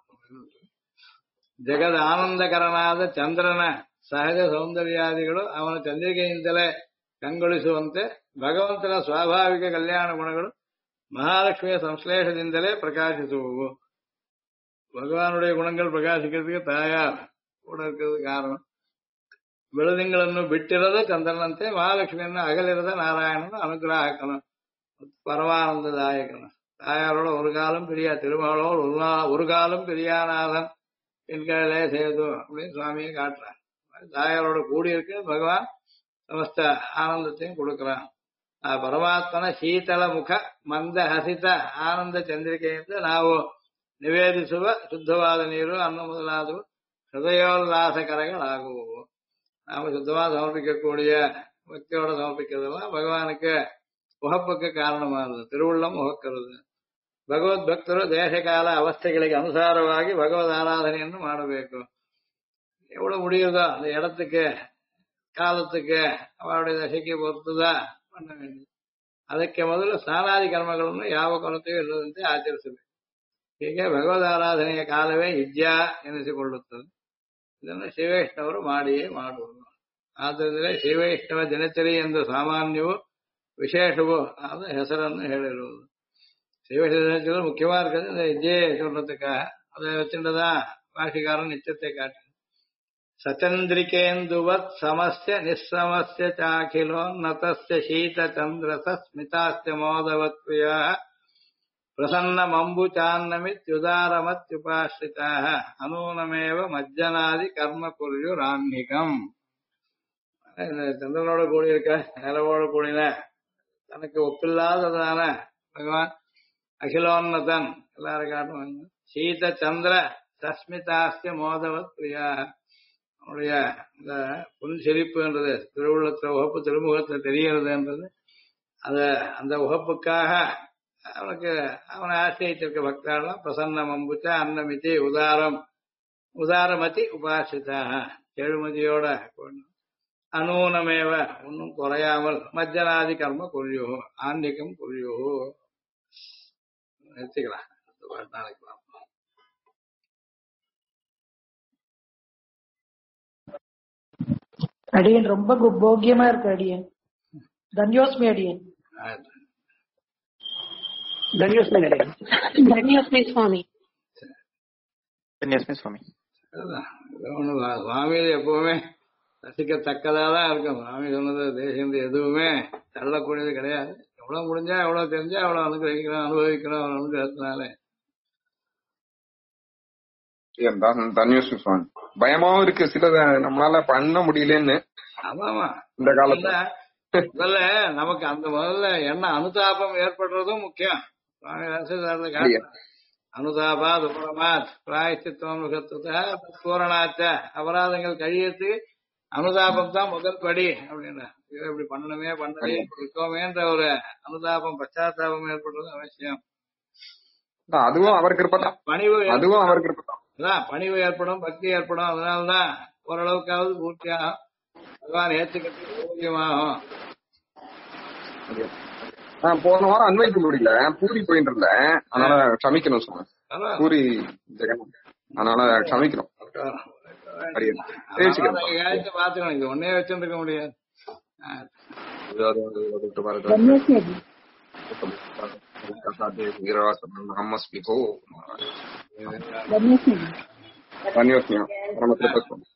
ಜಗದ ಆನಂದಕರನಾದ ಚಂದ್ರನ ಸಹಜ ಸೌಂದರ್ಯಾದಿಗಳು ಅವನ ಚಂದ್ರಿಕೆಯಿಂದಲೇ ಕಂಗೊಳಿಸುವಂತೆ ಭಗವಂತನ ಸ್ವಾಭಾವಿಕ ಕಲ್ಯಾಣ ಗುಣಗಳು மகாலட்சுமிய சம்ஸ்லேஷத்திலே பிரகாசித்துவோ. பகவானுடைய குணங்கள் பிரகாசிக்கிறதுக்கு தாயார் கூட இருக்கிறது காரணம். ಬೆಳದಿಂಗಳನ್ನು ಬಿಟ್ಟಿರದ ಚಂದ್ರನಂತೆ ಮಹಾಲಕ್ಷ್ಮಿಯನ್ನು ಅಗಲಿರದ ನಾರಾಯಣನು ಅನುಗ್ರಹಕನು பரமானந்ததாயகன். தாயாரோட ஒரு காலம் பிரியா திருமகளோடு ஒரு காலம் பிரியாநாதன் என்கிறதே சேது அப்படின்னு சுவாமியை காட்டுறான். தாயாரோட கூடியிருக்கு பகவான் சமஸ்த ஆனந்தத்தையும் கொடுக்கிறான். ಪರಮಾತ್ಮನ ಶೀತಲ ಮುಖ ಮಂದ ಹಸಿತ ಆನಂದ ಚಂದ್ರಿಕೆಯಿಂದ ನಾವು ನಿವೇದಿಸುವ ಶುದ್ಧವಾದ ನೀರು ಅನ್ನ ಮೊದಲಾದವು ஹிருதயோல்லாசகரங்களாகுவோம். நாம சுத்தமாக சமர்ப்பிக்கக்கூடிய பக்தியோட சமர்ப்பிக்கிறதெல்லாம் பகவானுக்கு உகப்புக்கு காரணமானது. திருவுள்ளம் உகக்கிறது. ಭಗವದ್ ಭಕ್ತರು ದೇಶಕಾಲ ಅವಸ್ಥೆಗಳಿಗೆ ಅನುಸಾರವಾಗಿ ಭಗವದ್ ಆರಾಧನೆಯನ್ನು ಮಾಡಬೇಕು. எவ்வளவு முடியுதோ அந்த இடத்துக்கு காலத்துக்கு அவருடைய தசைக்கு பொறுத்துதான் பண்ண வேண்டியது. ಅದಕ್ಕೆ ಮೊದಲು ಸ್ನಾನಾದಿ ಕರ್ಮಗಳನ್ನು ಯಾವ ಕೊರತೆಯೂ ಇಲ್ಲದಂತೆ ಆಚರಿಸಬೇಕು. ಹೀಗೆ ಭಗವದ್ ಆರಾಧನೆಯ ಕಾಲವೇ ಇಜ್ಜಾ ಎನಿಸಿಕೊಳ್ಳುತ್ತದೆ. ಇದನ್ನು ಶಿವೈಷ್ಣವರು ಮಾಡಿಯೇ ಮಾಡುವುದು. ಆದ್ದರಿಂದ ಶಿವೈಷ್ಣವ ದಿನಚರಿ ಎಂದು ಸಾಮಾನ್ಯವೂ ವಿಶೇಷವೂ ಆದ ಹೆಸರನ್ನು ಹೇಳಿರುವುದು. ಶಿವೈಷ್ಣವ ದಿನಚರಿ ಮುಖ್ಯமாக இருக்கிறது இந்த இஜ்ஜையை சொல்றதுக்காக. அதை வச்சுட்டுதான் பாஷிகாரன் நிச்சயத்தை காட்டு. ಸಚಂದ್ರಿಕೇಂದುವತ್ ಸಮಸ್ಯ ನಿಸ್ಸಮಸ್ಯ ಚಾಖಿಲೋನ್ನತಸ್ಯ ಶೀತಚಂದ್ರಸ ಸ್ಮಿತಾಸ್ಯ ಮೋದವತ್ಪ್ರಿಯಾ ಪ್ರಸನ್ನಮಂಬುಚಾನ್ನಮಿತ್ಯುದಾರಮತ್ಯುಪಾಶ್ರಿತಾಃ ಅನೂನಮೇವ ಮಜ್ಜನಾದಿ ಕರ್ಮ ಕುರ್ಯುರಾಹ್ನಿಕಂ. ಚಂದ್ರನೋட கூடியிருக்க நிலவோடு கூடின தனக்கு ஒப்பில்லாததான பகவான் அகிலோன்னதன் எல்லாருக்காட்டும் சீத சந்திர சஸ்மிதாஸ்ய மோதவத் பிரியா. அவனுடைய இந்த புன் சிரிப்புன்றது திருவுள்ளத்துல உகப்பு திருமுகத்துல தெரிகிறதுன்றது அந்த உகப்புக்காக அவனுக்கு அவனை ஆசிரியத்திருக்க பக்தாலாம் பிரசன்ன மம்புச்ச அன்னமிதி உதாரமதி உபாசிதாக எழுமதியோட அனூனமேவ ஒன்னும் குறையாமல் மஜ்ஜனாதி கர்ம குறியோ ஆன்மீகம் குறியோ நிறுத்திக்கலாம். நாளைக்கு அடியன் ரொம்ப போக்கியமா இருக்கு. அடியன் தன்யோஸ்மி. அடியன் ಧನ್ಯೋಸ್ಮಿ ನಡೆಯ ಧನ್ಯೋಸ್ಮಿ ಸ್ವಾಮಿ ಧನ್ಯೋಸ್ಮி சுவாமி. சுவாமி எப்பவுமே ரசிக்கத்தக்கதாதான் இருக்கும். சுவாமி சொன்னது தேசியம் எதுவுமே தள்ளக்கூடியது கிடையாது. எவ்வளவு முடிஞ்சா எவ்வளவு தெரிஞ்சா எவ்வளவு அனுகிரகிக்கணும், அனுபவிக்கணும் அவர் அனுகிரகத்தினாலே. தன்யோஸ்மி சுவாமி. பயமாவும் இருக்கு சிலத நம்மளால பண்ண முடியலன்னு. ஆமாமா, இந்த காலத்துல முதல்ல நமக்கு அந்த முதல்ல என்ன அனுதாபம் ஏற்படுறதும் முக்கியம். அனுதாபாத் உபரமாத் பிராயச்சித்துவம் பூரணாச்ச, அபராதங்கள் கழியத்து அனுதாபம் தான் முதல் படி அப்படின்னா இப்படி பண்ணணுமே பண்ணவே இருக்கோமேன்ற ஒரு அனுதாபம் பச்சாத்தாபம் ஏற்படுறது அவசியம். அதுவும் அவர் கிருப்பதான். பணிவு, அதுவும் அவர் கிருப்பதான். பணிவு ஏற்படும், பக்தி ஏற்படும். அதனாலதான் ஓரளவுக்காவது பூர்த்தியாகும், பகவான் ஏற்றுக்கிறதுக்கு ஊதியமாகும். போன வாரம் அன்வைக்க முடியல, பூரி போயிட்டு இருந்தேன், அதனால க்ஷமிக்கணும் சொன்னேன். பூரி ஜெகன், அதனால க்ஷமிக்கணும். பாத்துக்கணும், இது ஒன்னே வச்சிருக்க முடியாது. தன்யோஸ்மியா